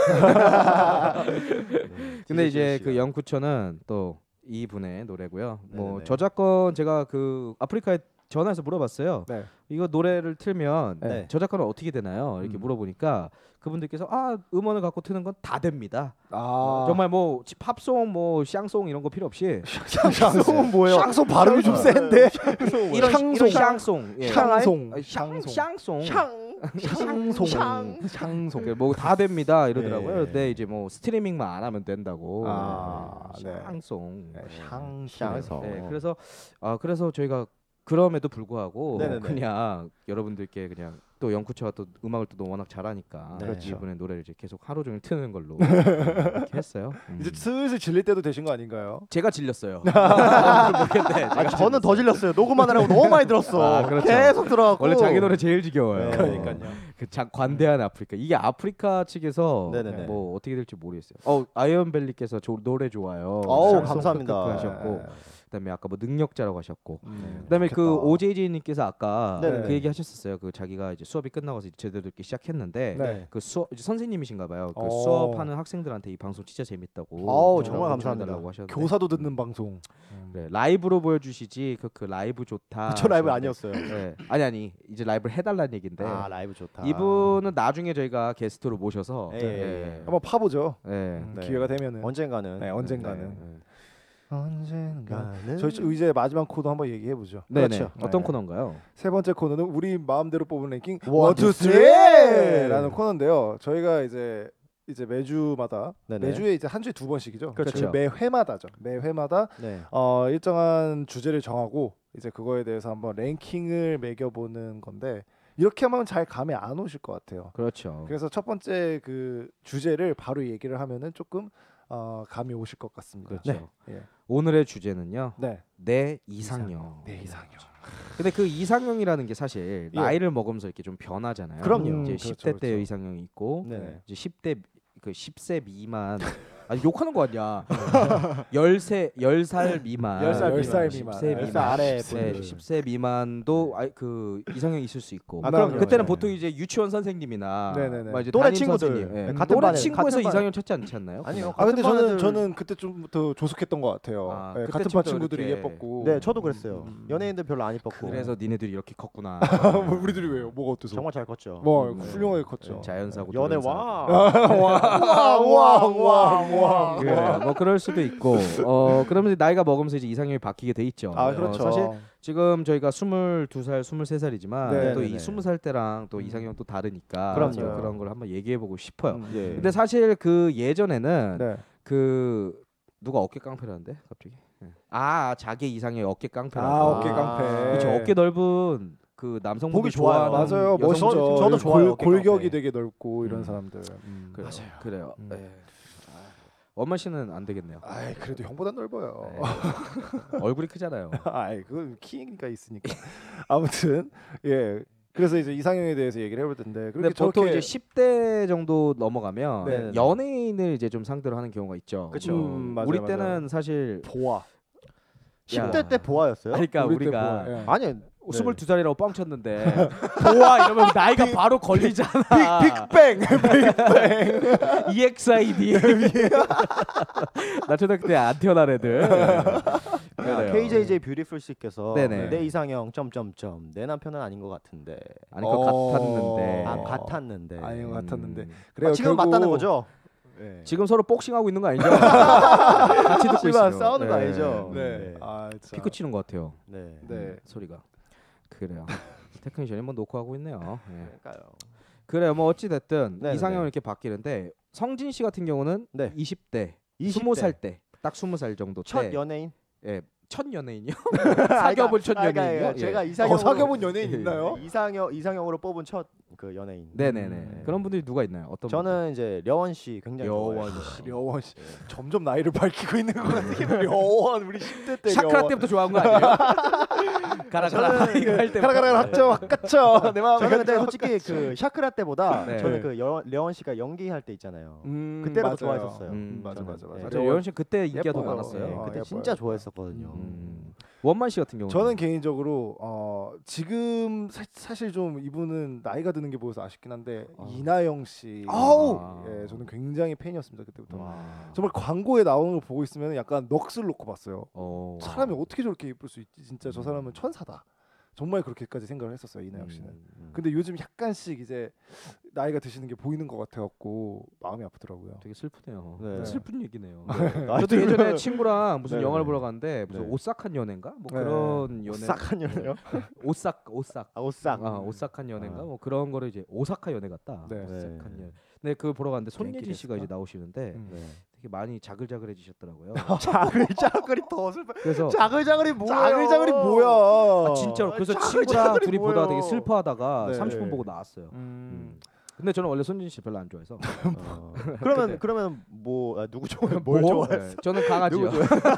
네, 근데 DJ 이제 씨가. 그 영쿠처는 또 이분의 노래고요. 뭐 네네네. 저작권 제가 그 아프리카에 전화해서 물어봤어요. 네. 이거 노래를 틀면 네. 저작권은 어떻게 되나요? 이렇게 물어보니까 그분들께서 음원을 갖고 트는 건 다 됩니다. 정말 뭐 팝송, 뭐 샹송 이런 거 필요 없이 샹송은 뭐예요? 샹송 발음이 좀 센데. 이런 샹송. 샹송, 예. 샹송. 샹송, 샹송. 샹송. 뭐 다 됩니다 이러더라고요. 예. 근데 이제 뭐 스트리밍만 안 하면 된다고. 아, 네. 샹송. 샹송. 네, 그래서 저희가 그럼에도 불구하고 네네네. 그냥 여러분들께 그냥 또 영쿠처가 또 음악을 또 워낙 잘하니까 네. 그렇죠. 이번에 노래를 이제 계속 하루 종일 트는 걸로 이렇게 했어요. 이제 슬슬 질릴 때도 되신 거 아닌가요? 제가 질렸어요. 모르겠네. 아, 저는 더 질렸어요. 녹음하느라고 너무 많이 들었어. 아, 그렇죠. 계속 들어가고. 원래 자기 노래 제일 지겨워요. 네. 그러니까요. 그 관대한 아프리카. 이게 아프리카 측에서 네네네. 뭐 어떻게 될지 모르겠어요. 아이언벨리께서 노래 좋아요. 어우, 샹송 감사합니다. 크크크 하셨고 그다음에 아까 뭐 능력자라고 하셨고 그다음에 좋겠다. 그 OJJ님께서 아까 네네. 그 얘기 하셨었어요. 그 자기가 이제 수업이 끝나고서 이제 제대로 듣기 시작했는데 네. 그 수업 이제 선생님이신가봐요. 그 어. 수업하는 학생들한테 이 방송 진짜 재밌다고. 어우, 정말 감사합니다. 달라고 하셨는데. 교사도 듣는 방송. 네, 라이브로 보여주시지 그 라이브 좋다. 저 라이브 하셨는데. 아니었어요. 네. 아니 이제 라이브를 해달라는 얘긴데. 아, 라이브 좋다. 이분은 나중에 저희가 게스트로 모셔서 예. 한번 파보죠. 네. 네. 기회가 되면은. 언젠가는. 네, 언젠가는. 네. 언젠가는. 저희 이제 마지막 코너 한번 얘기해 보죠. 네네. 그렇죠. 어떤 네. 코너인가요? 세 번째 코너는 우리 마음대로 뽑은 랭킹 원, 1, 2, 투, 3라는 코너인데요. 저희가 이제 매주마다 네네. 매주에 이제 한 주에 두 번씩이죠. 그렇죠. 매 회마다죠. 매 회마다 네. 일정한 주제를 정하고 이제 그거에 대해서 한번 랭킹을 매겨보는 건데 이렇게 하면 잘 감이 안 오실 것 같아요. 그렇죠. 그래서 첫 번째 그 주제를 바로 얘기를 하면은 조금 감이 오실 것 같습니다. 그렇죠. 예. 오늘의 주제는요. 네. 내 이상형. 내 이상형. 근데 그 이상형이라는 게 사실 예. 나이를 먹으면서 이렇게 좀 변하잖아요. 그럼요. 이제 그렇죠, 10대 때의 그렇죠. 이상형이 있고 네. 이제 10대 그 10세 미만 아니 욕하는 거 아니야. 10살 미만. 10살 미만. 10세 10살 미만. 아래 네, 분들. 10세 미만도 그 이상형이 있을 수 있고. 아, 그럼요. 그때는 네. 보통 이제 유치원 선생님이나 네네네. 막 이제 또래 담임 친구들. 선생님, 예. 네, 같은 또래 반에, 친구에서 같은 반. 이상형 찾지 않지 않나요? 아니요. 아 근데 같은 저는 그때 좀부터 조숙했던 것 같아요. 아, 네, 같은 그때쯤부터 반 친구들이 이렇게. 예뻤고. 네, 저도 그랬어요. 연예인들 별로 안 이뻤고. 그래서 니네들이 이렇게 컸구나. 뭐 우리들이 왜요? 뭐가 어때서? 정말 잘 컸죠. 뭐 네. 훌륭하게 컸죠. 자연사고 연애 도련사. 와. 그래요. 뭐 그럴 수도 있고 그러면서 나이가 먹으면서 이제 이상형이 바뀌게 돼 있죠. 아 그렇죠. 사실 지금 저희가 22살, 23살이지만 네, 또 네, 이 네. 20살 때랑 또 이상형 또 다르니까 그럼요. 제가 그런 걸 한번 얘기해 보고 싶어요. 예. 근데 사실 그 예전에는 네. 그 누가 어깨 깡패라는데 갑자기 자기 이상형 어깨 깡패라고. 아 어깨 깡패. 그렇죠. 어깨 넓은 그 남성분들 보기 좋아요. 좋아하는 맞아요. 여성- 멋있죠. 저도 좋아요, 어깨 골격이 깡패. 되게 넓고 이런 음. 사람들. 그래요. 맞아요. 그래요. 음. 네. 원만 씨는 안 되겠네요. 아이 그래도 형보다 넓어요. 네. 얼굴이 크잖아요. 아이 그 키가 있으니까. 아무튼 예. 그래서 이제 이상형에 대해서 얘기를 해볼 텐데. 근데 그렇게 보통 저렇게 이제 10대 정도 넘어가면 네. 연예인을 이제 좀 상대로 하는 경우가 있죠. 그쵸. 맞아요, 우리 맞아요. 때는 사실 보아. 10대 때 보아였어요? 그러니까 우리 때 우리가 보아. 예. 아니, 22살이라고 뻥쳤는데 보아 이러면 나이가 바로 걸리잖아. 빅뱅. EXID. 나 초등학교 때 안 태어난 애들. 그래요. KJJ 뷰티풀 씨께서 네네. 내 이상형 점점점 내 남편은 아닌 것 같은데. 아닌 것 같았는데. 아, 같았는데. 아닌 것 같았는데. 음. 그래요. 지금 결국 맞다는 거죠? 네. 지금 서로 복싱하고 있는 거 아니죠? 같이 듣고 씨발, 있어요. 싸우는 거 아니죠? 네. 아, 진짜. 피크 치는 것 같아요. 네. 네. 소리가. 그래요. 테크니션이 뭐 녹화하고 있네요. 예. 그러니까요. 그래요. 뭐 어찌 됐든 네네네. 이상형이 이렇게 바뀌는데 성진 씨 같은 경우는 네. 20대, 20대. 20살 때, 딱 20살 정도 때. 첫 연예인? 예. 첫 연예인이요? 사귀어본 첫 연예인이요? 제가 예. 이상형 사귀어본 연예인 있나요? 이상형으로 뽑은 첫 그 연예인. 네네네. 그런 분들이 누가 있나요? 어떤 저는 이제 려원 씨 굉장히 려원 좋아해요. 씨. 려원 씨. 점점 나이를 밝히고 있는 것 같아요. 려원 우리 10대 때 샤크라 려원. 때부터 좋아한 거 아니에요? 가라 가라 이거 할 때. 가라가라 갔죠. 갔죠. 내 마음에 저는 근데 갔죠. 솔직히 그 샤크라 때보다 네. 저는 그 려원 씨가 연기할 때 있잖아요. 그때부터 맞아요. 좋아했었어요. 맞아 저는. 맞아 네. 맞아. 맞아요. 여원 씨 그때 인기가 더 예뻐요. 많았어요. 예. 그때 예뻐요. 진짜 좋아했었거든요. 원만 씨 같은 경우는 저는 개인적으로 지금 사실 좀 이분은 나이가 드는 게 보여서 아쉽긴 한데 이나영 씨. 아우! 예, 저는 굉장히 팬이었습니다 그때부터. 와. 정말 광고에 나오는 걸 보고 있으면 약간 넋을 놓고 봤어요. 사람이 어떻게 저렇게 예쁠 수 있지? 진짜 저 사람은 천사다. 정말 그렇게까지 생각을 했었어요 이나영 씨는. 근데 요즘 약간씩 이제 나이가 드시는 게 보이는 것 같아갖고 마음이 아프더라고요. 되게 슬프네요. 네. 슬픈 얘기네요. 아, 저도 예전에 친구랑 무슨 네네. 영화를 보러 갔는데 무슨 네. 오싹한 연애인가 뭐 네. 그런 연애. 오싹한 연애요? 오싹. 아, 오싹. 오싹한 연애인가 뭐 그런 거를 이제 오사카 연애 같다. 네. 오싹한 연애. 근데 그걸 보러 갔는데 손예진 씨가 이제 겐키데스까? 나오시는데 네. 되게 많이 자글자글해지셨더라고요. 자글자글이 더 슬퍼. 그래서 자글자글이 뭐야? 자글자글이 뭐야? 아, 진짜로 그래서 자글자글이 친구랑 둘이 뭐예요? 보다가 되게 슬퍼하다가 네. 30분 보고 나왔어요. 근데 저는 원래 손진 씨 별로 안 좋아해서. 그러면 뭐 누구 좋아해? 뭘 뭐? 좋아해? 네, 저는 강아지요.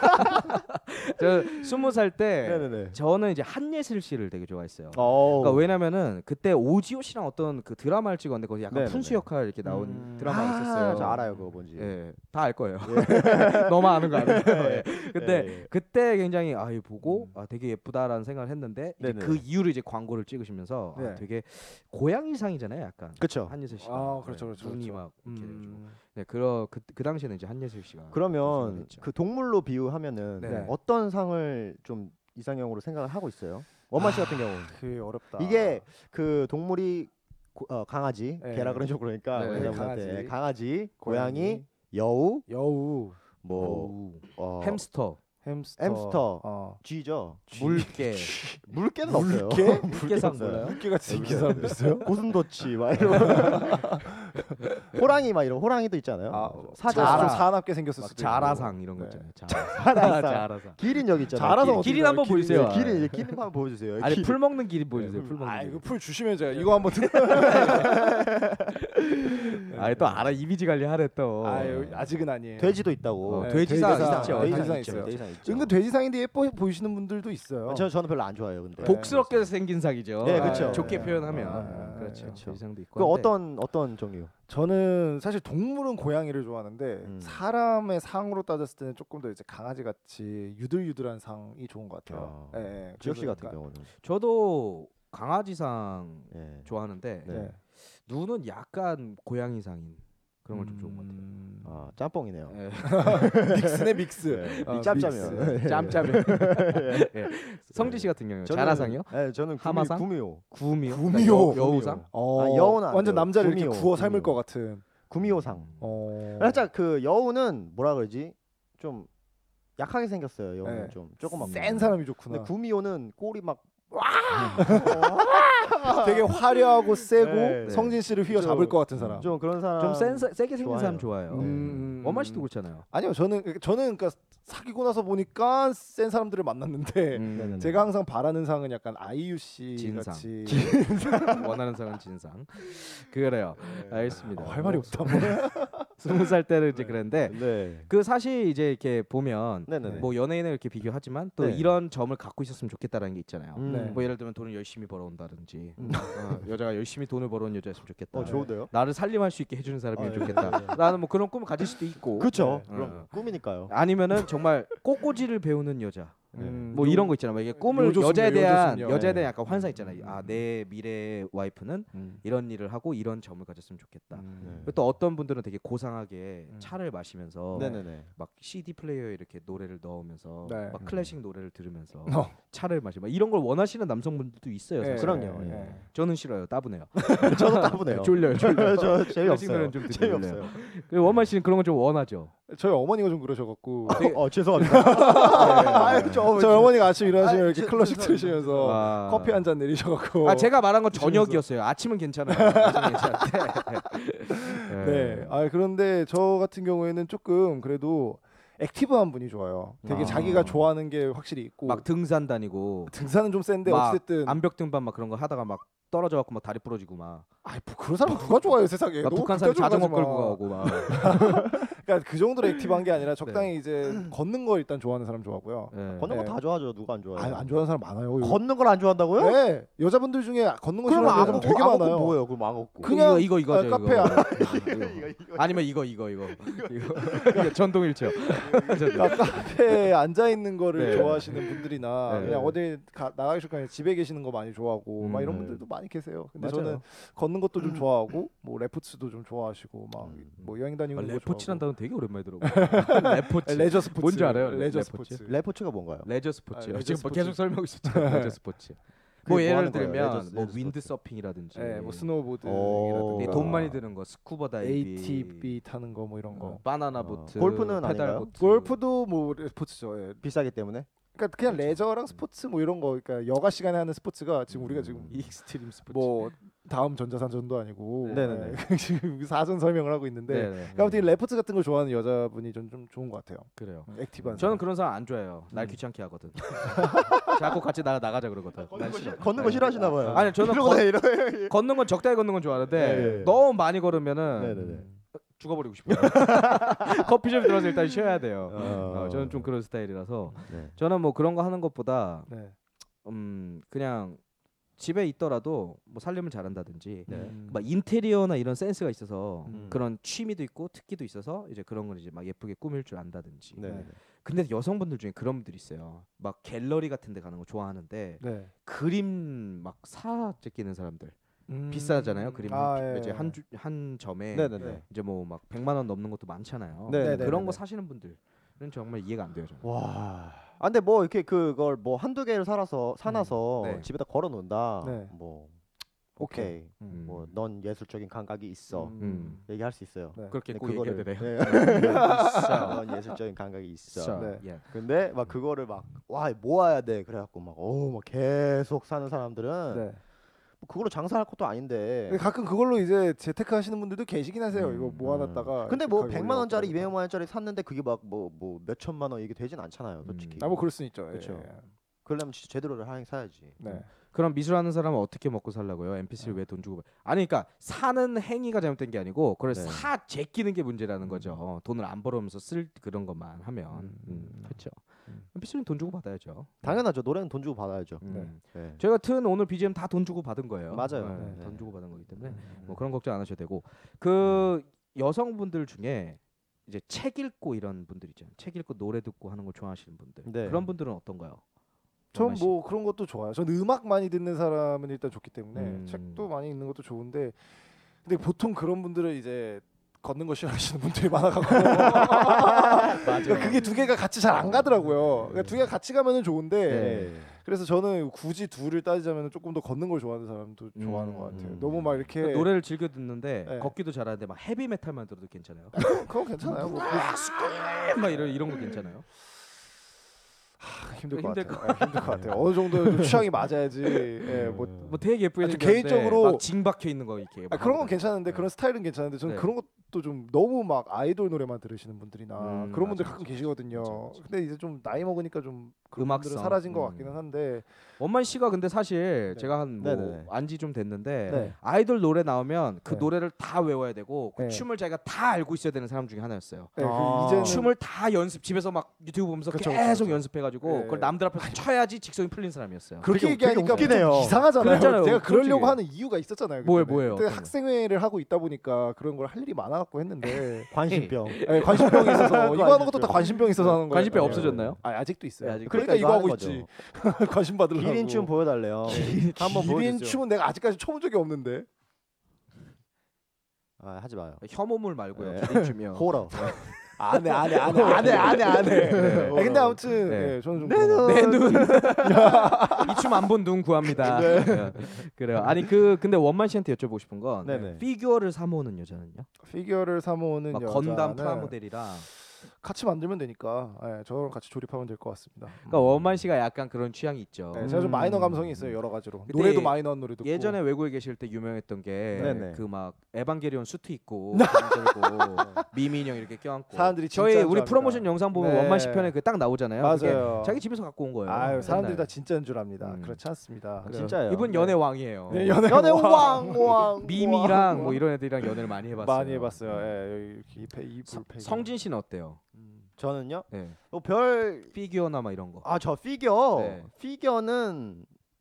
저 20살 때 네네네. 저는 이제 한예슬 씨를 되게 좋아했어요. 어. 그러니까 왜냐면은 그때 오지호 씨랑 어떤 그 드라마를 찍었는데 거기 약간 네네네. 푼수 역할 이렇게 나온 드라마가 있었어요. 저 알아요 그거 뭔지. 예, 다 알 거예요. 너만 아는 거 아니에요. 예. 근데 예. 그때 굉장히 이 보고 되게 예쁘다라는 생각을 했는데 이제 네네. 그 이후로 이제 광고를 찍으시면서 네. 되게 고양이상이잖아요, 약간. 그쵸. 한예슬 씨가. 아, 그렇죠, 그렇죠, 눈이 그렇죠. 막 이렇게 해가지고. 네, 그 당시에는 이제 한예슬 씨가. 그러면 했죠. 그 동물로 비유하면은 네. 어떤 상을 좀 이상형으로 생각을 하고 있어요? 원만 씨 같은 경우는 그게 어렵다. 이게 그 동물이 강아지, 네. 개라 그러죠 그러니까 네, 우리 사람한테 강아지. 강아지, 고양이, 여우, 여우, 뭐 햄스터, 햄스터, 쥐죠. 물개, 물개는 없어요. 물개? 물개상 없어요. 몰라요? 물개같이 생긴 사람 있어요? 고슴도치 막 이런 호랑이 막 이런 호랑이도 있잖아요. 사자 좀 사납게 생겼을 막 수도 자라상 이런 거 네. 있잖아요. 자라상. 자라상. 기린 여기 있잖아요. 자라상 기린. 어떻게 기린 한번 기린, 보여주세요. 기린 한번 보여주세요. 아니 기린. 풀 먹는 기린 보여주세요. 풀 먹는 아 기린. 이거 풀 주시면 제가 이거 한번 듣. 또 알아 이미지 관리 하래 또. 아직은 아니에요. 돼지도 있다고. 돼지상 있죠. 돼지상 있어요. 돼지상 있죠. 은근 돼지상인데 예뻐 보이시는 분들도 있어요. 저는 별로 안 좋아해요. 근데 복스럽게 생긴 상이죠. 네, 그렇죠. 좋게 네. 표현하면 네, 그렇죠. 그렇죠. 이 상도 있고. 그 한데 어떤 종류? 저는 사실 동물은 고양이를 좋아하는데 사람의 상으로 따졌을 때는 조금 더 이제 강아지 같이 유들유들한 상이 좋은 것 같아요. 예, 지혁 씨 그래서 같은 약간- 경우는 저도 강아지상 예. 좋아하는데 네. 눈은 약간 고양이상인 그런 걸 좀 좋은 것 같아요. 아 짬뽕이네요. 예. 믹스네 믹스. 이 짬짬이요. 믹스. 짬짬이. 예. 성지 씨 같은 경우는 저는- 자라상이요? 네, 저는 하마상? 구미호. 구미요? 구미호. 여우상? 여우는 안 완전 돼요. 남자를 이렇게 구미호, 구워 삶을 구미호. 것 같은. 구미호상. 살짝 그 여우는 뭐라 그러지? 좀 약하게 생겼어요. 여우는 네. 좀 조그맣고. 센 사람이 좋구나. 근데 구미호는 꼬리 막 되게 화려하고 세고 네. 성진 씨를 휘어잡을 좀- 것 같은 사람. 좀 그런 사람 좀 세게 생긴 좋아해요. 사람 좋아해요. 원만 씨도 음. 그렇잖아요. 아니요, 저는 그러니까 사귀고 나서 보니까 센 사람들을 만났는데 네네네. 제가 항상 바라는 상은 약간 아이유 씨 진상. 같이 원하는 상은 진상. 그래요. 알겠습니다. 할 말이 없다. 20살 때는 이제 그랬는데 네. 그 사실 이제 이렇게 보면 네네네. 뭐 연예인을 이렇게 비교하지만 또 네. 이런 점을 갖고 있었으면 좋겠다라는 게 있잖아요. 네. 뭐 예를 들면 돈을 열심히 벌어온다든지 여자가 열심히 돈을 벌어온 여자였으면 좋겠다. 좋은데요? 나를 살림할 수 있게 해주는 사람이면 네. 좋겠다. 나는 뭐 그런 꿈을 가질 수도 있고. 그렇죠. 네. 그럼 꿈이니까요. 아니면은 정말 꽃꽂이를 배우는 여자. 뭐 요- 이런 거 있잖아요. 막 이게 꿈을 요조숙녀, 여자에 대한 요조숙녀. 여자에 네. 대한 약간 환상 있잖아요. 아, 내 미래 와이프는 이런 일을 하고 이런 점을 가졌으면 좋겠다. 그리고 또 어떤 분들은 되게 고상하게 차를 마시면서 네네네. 막 CD 플레이어에 이렇게 노래를 넣으면서 네. 막 클래식 노래를 들으면서 어. 차를 마시고 막 이런 걸 원하시는 남성분들도 있어요. 네, 사실. 그럼요. 네, 예. 네. 저는 싫어요. 따분해요. 저도 따분해요. 졸려요. 졸려요. 저 클래식 재미없어요. 노래는 좀 재미없어요. 그리고 원만 씨는 그런 거 좀 원하죠. 저희 어머니가 좀 그러셔갖고 죄송합니다. 아유, 저희 어머니가 아침 일어나시면 이렇게 저- 클래식 죄송합니다. 들으시면서 와. 커피 한 잔 내리셔갖고 아 제가 말한 건 저녁이었어요. 아침은 괜찮아요. 아침은 괜찮은데. 네. 아 그런데 저 같은 경우에는 조금 그래도 액티브한 분이 좋아요. 되게 아. 자기가 좋아하는 게 확실히 있고 막 등산 다니고 등산은 좀 센데 막 어쨌든 암벽 등반 막 그런 거 하다가 막 떨어져 갖고 막 다리 부러지고 막 아이 뭐 그런 사람 누가 좋아해요 세상에. 막 너무 북한산 자전거 극단적으로 끌고 가지 가고 막. 마. 그러니까 그 정도로 액티브한 게 아니라 적당히 이제 걷는 거 일단 좋아하는 사람 좋아하고요. 네. 걷는 거 네. 다 좋아하죠. 누가 안 좋아해요? 안 좋아하는 사람 많아요. 걷는 걸 안 좋아한다고요? 네. 여자분들 중에 걷는 거 그럼 싫어하는 안 여자분 걷고 되게 안 걷고 많아요. 뭐예요? 그럼 안 걷고. 그냥 이거죠. 카페 이거. 안 아니면 이거 전동일체요. 카페에 앉아 있는 거를 네. 좋아하시는 분들이나 네. 그냥 어디 나가기 싫고 그냥 집에 계시는 거 많이 좋아하고 막 이런 네. 분들도 많이 계세요. 근데 맞아요. 저는 걷는 것도 좀 좋아하고 뭐 레포츠도 좀 좋아하시고 막 뭐 여행 다니는 거 레포츠란 좋아하고. 단어 되게 오랜만에 들어봐. 레포츠. 레저 스포츠 뭔지 알아요? 레저 레포츠? 스포츠. 레포츠가 뭔가요? 레저 스포츠. 아, 레저 지금 스포츠. 계속 설명하고 있었잖아요. 레저 스포츠. 뭐 뭐 예를 하는 거예요? 들면 레저 뭐 스포츠. 윈드 서핑이라든지 네, 뭐 스노우보드 오. 되게 돈 많이 드는 거 스쿠버 다이빙, ATV 타는 거 뭐 이런 거. 바나나 보트, 골프는 페달 아닌가요? 보트. 골프도 뭐 스포츠죠. 예. 비싸기 때문에. 그러니까 그냥 레저랑 스포츠 뭐 이런 거 그러니까 여가 시간에 하는 스포츠가 지금 우리가 지금 익스트림 스포츠. 뭐 다음 전자사전도 아니고 네네네. 지금 사전 설명을 하고 있는데 네네. 그러니까 아무튼 레포츠 같은 걸 좋아하는 여자분이 좀 좋은 것 같아요. 그래요. 액티브한. 저는 그런 사람 안 좋아해요. 날 귀찮게 하거든. 자꾸 같이 나가자 그러거든. 난 싫어. 걷는 거 싫어하시나 봐요. 아니 저는 이러네. 걷는 건 적당히 걷는 건 좋아하는데 네. 너무 많이 걸으면은 네네네. 죽어버리고 싶어요. 커피숍 들어서 일단 쉬어야 돼요. 어. 저는 좀 그런 스타일이라서 네. 저는 뭐 그런 거 하는 것보다 네. 그냥 집에 있더라도 뭐 살림을 잘한다든지 네. 막 인테리어나 이런 센스가 있어서 음. 그런 취미도 있고 특기도 있어서 이제 그런 걸 이제 막 예쁘게 꾸밀 줄 안다든지. 네. 근데 여성분들 중에 그런 분들 있어요. 막 갤러리 같은 데 가는 거 좋아하는데 네. 그림 막 사 제끼는 사람들. 음. 비싸잖아요. 그림 예. 이제 한 점에 네네네. 이제 뭐 막 100만 원 넘는 것도 많잖아요. 네, 네, 그런 네, 거 네. 사시는 분들은 정말 이해가 안 돼요. 저는. 와. 아, 근데 뭐 이렇게 그걸 뭐 한두 개를 사놔서 네. 집에다 걸어 놓는다. 네. 뭐 오케이. 뭐 넌 예술적인 감각이 있어. 얘기할 수 있어요. 네. 그렇게 근데 꼭 얘기해도 돼요. 넌 예술적인 감각이 있어. 있어. 네. 예. 근데 막 그거를 막 와 모아야 돼. 그래갖고 막 계속 사는 사람들은 네. 뭐 그걸로 장사할 것도 아닌데. 가끔 그걸로 이제 재테크 하시는 분들도 계시긴 하세요. 이거 모아놨다가. 근데 뭐 이렇게 100만 원짜리, 올려놓고 200만 원짜리 샀는데 그게 막 뭐 몇 천만 원 이게 되진 않잖아요, 솔직히. 아 뭐 그럴 수 있죠. 그쵸. 예. 그러려면 진짜 제대로를 하긴 사야지. 네. 그럼 미술하는 사람은 어떻게 먹고 살라고요? NPC를 왜 돈 주고? 아니 그러니까 사는 행위가 잘못된 게 아니고 그걸 네. 사 제끼는 게 문제라는 거죠. 돈을 안 벌어오면서 쓸 그런 것만 하면 그렇죠. 피처링 돈 주고 받아야죠. 당연하죠. 노래는 돈 주고 받아야죠. 음. 네. 저희가 튼 오늘 BGM 다 돈 주고 받은 거예요. 맞아요. 네, 네. 돈 주고 받은 거기 때문에 뭐 그런 걱정 안 하셔도 되고 그 여성분들 중에 이제 책 읽고 이런 분들 있잖아요. 책 읽고 노래 듣고 하는 걸 좋아하시는 분들. 네. 그런 분들은 어떤가요? 전 뭐 그런 것도 좋아요. 전 음악 많이 듣는 사람은 일단 좋기 때문에 음. 책도 많이 읽는 것도 좋은데 근데 보통 그런 분들은 이제 걷는 거 싫어하시는 분들이 많아가지고 그러니까 그게 두 개가 같이 잘 안 가더라고요. 그러니까 두 개가 같이 가면은 좋은데 네. 그래서 저는 굳이 둘을 따지자면 조금 더 걷는 걸 좋아하는 사람도 좋아하는 것 같아요. 너무 막 이렇게 그러니까 노래를 즐겨 듣는데 네. 걷기도 잘하는데 막 헤비 메탈만 들어도 괜찮아요. 그건 괜찮아요. 뭐 막 이런 거 괜찮아요. 힘들 것 힘들 같아요. 힘들 것 같아요. 어느 정도 좀 취향이 맞아야지. 예, 뭐 뭐 되게 예쁘게 아, 저 생겼는데 개인적으로- 막 징 박혀 있는 거 이렇게. 막 그런 건 하거든요. 괜찮은데 네. 그런 스타일은 괜찮은데 저는 네. 그런 것도 좀 너무 막 아이돌 노래만 들으시는 분들이나 그런 분들 맞아, 가끔 맞아. 계시거든요. 맞아. 근데 이제 좀 나이 먹으니까 좀 그런 음악성. 분들은 사라진 것 같기는 한데 원만 씨가 근데 사실 네. 제가 한 뭐 네네네. 안지 좀 됐는데 네. 아이돌 노래 나오면 그 네. 노래를 다 외워야 되고 그 네. 춤을 자기가 다 알고 있어야 되는 사람 중에 하나였어요. 네, 아. 이제는 춤을 다 연습 집에서 막 유튜브 보면서 그쵸, 계속 그쵸. 연습해가지고 네. 그걸 남들 앞에서 쳐야지 직성이 풀린 사람이었어요. 그렇게 되게 얘기하니까 웃기네요. 좀 이상하잖아요. 그랬잖아요, 제가 그러려고 솔직히. 하는 이유가 있었잖아요. 뭐예요, 그때는. 뭐예요? 그때 어떤 거? 학생회를 하고 있다 보니까 그런 걸 할 일이 많아갖고 했는데 관심병. 네, 관심병이 있어서 이거 하는 것도 다 관심병이 있어서 하는 거예요. 관심병 없어졌나요? 아, 아직도 있어요. 네, 아직도 그러니까 있어요. 이거 하고 하는 있지. 관심 받으려고. 기린 춤 보여달래요. 한번 기린 보여주세요. 춤은 내가 아직까지 춰본 적이 없는데. 아, 하지 마요. 혐오물 말고요. 네. 기린 춤이요. 호러. 안해. 근데 아무튼 네. 네, 저는 좀 내 눈. 이 춤 안 본 눈 구합니다. 네. 그래요. 아니 근데 원만 씨한테 여쭤보고 싶은 건 네네. 피규어를 사 모으는 여자는요? 피규어를 사 모으는 막 여자는 건담 프라모델이랑. 같이 만들면 되니까 저랑 같이 조립하면 될 것 같습니다. 그러니까 원만 씨가 약간 그런 취향이 있죠. 네, 제가 좀 마이너 감성이 있어요 여러 가지로. 그때 노래도 마이너한 노래도 있고. 예전에 외국에 계실 때 유명했던 네네. 게 그 막 에반게리온 수트 입고 들고 미미 인형 이렇게 껴안고 사람들이 진짜 저희 줄 우리 압니다. 프로모션 영상 보면 네. 원만 씨 편에 그 딱 나오잖아요. 맞아요. 그게 자기 집에서 갖고 온 거예요. 아유 사람들이 맨날. 다 진짜인 줄 압니다. 음. 그렇지 않습니다. 그래요. 진짜예요. 이분 연애 왕이에요. 네, 연애 왕. 미미랑 뭐 이런 애들이랑 연애를 많이 해봤어요. 많이 해봤어요. 예, 여기 이불 성진 씨는 어때요? 저는요? 네. 별 피규어나 막 이런 거. 아, 저 피겨. 네. 피겨는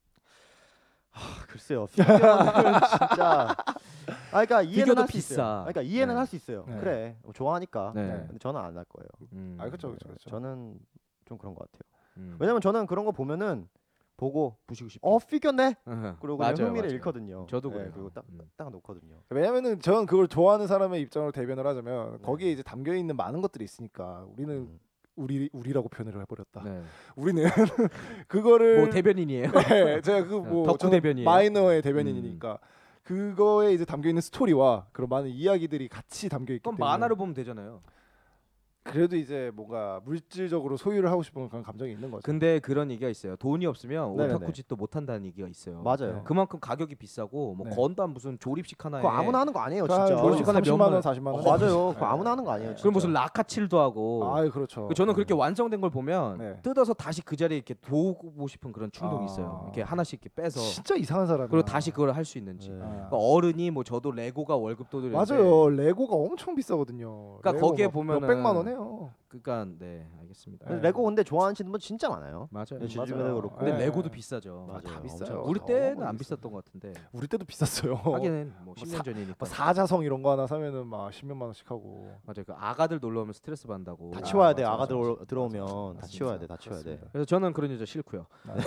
글쎄요. 피겨는 진짜 그러니까 이해는 피겨도 할 수 비싸. 있어요. 그러니까 이해는 네. 할 수 있어요. 네. 그래. 좋아하니까. 네. 근데 저는 안 할 거예요. 아 그렇죠. 저는 좀 그런 것 같아요. 음. 왜냐면 저는 그런 거 보면은 보고 부시고 싶어. 피겨네. 그리고 그리고 그냥 흥미를 잃거든요. 저도 네, 그래요. 그리고 딱 음. 놓거든요. 왜냐면은 저는 그걸 좋아하는 사람의 입장으로 대변을 하자면 거기에 이제 담겨 있는 많은 것들이 있으니까 우리는 우리라고 표현을 해버렸다. 네. 우리는 그거를 뭐 대변인이에요. 네, 제가 그뭐 덕후 대변이에요. 마이너의 대변인이니까 그거에 이제 담겨 있는 스토리와 그런 많은 이야기들이 같이 담겨 있기 그럼 때문에 만화를 보면 되잖아요. 그래도 이제 뭔가 물질적으로 소유를 하고 싶은 그런 감정이 있는 거죠. 근데 그런 얘기가 있어요. 돈이 없으면 네네네. 오타쿠 짓도 못 한다는 얘기가 있어요. 맞아요. 그만큼 가격이 비싸고 뭐 네. 건담 무슨 조립식 하나에 그거 아무나 하는 거 아니에요, 한 진짜. 조립식 하나에 30만 몇만 원, 40만 원. 맞아요. 그거 네. 아무나 하는 거 아니에요. 진짜. 그럼 무슨 라카칠도 하고. 아, 그렇죠. 저는 그렇게 완성된 걸 보면 네. 뜯어서 다시 그 자리에 이렇게 두고 싶은 그런 충동이 아. 있어요. 이렇게 하나씩 이렇게 빼서 진짜 이상한 사람이야. 그리고 다시 그걸 할 수 있는지. 네. 그러니까 어른이 뭐 저도 레고가 월급 도 맞아요. 레고가 엄청 비싸거든요. 그러니까 레고가 거기에 막 보면은 몇백만 원 해요. 그러니까 네 알겠습니다. 근데 레고 근데 좋아하시는 분 진짜 많아요. 맞아요. 네, 주변에도 맞아요. 그렇고. 근데 네. 레고도 비싸죠. 맞아요. 다 비싸요. 우리 다 때는 너무 안 비싸요. 비쌌던 것 같은데. 우리 때도 비쌌어요. 하기는 뭐 10년 사- 전이니까. 뭐 사자성 이런 거 하나 사면은 막 10몇만 원씩 하고. 맞아요. 그 아가들 놀러 오면 스트레스 받는다고. 다 치워야 돼. 맞아, 아가들 맞아, 맞아. 들어오면 다 맞아, 치워야 돼. 맞아. 다 치워야 돼. 그렇습니다. 그래서 저는 그런 여자 싫고요. 맞아.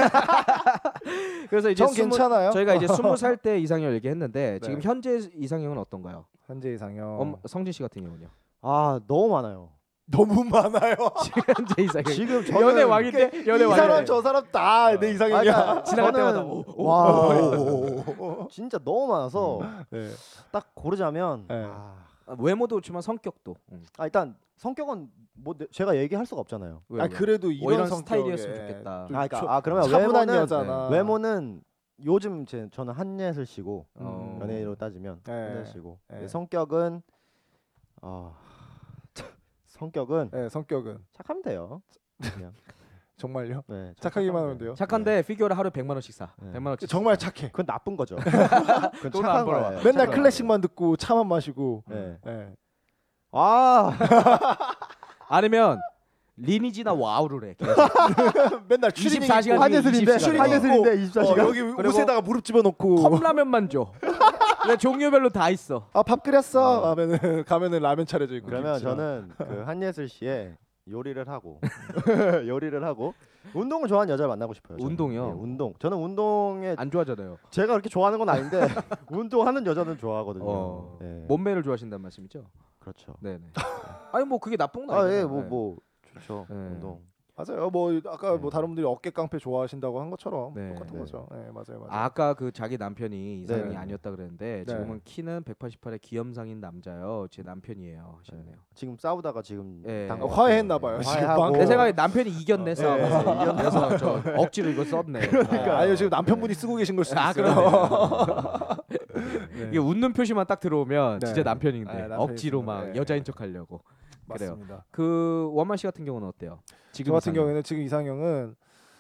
그래서 이제 전 괜찮아요. 저희가 이제 20살 때 이상형 얘기했는데 네. 지금 현재 이상형은 어떤가요? 현재 이상형 성진 씨 같은 경우는요? 아, 너무 많아요. 너무 많아요. 현재 이상형. 지금 저는 연애 왕인데 연애 이 왕. 사람 저 사람 다 내 아, 이상형이야. 그러니까 지나갈 때마다 저는 오, 와, 진짜 너무 많아서 네. 딱 고르자면 네. 외모도 좋지만 성격도. 일단 성격은 뭐 제가 얘기할 수가 없잖아요. 왜, 아 왜? 그래도 뭐 이런 성격에 스타일이었으면 좋겠다. 좀 그러면 차분한 외모는 여자나 외모는 요즘 저는 한예슬 씨고 어. 연예인으로 따지면 네. 한예슬 씨고 네. 성격은 성격은 네, 성격은 착하면 돼요. 그냥 정말요? 네, 착하기만 하면 돼요. 착한데 피규어를 하루에 100만 원씩 사. 네. 100만 원씩. 정말 착해. 그건 나쁜 거죠. 그건 돈을 안 착한 벌어. 거예요. 맨날 착한 클래식만 듣고 차만 마시고. 거예요. 네. 네. 아, 아니면 리니지나 와우를 해. 계속. 맨날 24시간 한예슬인데 24시간. 한예슬인데 24시간. 여기 옷에다가 무릎 집어넣고 컵라면만 줘. 근데 종류별로 다 있어. 아 밥 끓였어 하면은 가면은 라면 차려져 있고 그러면 김치랑. 저는 그 한예슬 씨의 요리를 하고 요리를 하고 운동을 좋아하는 여자를 만나고 싶어요. 저는. 운동이요? 네, 운동. 저는 운동에 안 좋아하잖아요. 제가 그렇게 좋아하는 건 아닌데 운동하는 여자는 좋아하거든요. 어. 네. 몸매를 좋아하신다는 말씀이죠? 그렇죠. 네네. 아니 뭐 그게 나쁜 건 아, 아니에요. 예, 뭐 좋죠. 네. 운동. 맞아요. 뭐 아까 네. 뭐 다른 분들이 어깨 깡패 좋아하신다고 한 것처럼 네. 똑같은 네. 거죠. 네, 맞아요. 아까 그 자기 남편이 이상형이 네. 아니었다 그랬는데 네. 지금은 키는 188에 귀염상인 남자요. 제 남편이에요. 하셨네요. 지금 싸우다가 지금 예. 당근 화해했나 봐요. 지금 화해하고. 방금. 내 생각에 남편이 이겼네 싸움에서. 네. 이겨서 저 억지로 이거 썼네. 그러니까 아니요 지금 남편분이 쓰고 계신 걸 수도 아 있어요. 그러네. 이게 웃는 표시만 딱 들어오면 네. 진짜 남편인데 네, 남편이 억지로 있습니다. 막 네. 여자인 척하려고. 그래요. 맞습니다. 그 원만 씨 같은 경우는 어때요? 저 같은 이상형. 경우에는 지금 이상형은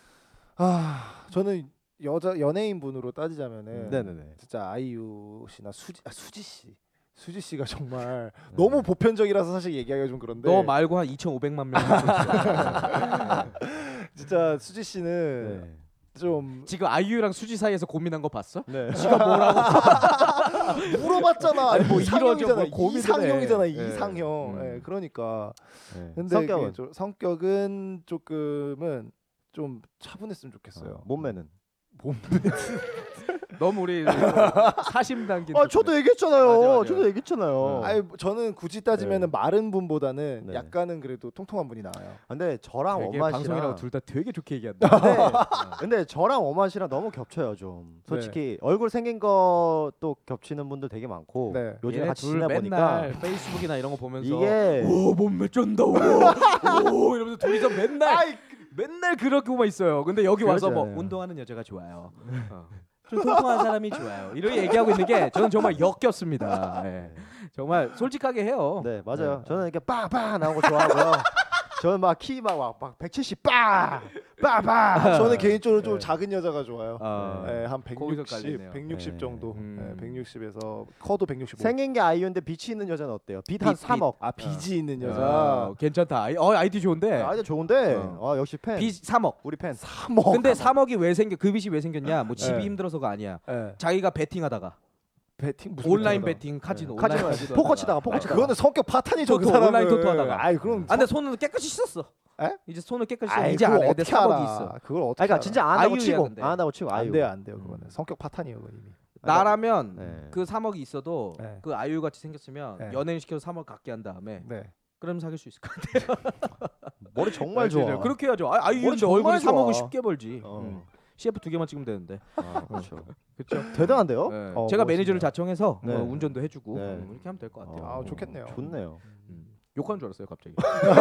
저는 여자 연예인 분으로 따지자면은 네네네. 진짜 아이유 씨나 수지 씨가 정말 너무 보편적이라서 사실 얘기하기가 좀 그런데 너 말고 한 2,500만 명. 진짜 수지 씨는 네. 좀 지금 아이유랑 수지 사이에서 고민한 거 봤어? 네. 물어봤잖아. 아니, 뭐 이상형이잖아. 이러죠, 뭐 고민을 이상형이잖아. 해. 이상형. 네. 예, 그러니까. 네. 근데 성격은 성격은 조금은 좀 차분했으면 좋겠어요. 몸매는. 너무 우리 사심 담긴. 아 저도 얘기했잖아요. 맞아, 맞아. 저도 얘기했잖아요. 아니 저는 굳이 따지면은 마른 분보다는 네. 약간은 그래도 통통한 분이 나아요. 근데 저랑 되게 원만 방송이라고 씨랑 둘 다 되게 좋게 얘기한다. 근데 저랑 원만 씨랑 너무 겹쳐요 좀. 솔직히 얼굴 생긴 것도 겹치는 분들 되게 많고 네. 요즘 얘네 같이 둘 지내 보니까 맨날 페이스북이나 이런 거 보면서 이게 오 몸매 쩐다 오 이러면서 둘이서 맨날 그렇게만 있어요. 근데 여기 와서 뭐 그러잖아요. 운동하는 여자가 좋아요. 좀 통통한 사람이 좋아요. 이렇게 얘기하고 있는 게 저는 정말 역겹습니다. 예. 정말 솔직하게 해요. 네 맞아요. 저는 이렇게 빠빠 나온 거 좋아하고요. 저는 막 키 막 170 빠빠. 저는 개인적으로 좀 네. 작은 여자가 좋아요. 아, 네, 한 거기서 160, 깔리네요. 160 네. 정도. 음. 네, 160에서 커도 165. 생긴 게 아이유인데 빛이 있는 여자는 어때요? 빛 한 빛, 3억. 아 빚이 있는 여자. 괜찮다. 아이디 좋은데. 아이디 좋은데 역시 팬. 빚 3억. 우리 팬. 3억. 근데 3억이 왜 생겨? 그 빚이 왜 생겼냐? 뭐 집이 네. 힘들어서가 아니야. 네. 자기가 베팅하다가 베팅 무슨 온라인 베팅이다. 베팅 카지노. 카지노 온라인 해야지. 카지노 포커 하다가. 치다가 포커 아니, 치다가. 그거는 성격 파탄이죠. 토토, 그 사람은. 온라인 토토 하다가. 아이 그럼 아, 근데 손은 깨끗이 씻었어. 에? 이제 손을 깨끗이 씻어. 아이, 이제 안 그걸 해. 근데 어떻게 3억이 알아. 있어. 그걸 어떻게 그러니까 알아. 진짜 안 한다고 아이유야, 치고 근데. 안 한다고 치고 안 아이유. 돼요 안 돼요 그거는 성격 파탄이에요 그건 이미. 나라면 네. 그 3억이 있어도 네. 그 아이유 같이 생겼으면 네. 연예인 시켜서 3억 갖게 한 다음에 네. 그럼 사귈 수 있을 것 같아요. 머리 정말 좋아. 그렇게 해야죠. 아이유인데 머리 정말 얼굴이 3억은 좋아. 쉽게 벌지. 어. CF 2개만 찍으면 되는데. 그렇죠. 그렇죠. 대단한데요? 네. 어, 제가 고맙습니다. 매니저를 자청해서 네. 운전도 해주고 네. 이렇게 하면 될 것 같아요. 아 좋겠네요. 좋네요. 욕하는 줄 알았어요 갑자기.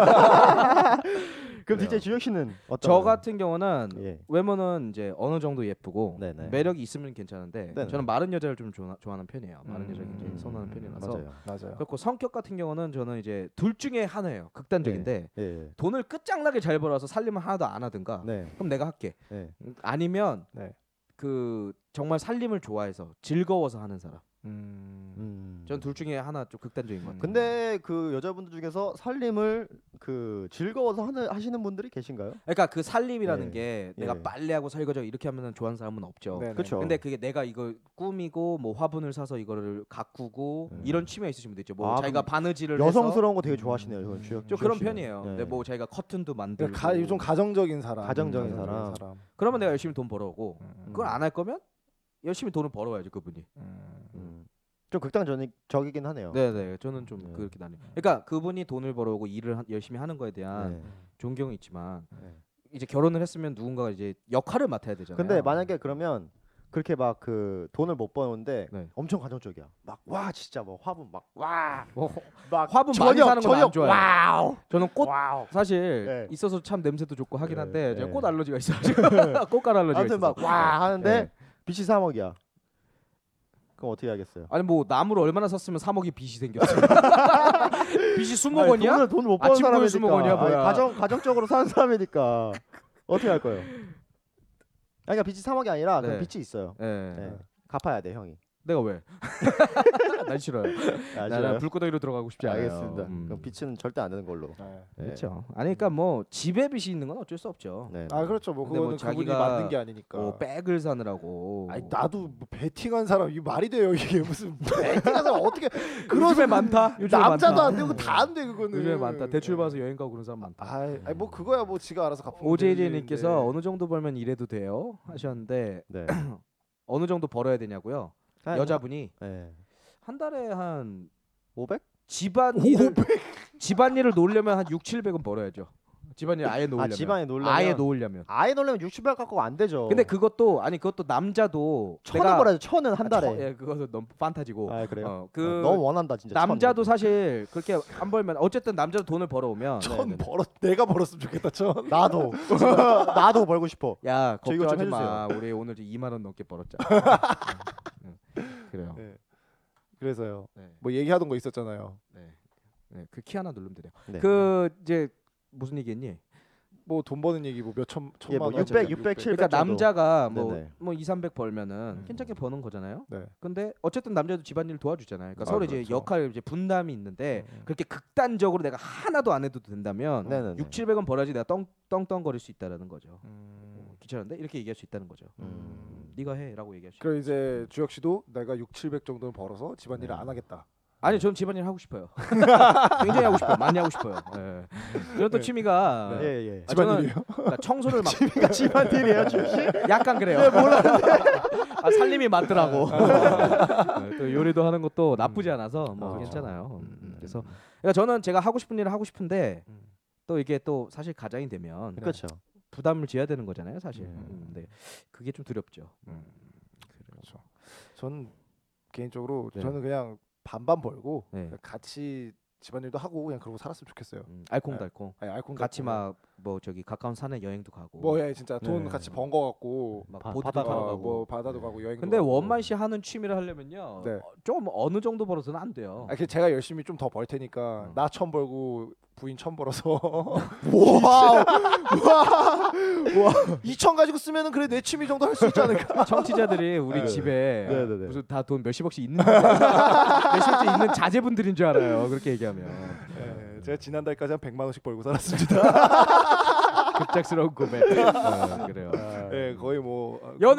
그럼 DJ 주혁 씨는 어떤? 저 같은 경우는 예. 외모는 이제 어느 정도 예쁘고 네네. 매력이 있으면 괜찮은데 네네. 저는 마른 여자를 좀 좋아하는 편이에요. 마른 여자를 굉장히 선호하는 편이라서. 맞아요. 맞아요. 그렇고 성격 같은 경우는 저는 이제 둘 중에 하나예요. 극단적인데 예. 돈을 끝장나게 잘 벌어서 살림을 하나도 안 하든가. 네. 그럼 내가 할게. 네. 아니면 네. 그 정말 살림을 좋아해서 즐거워서 하는 사람. 전 전 둘 중에 하나 좀 극단적인 것 같아요. 근데 그 여자분들 중에서 살림을 그 즐거워서 하시는 분들이 계신가요? 그러니까 그 살림이라는 예. 게 내가 예. 빨래하고 설거지하고 이렇게 하면 좋아하는 사람은 없죠. 네네. 그렇죠. 근데 그게 내가 이거 꾸미고 뭐 화분을 사서 이거를 가꾸고 이런 취미가 있으시면 되죠. 뭐 아, 자기가 그럼 바느질을 여성스러운 거 되게 좋아하시네요. 이건 해서 주혁 좀 그런 씨는. 편이에요. 네. 근데 뭐 자기가 커튼도 만들고 좀 가정적인 사람. 가정적인 사람. 그러면 내가 열심히 돈 벌어오고 그걸 안 할 거면 열심히 돈을 벌어와야죠 그분이. 좀 극단적이긴 하네요. 네네 저는 좀 네. 그렇게 나뉘어요. 그러니까 그분이 돈을 벌어오고 일을 열심히 하는 거에 대한 네. 존경이 있지만 네. 이제 결혼을 했으면 누군가가 이제 역할을 맡아야 되잖아요. 근데 만약에 그러면 그렇게 막 그 돈을 못 버는데 네. 엄청 가정적이야. 막 와 진짜 뭐 화분 막 막 화분 많이 사는 건 안 좋아해요. 와우. 저는 꽃 와우. 사실 네. 있어서 참 냄새도 좋고 하긴 네, 한데 제가 네. 꽃 알러지가 있어가지고 꽃갈 알러지가 아무튼 있어서 막 와 하는데 네. 빚이 3억이야. 그럼 어떻게 하겠어요? 아니 뭐 나무를 얼마나 샀으면 3억이 빚이 생겼어요. 빚이 20억 원이야? 돈을 못 버는 아침 고요 사람이니까. 20억 원이야, 뭐야. 가정적으로 사는 사람이니까 어떻게 할 거예요? 아니, 그러니까 빚이 3억이 아니라 네. 그냥 빚이 있어요. 네. 네. 갚아야 돼 형이. 내가 왜? 난 싫어요. 나는 불구덩이로 들어가고 싶지 않아요. 알겠습니다. 그럼 빛은 절대 안 되는 걸로. 네. 네. 그렇죠. 아니 그러니까 뭐 집에 빛이 있는 건 어쩔 수 없죠. 네. 아 그렇죠. 뭐 근데 뭐 그거는 그분이 자기가 만든 게 아니니까. 뭐 백을 사느라고. 아니 나도 뭐 베팅한 사람 이게 말이 돼요 이게 무슨 베팅한 사람 어떻게 그런 요즘에 많다. 요즘에 남자도 많다. 안 되고 다 안 돼 그거는. 요즘에 많다. 대출 받아서 여행 가고 그런 사람 많다. 아이 뭐 그거야 뭐 지가 알아서 갚으면 오제이제님께서 되는데. 어느 정도 벌면 이래도 돼요 하셨는데 네. 어느 정도 벌어야 되냐고요? 여자분이 네. 한 달에 한 500? 집안일을 놓으려면 한 6, 700은 벌어야죠. 집안일 아예 놓으려면. 집안에 놀려면 아예 놓으려면. 아예 놀려면 60백 갖고 안 되죠. 근데 그것도 남자도 1,000은 벌어야죠. 1,000은 한 달에. 예, 그것도 너무 판타지고. 아 그래요? 그 너무 원한다 진짜. 남자도 사실 그렇게 안 벌면 어쨌든 남자도 돈을 벌어오면 천 벌어 내가 벌었으면 좋겠다 천. 나도 나도 벌고 싶어. 야 저 이거 좀 걱정하지 마. 우리 오늘 2만 원 넘게 벌었잖아. 그래요. 네. 그래서요. 네. 뭐 얘기하던 거 있었잖아요. 네, 그 키 하나 누르면 돼요. 네. 그 이제 무슨 얘기했니? 뭐 돈 버는 얘기 뭐 몇 천만 예, 뭐 원 600, 700 그러니까 남자가 네네. 뭐 2, 300 벌면은 괜찮게 버는 거잖아요. 네. 근데 어쨌든 남자도 집안일 도와주잖아요. 그러니까 아, 서로 이제 그렇죠. 역할 이제 분담이 있는데 그렇게 극단적으로 내가 하나도 안 해도 된다면 네네네. 6, 700원 벌어야지 내가 떵떵거릴 수 있다라는 거죠. 귀찮은데 이렇게 얘기할 수 있다는 거죠. 네가 해라고 얘기할 수. 그럼 이제 주혁 씨도 내가 6, 700 정도는 벌어서 집안일을 안 하겠다. 아니 저는 집안일 하고 싶어요. 굉장히 하고 싶어요. 많이 하고 싶어요. 예. 저는 또 취미가 예, 예. 집안일이에요? 그러니까 청소를 막 그러니까 집안일이에요, 주혁 씨? 약간 그래요. 아, 살림이 맞더라고. 네, 또 요리도 하는 것도 나쁘지 않아서 뭐 그렇죠. 괜찮아요. 그래서 그러니까 저는 제가 하고 싶은 일을 하고 싶은데 또 이게 또 사실 가장이 되면 그렇죠. 부담을 지어야 되는 거잖아요, 사실. 근데 그게 좀 두렵죠. 그렇죠. 전 개인적으로 네. 저는 그냥 반반 벌고 네. 같이 집안일도 하고 그냥 그러고 살았으면 좋겠어요. 알콩달콩. 아니, 알콩 같이 막 뭐 저기 가까운 산에 여행도 가고. 뭐야 진짜 돈 네. 같이 번 거 갖고 막 바- 보드도 바다 타러 가고. 가고. 뭐 바다도 가고 여행도 근데 가고. 원만 씨 하는 취미를 하려면요. 네. 좀 어느 정도 벌어서는 안 돼요. 아, 그 제가 열심히 좀 더 벌 테니까 나 1,000 벌고 부인 1,000 벌어서 와우. 2,000 가지고 쓰면은 그래 내 취미 정도 할 수 있지 않을까? 청취자들이 우리 네. 집에 네네네. 무슨 다 돈 몇십억씩 있는 몇십억씩 있는 자제분들인 줄 알아요. 그렇게 얘기하면 네, 제가 지난달까지 한 100만 원씩 벌고 살았습니다. 급작스러운 고백. 그래요. 네, 거의 뭐 연애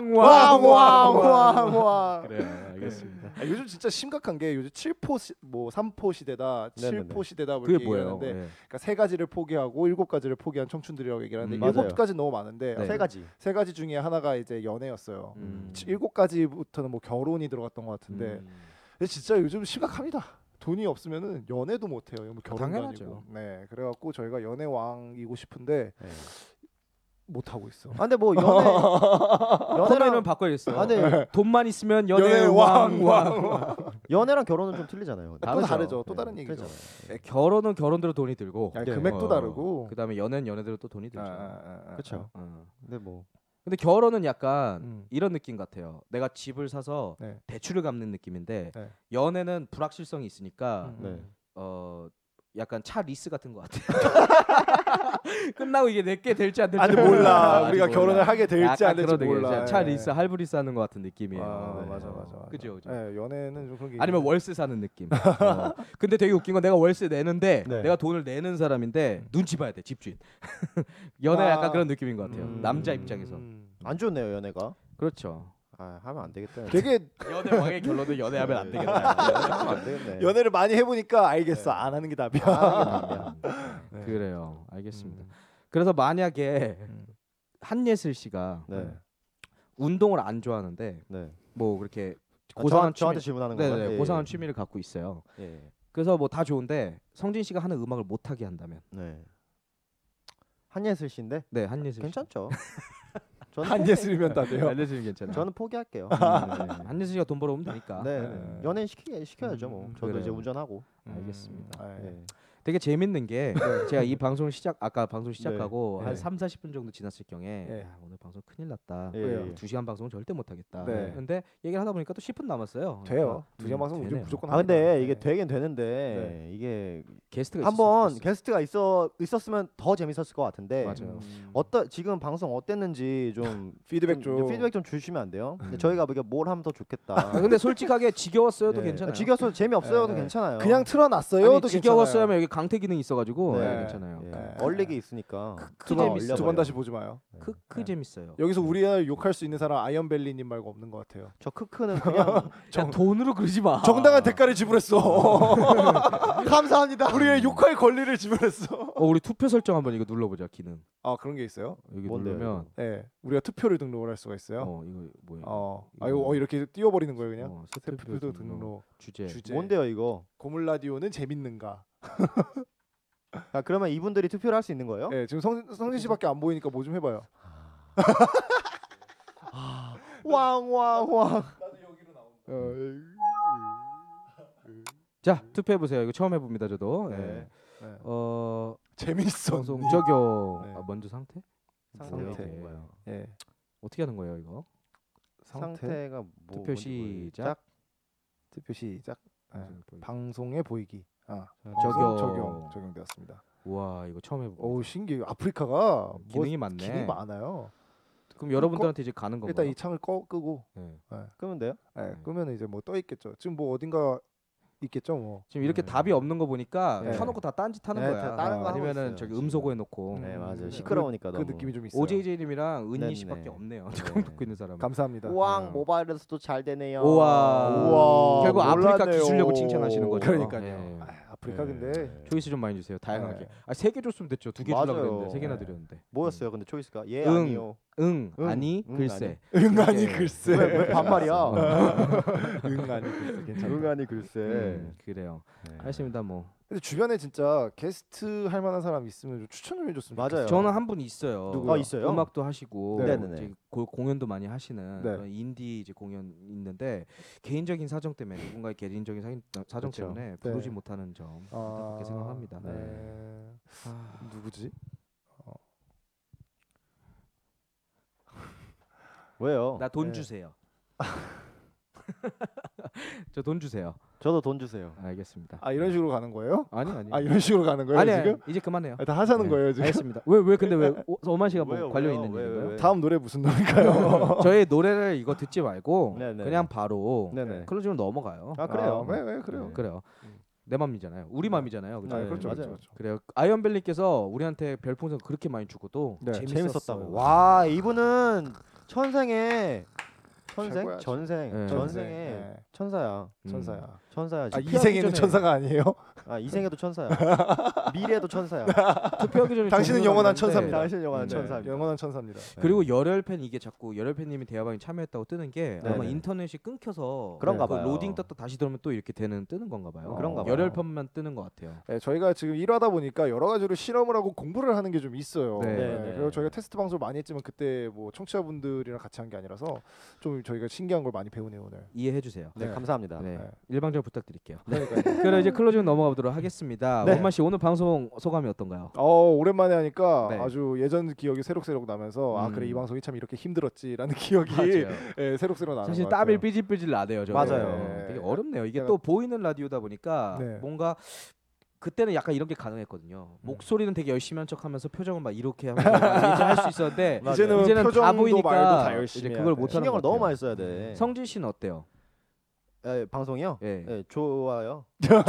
왕왕왕왕왕. 그래요. 알겠습니다. 요즘 진짜 심각한 게 요즘 7포 뭐 3포 시대다, 네네네. 7포 시대다 뭐 그게 이렇게 뭐예요? 얘기하는데 네. 그러니까 세 가지를 포기하고 7가지를 포기한 청춘들이라고 얘기를 하는데 맞아요. 7가지 너무 많은데 네. 세 가지. 세 가지 중에 하나가 이제 연애였어요. 음. 7가지부터는 뭐 결혼이 들어갔던 것 같은데 근데 진짜 요즘 심각합니다. 돈이 없으면은 연애도 못 해요. 뭐 결혼도 당연하죠. 아니고. 네, 그래갖고 저희가 연애 왕이고 싶은데 네. 못 하고 있어. 아 근데 뭐 코너이름 연애랑 바꿔야겠어. 아, 네. 돈만 있으면 연애 연애 왕. 연애랑 결혼은 좀 틀리잖아요. 또 다르죠. 다르죠. 또 네, 다른 얘기죠. 틀리잖아요. 결혼은 결혼대로 돈이 들고 아니, 네. 금액도 다르고. 그다음에 연애는 연애대로 또 돈이 들죠. 그렇죠. 어. 근데 뭐 근데 결혼은 약간 음. 이런 느낌 같아요. 내가 집을 사서 네. 대출을 갚는 느낌인데 네. 연애는 불확실성이 있으니까 음. 네. 약간 차 리스 같은 것 같아요. 끝나고 이게 내게 될지 안 될지 아직 몰라. 아직 우리가 몰라. 결혼을 하게 될지 약간 안 될지 그런 몰라. 느낌. 차 예. 리스 할부 리스 하는 것 같은 느낌이에요. 아, 네. 맞아. 그죠, 그죠. 예, 연애는 좀 그런 게 아니면 있는데. 월세 사는 느낌. 근데 되게 웃긴 건 내가 월세 내는데 네. 내가 돈을 내는 사람인데 눈치 봐야 돼 집주인. 연애 아. 약간 그런 느낌인 것 같아요. 음. 남자 입장에서. 안 좋네요 연애가. 그렇죠. 아 하면 안 되겠다. 되게 연애 왕의 결론은 연애하면 안 되겠다. 하면 안 되겠네. 연애를 많이 해보니까 알겠어. 안 하는 게 답이야. 네. 그래요. 알겠습니다. 그래서 만약에 한예슬 씨가 네. 운동을 안 좋아하는데 네. 뭐 그렇게 아, 고상한 저한테 취미, 질문하는 네네, 건가요? 예, 고상한 예. 취미를 갖고 있어요. 예. 그래서 뭐 다 좋은데 성진 씨가 하는 음악을 못 하게 한다면, 네. 한예슬 씨인데 네 한예슬 씨. 괜찮죠. 저는 한예슬이면 다 돼요. 한예슬 괜찮아요. 저는 포기할게요. 네. 한예슬 씨가 돈 벌어오면 되니까. 네. 연예인 시켜야죠 뭐. 저도 그래요. 이제 운전하고. 알겠습니다. 아, 예. 네. 되게 재밌는 게 제가 이 방송 아까 방송 시작하고 네. 한 네. 3, 40분 정도 지났을 경에 네. 야, 오늘 방송 큰일 났다. 예, 왜요? 예. 2시간 방송 절대 못 하겠다. 네. 근데 얘기를 하다 보니까 또 10분 남았어요. 돼요. 2시간 음, 방송 요즘 되네요. 무조건 아 근데 합니다. 이게 네. 되긴 되는데 이게 게스트가 한번 있었으면 게스트가 있었으면 더 재밌었을 것 같은데 맞아요. 지금 방송 어땠는지 좀 피드백 좀. 피드백 좀 주시면 안 돼요? 근데 저희가 이게 뭘 하면 더 좋겠다. 아, 근데 솔직하게 지겨웠어요도 네. 괜찮아요. 지겨서 재미없어요도 네. 괜찮아요. 그냥 틀어놨어요도 아니, 지겨웠어야면 여기 강퇴 기능 있어가지고 네. 네, 괜찮아요. 예. 네. 얼리기 있으니까 재밌어요. 두 번 다시 보지 마요. 크크 재밌어요. 여기서 우리를 욕할 수 있는 사람 아이언벨리님 말고 없는 것 같아요. 저 크크는 그냥 야, 돈으로 그러지 마. 정당한 대가를 지불했어. 감사합니다. 우리의 욕할 권리를 지불했어. 우리 투표 설정 한번 이거 눌러보자 기능. 아 그런 게 있어요? 여기 뭔데요, 누르면 네, 우리가 투표를 등록을 할 수가 있어요. 이거 뭐야? 이거 이렇게 띄워버리는 거예요 그냥. 새 투표 등록. 주제. 뭔데요 이거? 고물 라디오는 재밌는가? 아, 그러면 이분들이 투표를 할 수 있는 거예요? 네, 지금 성진 씨밖에 안 보이니까 뭐 좀 해봐요. 왕왕왕. 자 투표해 보세요. 이거 처음 해봅니다 저도. 네. 네. 네. 방송 재밌어. 적용. 네. 먼저 상태? 상태. 네. 예. 어떻게 하는 거예요 이거? 상태가 뭐 투표 시작. 투표 시작. 네. 보이기. 방송에 보이기. 적용되었습니다. 우와 이거 처음 해보. 오 신기해. 아프리카가 기능이 많네. 기능이 많아요. 그럼 여러분들한테 이제 가는 건가요? 일단 이 창을 끄고 네. 끄면 돼요? 끄면 이제 뭐 떠 있겠죠. 지금 뭐 어딘가 있겠죠 뭐. 지금 이렇게 답이 없는 거 보니까 네. 켜놓고 다 딴짓 하는 네, 거야. 다 다른 거 하고 아니면은 있어요, 저기 지금. 음소거 해놓고. 네 맞아요. 그- 시끄러우니까 그 너무. 느낌이 좀 있어요. OJJ님이랑 은희 네네. 씨밖에 없네요. 네. 지금 듣고 있는 사람. 감사합니다. 우왕 모바일에서도 잘 되네요. 우와. 결국 아프리카 몰랐네요. 기술력을 칭찬하시는 거죠. 그러니까요. 네. 아프리카 근데 초이스 좀 많이 주세요. 다양하게. 네. 3개 줬으면 됐죠. 2개 주려고 맞아요. 그랬는데 3개나 네. 드렸는데. 뭐였어요? 근데 초이스가 예 응. 아니요. 응, 응, 아니, 응, 글쎄. 응아니 이렇게- 글쎄. 왜 반말이야? 응아니 글쎄 괜찮아. 응아니 글쎄. 그래요. 네. 알겠습니다. 뭐 근데 주변에 진짜 게스트 할 만한 사람 있으면 좀 추천 좀 해줬으면 맞아요. 좋겠어요. 저는 한 분 있어요. 누구요? 있어요? 음악도 하시고 네. 네네네. 이제 공연도 많이 하시는 네. 그런 인디 이제 공연 있는데 개인적인 사정 때문에 누군가의 개인적인 사정 그렇죠. 때문에 네. 부르지 못하는 점 안타깝게 생각합니다. 네. 누구지? 왜요? 나 돈 네. 주세요. 저 돈 주세요. 저도 돈 주세요. 알겠습니다. 아 이런 식으로 가는 거예요? 아니. 아 이런 식으로 가는 거예요 아니 지금? 이제 그만해요. 다 하자는 네. 거예요 지금? 알겠습니다. 왜 근데 왜 5만 씨가 뭐 왜요, 관련 왜요? 있는 왜, 일인가요? 왜? 다음 노래 무슨 노래인가요? 저희 노래를 이거 듣지 말고 네네. 그냥 바로 네네. 클로징으로 넘어가요. 아 그래요? 왜 그래요? 그래요. 내 맘이잖아요. 우리 맘이잖아요. 그죠? 네, 그렇죠, 맞아요. 그렇죠. 그래요. 아이언벨리께서 우리한테 별풍선 그렇게 많이 주고도 네, 재밌었어요. 와 이분은 천생의 최고야, 전생 네. 전생의 네. 천사야. 천사야. 천사야. 아 지금 이생에는 전에- 천사가 아니에요? 아 이생에도 천사야. 미래도 천사야. 투표하기 전에 당신은 정리가 영원한 났는데 천사입니다. 당신 영화는 네. 천사입니다. 영원한 천사입니다. 그리고 열혈팬 이게 자꾸 열혈팬님이 대화방에 참여했다고 뜨는 게 네네. 아마 인터넷이 끊겨서 그런가 그 봐요. 로딩 떴다 다시 들어오면 또 이렇게 뜨는 건가 봐요. 그런가 봐요. 열혈팬만 뜨는 것 같아요. 네, 저희가 지금 일하다 보니까 여러 가지로 실험을 하고 공부를 하는 게 좀 있어요. 네. 네. 그리고 저희가 테스트 방송을 많이 했지만 그때 뭐 청취자분들이랑 같이 한 게 아니라서 좀 저희가 신기한 걸 많이 배우네요 오늘. 이해해 주세요. 네, 네. 감사합니다. 네. 네. 일방적으로 부탁드릴게요. 그러니까요. 그럼 이제 클로징 넘어가보도록 하겠습니다. 네. 원만 씨 오늘 방송 소감이 어떤가요? 오랜만에 하니까 네. 아주 예전 기억이 새록새록 나면서 아 그래 이 음. 방송이 참 이렇게 힘들었지라는 기억이 맞아요. 예, 새록새록 나는 사실 것 같아요. 땀이 삐질삐질 나네요. 저는. 맞아요. 네. 되게 어렵네요. 이게 제가- 또 보이는 라디오다 보니까 네. 뭔가 그때는 약간 이런 게 가능했거든요. 음. 목소리는 되게 열심히 한 척하면서 표정은 막 이렇게 하면서 할 수 있었는데 맞아요. 이제는 다 표정도 보이니까 말도 다 열심히 이제 해야 그걸 돼. 못 하는 신경을 것 너무 같아요. 많이 써야 돼. 성진 씨는 어때요? 방송이요? 예. 네, 좋아요.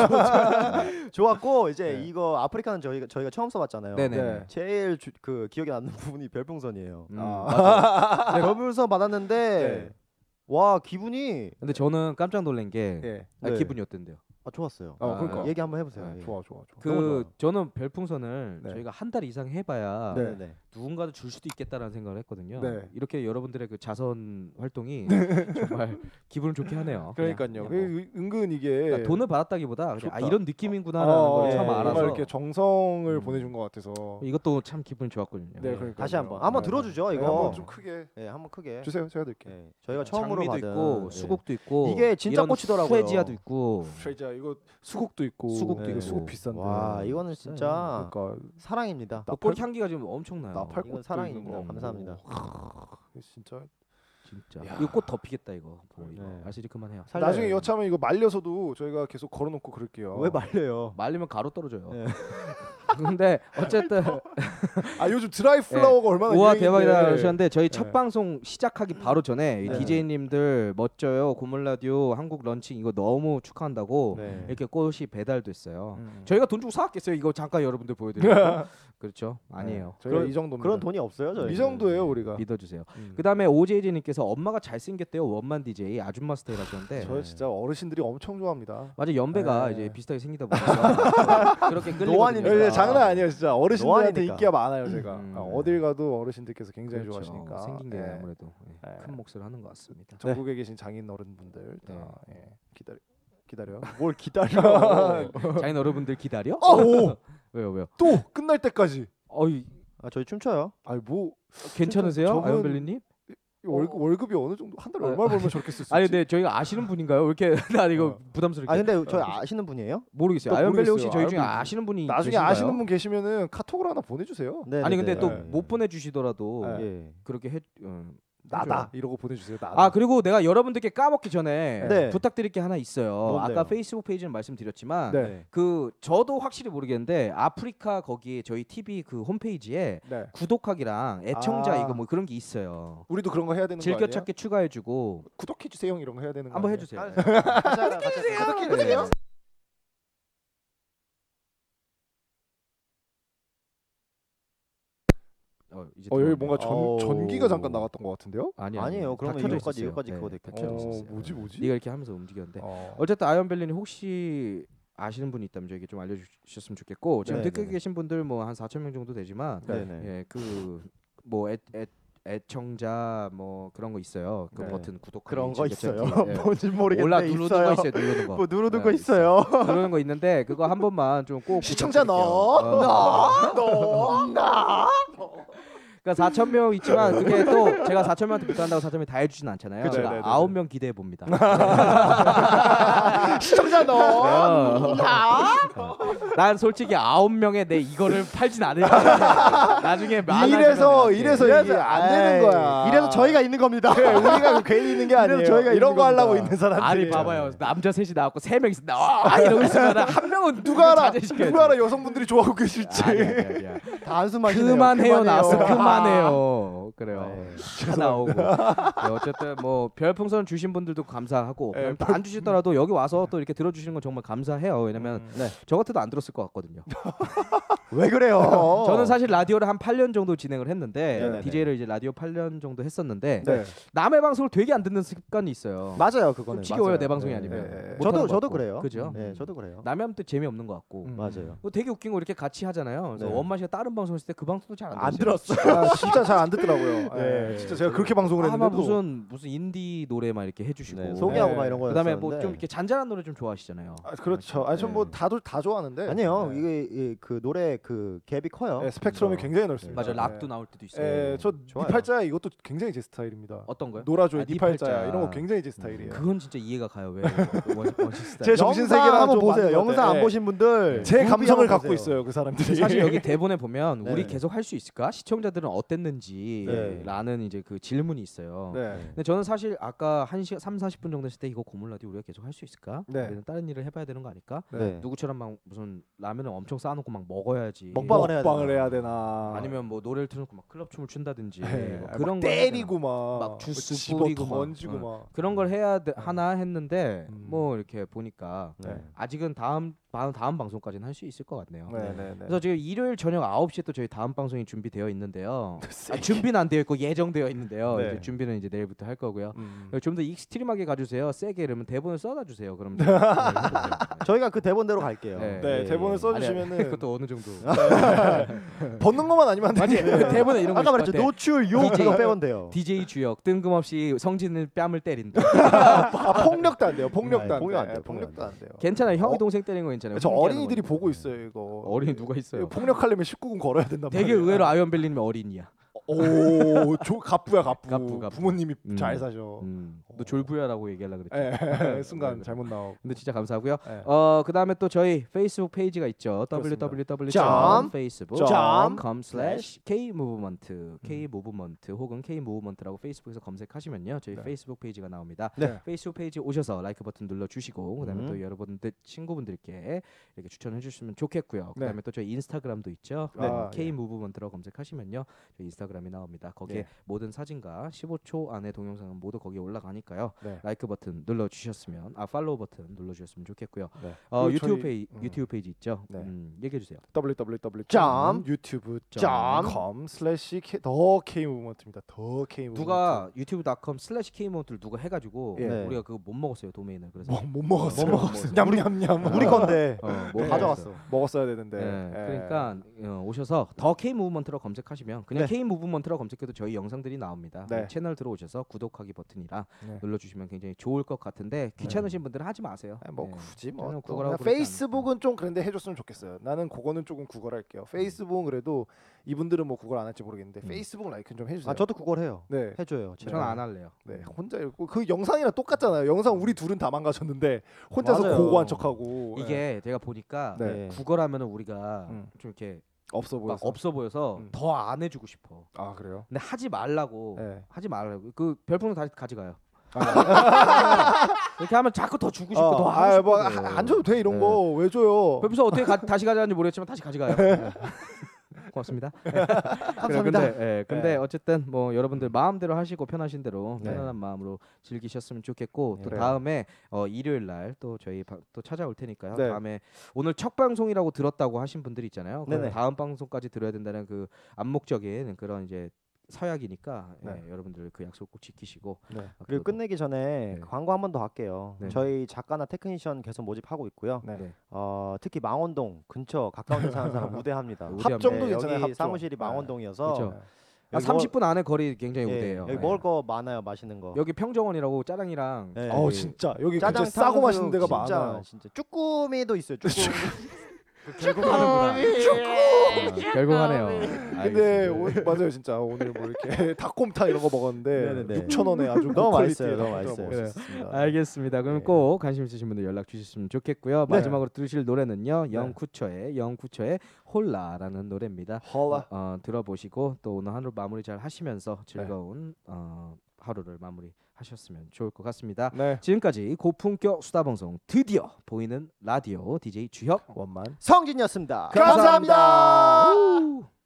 좋았고 이제 네. 이거 아프리카는 저희가 처음 써봤잖아요. 네네. 네. 제일 그 기억에 남는 부분이 별풍선이에요. 아. 네, 별풍선 받았는데 네. 와 기분이 근데 저는 깜짝 놀란 게 예. 네. 기분이 어땠는데요? 좋았어요. 그러니까. 얘기 한번 해보세요. 네. 예. 좋아. 너무 그 저는 별풍선을 네. 저희가 한 달 이상 해봐야 네. 네. 누군가도 줄 수도 있겠다라는 생각을 했거든요. 네. 이렇게 여러분들의 그 자선 활동이 정말 기분을 좋게 하네요. 그러니까요. 그냥 뭐. 은근 이게 그러니까 돈을 받았다기보다 그냥 좋다. 이런 느낌이구나라는 걸 처음 네. 알아서 정말 이렇게 정성을 음. 보내준 것 같아서. 이것도 참 기분이 좋았거든요. 네, 그러니까 다시 한번 들어주죠 네, 이거. 한번 좀 크게 네, 한번 크게. 주세요. 제가 드릴게요. 네, 저희가 처음으로 장미도 받은 있고 네. 수국도 있고 이게 진짜 이런 꽃이더라고요. 프레지아도 있고 트레저 이거 수국도 있고. 수국도 이거 있고. 수국 비싼데. 와 이거는 진짜 그러니까 사랑입니다. 꽃 향기가 지금 엄청나요. 나팔 이건 꽃도 사랑입니다. 있는 거. 감사합니다. 진짜. 진짜. 야. 이거 꽃 더 피겠다 이거. 뭐 이거. 네. 알쓰리 그만해요. 살려요. 나중에 여차하면 이거 말려서도 저희가 계속 걸어놓고 그럴게요. 왜 말려요? 말리면 가루 떨어져요. 네. 근데 어쨌든 아 요즘 드라이 플라워가 얼마나 우와 유행인데. 대박이다 하셨는데 저희 첫 네. 방송 시작하기 바로 전에 네. DJ님들 멋져요. 고물 라디오 한국 런칭 이거 너무 축하한다고 네. 이렇게 꽃이 배달됐어요. 음. 저희가 돈 주고 사왔겠어요. 이거 잠깐 여러분들 보여드릴게요. 그렇죠? 아니에요. 저희가 그런- 이 정도입니다. 그런 돈이 없어요 저희. 이 정도예요 우리가. 믿어주세요. 음. 그다음에 오제이님께서 엄마가 잘생겼대요. 원만 DJ 아줌마 스타일 하셨는데 저 진짜 어르신들이 엄청 좋아합니다. 맞아 연배가 네. 이제 비슷하게 생기다 보니까 그렇게 끌리거든요. 노안이니까. 예, 장난 아니에요 진짜. 어르신들한테 노안이니까. 인기가 많아요 제가. 음. 어딜 가도 어르신들께서 굉장히 그렇죠. 좋아하시니까. 생긴 게 예. 아무래도 예. 큰 몫을 하는 것 같습니다. 전국에 계신 장인 어른분들 다 네. 기다려. 뭘 기다려? 장인 어른분들 기다려? 오! 왜요? 또 끝날 때까지. 어이 아 저희 춤춰요. 아니 뭐 괜찮으세요, 저분- 아이언벨리님? 월급이 어느 정도 한 달에 얼마 벌면 저렇게 쓸 수 있지? 아니 근데 저희가 아시는 분인가요? 왜 이렇게 나 이거 부담스럽게 아 근데 저희 아시는 분이에요? 모르겠어요. 또 아이언벨리 혹시 모르겠어요. 저희 중에 아이언벨리. 아시는 분이 나중에 계신가요? 아시는 분 계시면은 카톡으로 하나 보내주세요. 네. 아니 근데 또 네. 못 보내주시더라도 네. 예. 그렇게 해. 나다 이러고 보내주세요. 나다. 아 그리고 내가 여러분들께 까먹기 전에 네. 부탁드릴 게 하나 있어요. 뭔데요? 아까 페이스북 페이지는 말씀드렸지만 네. 그 저도 확실히 모르겠는데 아프리카 거기에 저희 TV 그 홈페이지에 네. 구독하기랑 애청자 아. 이거 뭐 그런 게 있어요. 우리도 그런 거 해야 되는 거 아니에요? 즐겨찾기 추가해주고 구독해 주세요 이런 거 해야 되는 거 한번 아니에요? 해주세요. 구독해주세요. 이제 여기 들어왔네요. 뭔가 어우. 전기가 잠깐 나갔던 것 같은데요? 아니에요. 그러면 다 켜져 이거까지 있었어요. 이거까지 네, 그거 다 켜져 있었어요. 뭐지? 네가 이렇게 하면서 움직였는데 어. 어쨌든 아이언벨리님 혹시 아시는 분이 있다면 저에게 좀 알려주셨으면 좋겠고 지금 네, 듣고 네. 계신 분들 뭐 한 4천 명 정도 되지만 네네. 예, 그뭐 애청자 뭐 그런 거 있어요. 그 네. 버튼 구독 그런 거 있어요. 예. 뭔지 모르겠는데 올라 누르는 있어요. 거 있어요. 누르는 거. 뭐 누르는 네, 거 있어요. 누르는 거 있는데 그거 한 번만 좀 꼭 시청자 그러니까 4천 명 있지만 그게 또 제가 4천 명한테 부탁한다고 4천 명이 다 해주진 않잖아요. 그쵸. 제가 네네네. 9명 기대해 봅니다. 시청자 난 솔직히 9명의 내 이거를 팔진 않을 거야. 나중에 이래서 이게 안 되는 거야. 이래서 저희가 있는 겁니다. 그래, 우리가 괜히 있는 게 아니에요. 저희가 이런 있는 거 하려고 겁니다. 있는 사람들이. 아니 봐봐요. 남자 셋이 나왔고 3명이 나와 이러고 있으면 한 명은 누가 알아? 자제시켜야지. 누가 알아 여성분들이 좋아하고 계실지. 아니야. 다 한숨하시네요. 그만해요 그만해요. 나스 그만해요. 그래요. 네. 다 나오고. 네, 어쨌든 뭐 별풍선 주신 분들도 감사하고 네, 안 주시더라도 여기 와서 또 이렇게 들어주시는 건 정말 감사해요. 왜냐면 네. 저 같아도 안 들었을 것 같거든요. 왜 그래요? 저는 사실 라디오를 한 8년 정도 진행을 했는데 네네네. DJ를 이제 라디오 8년 정도 했었는데 네. 남의 방송을 되게 안 듣는 습관이 있어요. 맞아요, 그거는. 지겨워요 맞아요. 내 방송이 네. 아니면. 네. 못하는 것 저도 같고. 그래요. 그죠? 네, 저도 그래요. 남의 하면 또 재미없는 것 같고. 맞아요. 되게 웃긴 거 이렇게 같이 하잖아요. 그래서 네. 원만 씨가 다른 방송 했을 때 그 방송도 잘 안 안 들었어요. 아, 진짜 잘 안 듣더라고요. 네. 네. 진짜 제가 그렇게 방송을 아마 했는데도 무슨 인디 노래만 이렇게 해주시고 네, 소개하고 네. 막 이런 거. 그다음에 뭐 좀 이렇게 잔잔한 노래 좀 좋아하시잖아요. 아, 그렇죠. 아니 전뭐 다 좋아하는데. 아니요. 네. 이게 그 노래 그 갭이 커요. 네, 스펙트럼이 그래서. 굉장히 넓습니다. 맞아 네. 락도 나올 때도 있어요. 예, 저 좋아요. 니팔자야 이것도 굉장히 제 스타일입니다. 어떤 거요? 놀아줘요 아, 니팔자야 니팔자. 이런 거 굉장히 제 스타일이에요. 그건 진짜 이해가 가요. 왜 원시 스타일. 제 정신 영상 세계랑 한번 좀 보세요. 맞는 것 영상 안 같아요. 보신 분들 제 무비 감성을 한번 갖고 보세요. 있어요 그 사람들이. 사실 여기 대본에 보면 네. 우리 계속 할 수 있을까? 시청자들은 어땠는지 네. 라는 이제 그 질문이 있어요. 네. 근데 저는 사실 아까 1시간 3-40분 정도 했을 때 이거 고물 라디오 우리가 계속 할 수 있을까? 네. 우리는 다른 일을 해봐야 되는 거 아닐까? 네. 누구처럼 막 무슨 라면을 엄청 쌓아놓고 막 먹어야지. 먹방을 해야 먹방을 되나? 해야 되나? 아니면 뭐 노래를 틀어놓고 막 클럽 춤을 춘다든지 네. 뭐 막 그런 거 때리고 막, 막 주스 집어 뿌리고 막. 던지고 막. 그런 걸 해야 하나 했는데 음. 뭐 이렇게 보니까 네. 아직은 다음 방송까지는 할 수 있을 것 같네요. 네. 그래서 지금 일요일 저녁 9시에 또 저희 다음 방송이 준비되어 있는데요. 준비는 안 되어 있고 예정되어 있는데요. 네. 이제 준비는 이제 내일부터 할 거고요. 음. 좀 더 익스트림하게 가주세요. 세게 이러면 대본을 써다 주세요. 그럼 저희가 그 대본대로 갈게요. 네. 네, 대본을 써주시면은 그것도 어느 정도. 벗는 것만 아니면 안 맞지? 돼요. 대본에 이런 거 아까 있을 말했죠. 것 같아. 노출 욕 DJ. 이거 빼면 돼요. DJ 주역 뜬금없이 성진을 뺨을 때린다. 아, 폭력도 안 돼요. 폭력도 안 폭력 안 돼요. 돼요. 폭력도 안 돼요. 괜찮아요. 형이 어? 동생 때리는 거 괜찮아요. 저 훈계하는 어린이들이 거니까. 보고 있어요 이거. 어린이 누가 있어요? 이거 폭력하려면 19금 걸어야 된단 말이에요. 되게 의외로 아이언벨리님이 어린이야. 갑부야 갑부. 갑부. 부모님이 잘 사셔. 너 졸부야라고 얘기하려고 그랬죠. 순간 그래. 잘못 나오고. 근데 진짜 감사하고요. 네. 그다음에 또 저희 페이스북 페이지가 있죠. 그렇습니다. www.facebook.com/kmovement kmovement 혹은 kmovement라고 페이스북에서 검색하시면요. 저희 네. 페이스북 페이지가 나옵니다. 네. 페이스북 페이지 오셔서 라이크 버튼 눌러 주시고 그다음에 음. 또 여러분들 친구분들께 이렇게 추천해 주시면 좋겠고요. 네. 그다음에 또 저희 인스타그램도 있죠. 네. kmovement라고 검색하시면요. 저희 인스타그램이 나옵니다. 거기에 네. 모든 사진과 15초 안에 동영상은 모두 거기에 올라가니까요. 네. 라이크 버튼 눌러 주셨으면 팔로우 버튼 눌러 주셨으면 좋겠고요. 네. 유튜브 저희- 유튜브 페이지 있죠. 네. 얘기해 주세요. www.youtube.com/thekmovement입니다. 더 K모먼트. 누가 youtube.com/k모드를 누가 해가지고 예. 네. 우리가 그거 못 먹었어요 도메인을. 그래서 못 먹었어요. 못 먹었어요. 냠냠냠. 우리 건데 못 가져갔어. 먹었어야 되는데. 네, 예. 그러니까 오셔서 더 K 무브먼트로 검색하시면 그냥 네. K 무브먼트로 검색해도 저희 영상들이 나옵니다. 네. 채널 들어오셔서 구독하기 버튼이라 네. 눌러주시면 굉장히 좋을 것 같은데 귀찮으신 분들은 하지 마세요. 뭐 네. 굳이 저는 뭐 또 구걸하고 그냥 그러지 페이스북은 좀 그런데 해줬으면 좋겠어요. 나는 그거는 조금 구걸할게요. 페이스북은 그래도 이분들은 뭐 구걸 안 할지 모르겠는데 페이스북 라이크는 좀 해주세요. 저도 그걸 해요. 네. 해줘요. 저는 안 할래요. 네, 혼자 읽고 그 영상이랑 똑같잖아요. 영상 우리 둘은 다 망가졌는데 혼자서 맞아요. 고고한 척하고 이게 제가 보니까 네. 구걸하면은 우리가 음. 좀 이렇게 없어 막 보여서. 없어 보여서 더 안 해주고 싶어. 아 그래요? 근데 하지 말라고 네. 하지 말라고 그 별풍선 다시 가져가요. 아, 이렇게 하면 자꾸 더 주고 싶고 더 하고 싶고. 뭐안 줘도 돼 이런 네. 거 왜 줘요? 별풍선 어떻게 다시 가져가는지 모르겠지만 다시 가져가요. 네. 고맙습니다. 감사합니다. 근데 네. 어쨌든 뭐 여러분들 마음대로 하시고 편하신 대로 네. 편안한 마음으로 즐기셨으면 좋겠고 또 그래요. 다음에 일요일 날 또 저희 또 찾아올 테니까요. 네. 다음에 오늘 첫 방송이라고 들었다고 하신 분들 있잖아요. 그럼 네네. 다음 방송까지 들어야 된다는 그 암묵적인 그런 이제 서약이니까 네. 여러분들 그 약속 꼭 지키시고 네. 그리고 끝내기 전에 네. 광고 한 번 더 할게요. 네. 저희 작가나 테크니션 계속 모집하고 있고요. 네. 네. 특히 망원동 근처 가까운 데 사는 사람 우대합니다. 합정도 네, 괜찮아요. 여기 합정. 사무실이 네. 망원동이어서 그렇죠. 여기 30분 안에 거리 굉장히 예, 우대해요. 여기 네. 먹을 거 많아요. 맛있는 거. 여기 평정원이라고 짜장이랑 네. 진짜 여기 짜장 진짜 싸고 맛있는 데가 진짜, 많아요. 진짜 쭈꾸미도 있어요. 쭈꾸미. 결국 하는구나. 결국 하네요. 근데 알겠습니다. 맞아요 진짜 오늘 뭐 이렇게 닭곰탕 이런 거 먹었는데 네네네. 6,000원에 아주 너무 고퀄리티의 맛있어요. 너무 닭곰탕 맛있어요. 먹었습니다. 알겠습니다. 그럼 네. 꼭 관심 있으신 분들 연락 주셨으면 좋겠고요. 네. 마지막으로 들으실 노래는요. 영쿠처의 홀라라는 노래입니다. 헐라. 들어보시고 또 오늘 하루 마무리 잘 하시면서 즐거운 하루를 마무리하셨으면 좋을 것 같습니다. 네. 지금까지 고품격 수다 방송 드디어 보이는 라디오 DJ 주혁 원만. 성진이었습니다. 감사합니다. 우!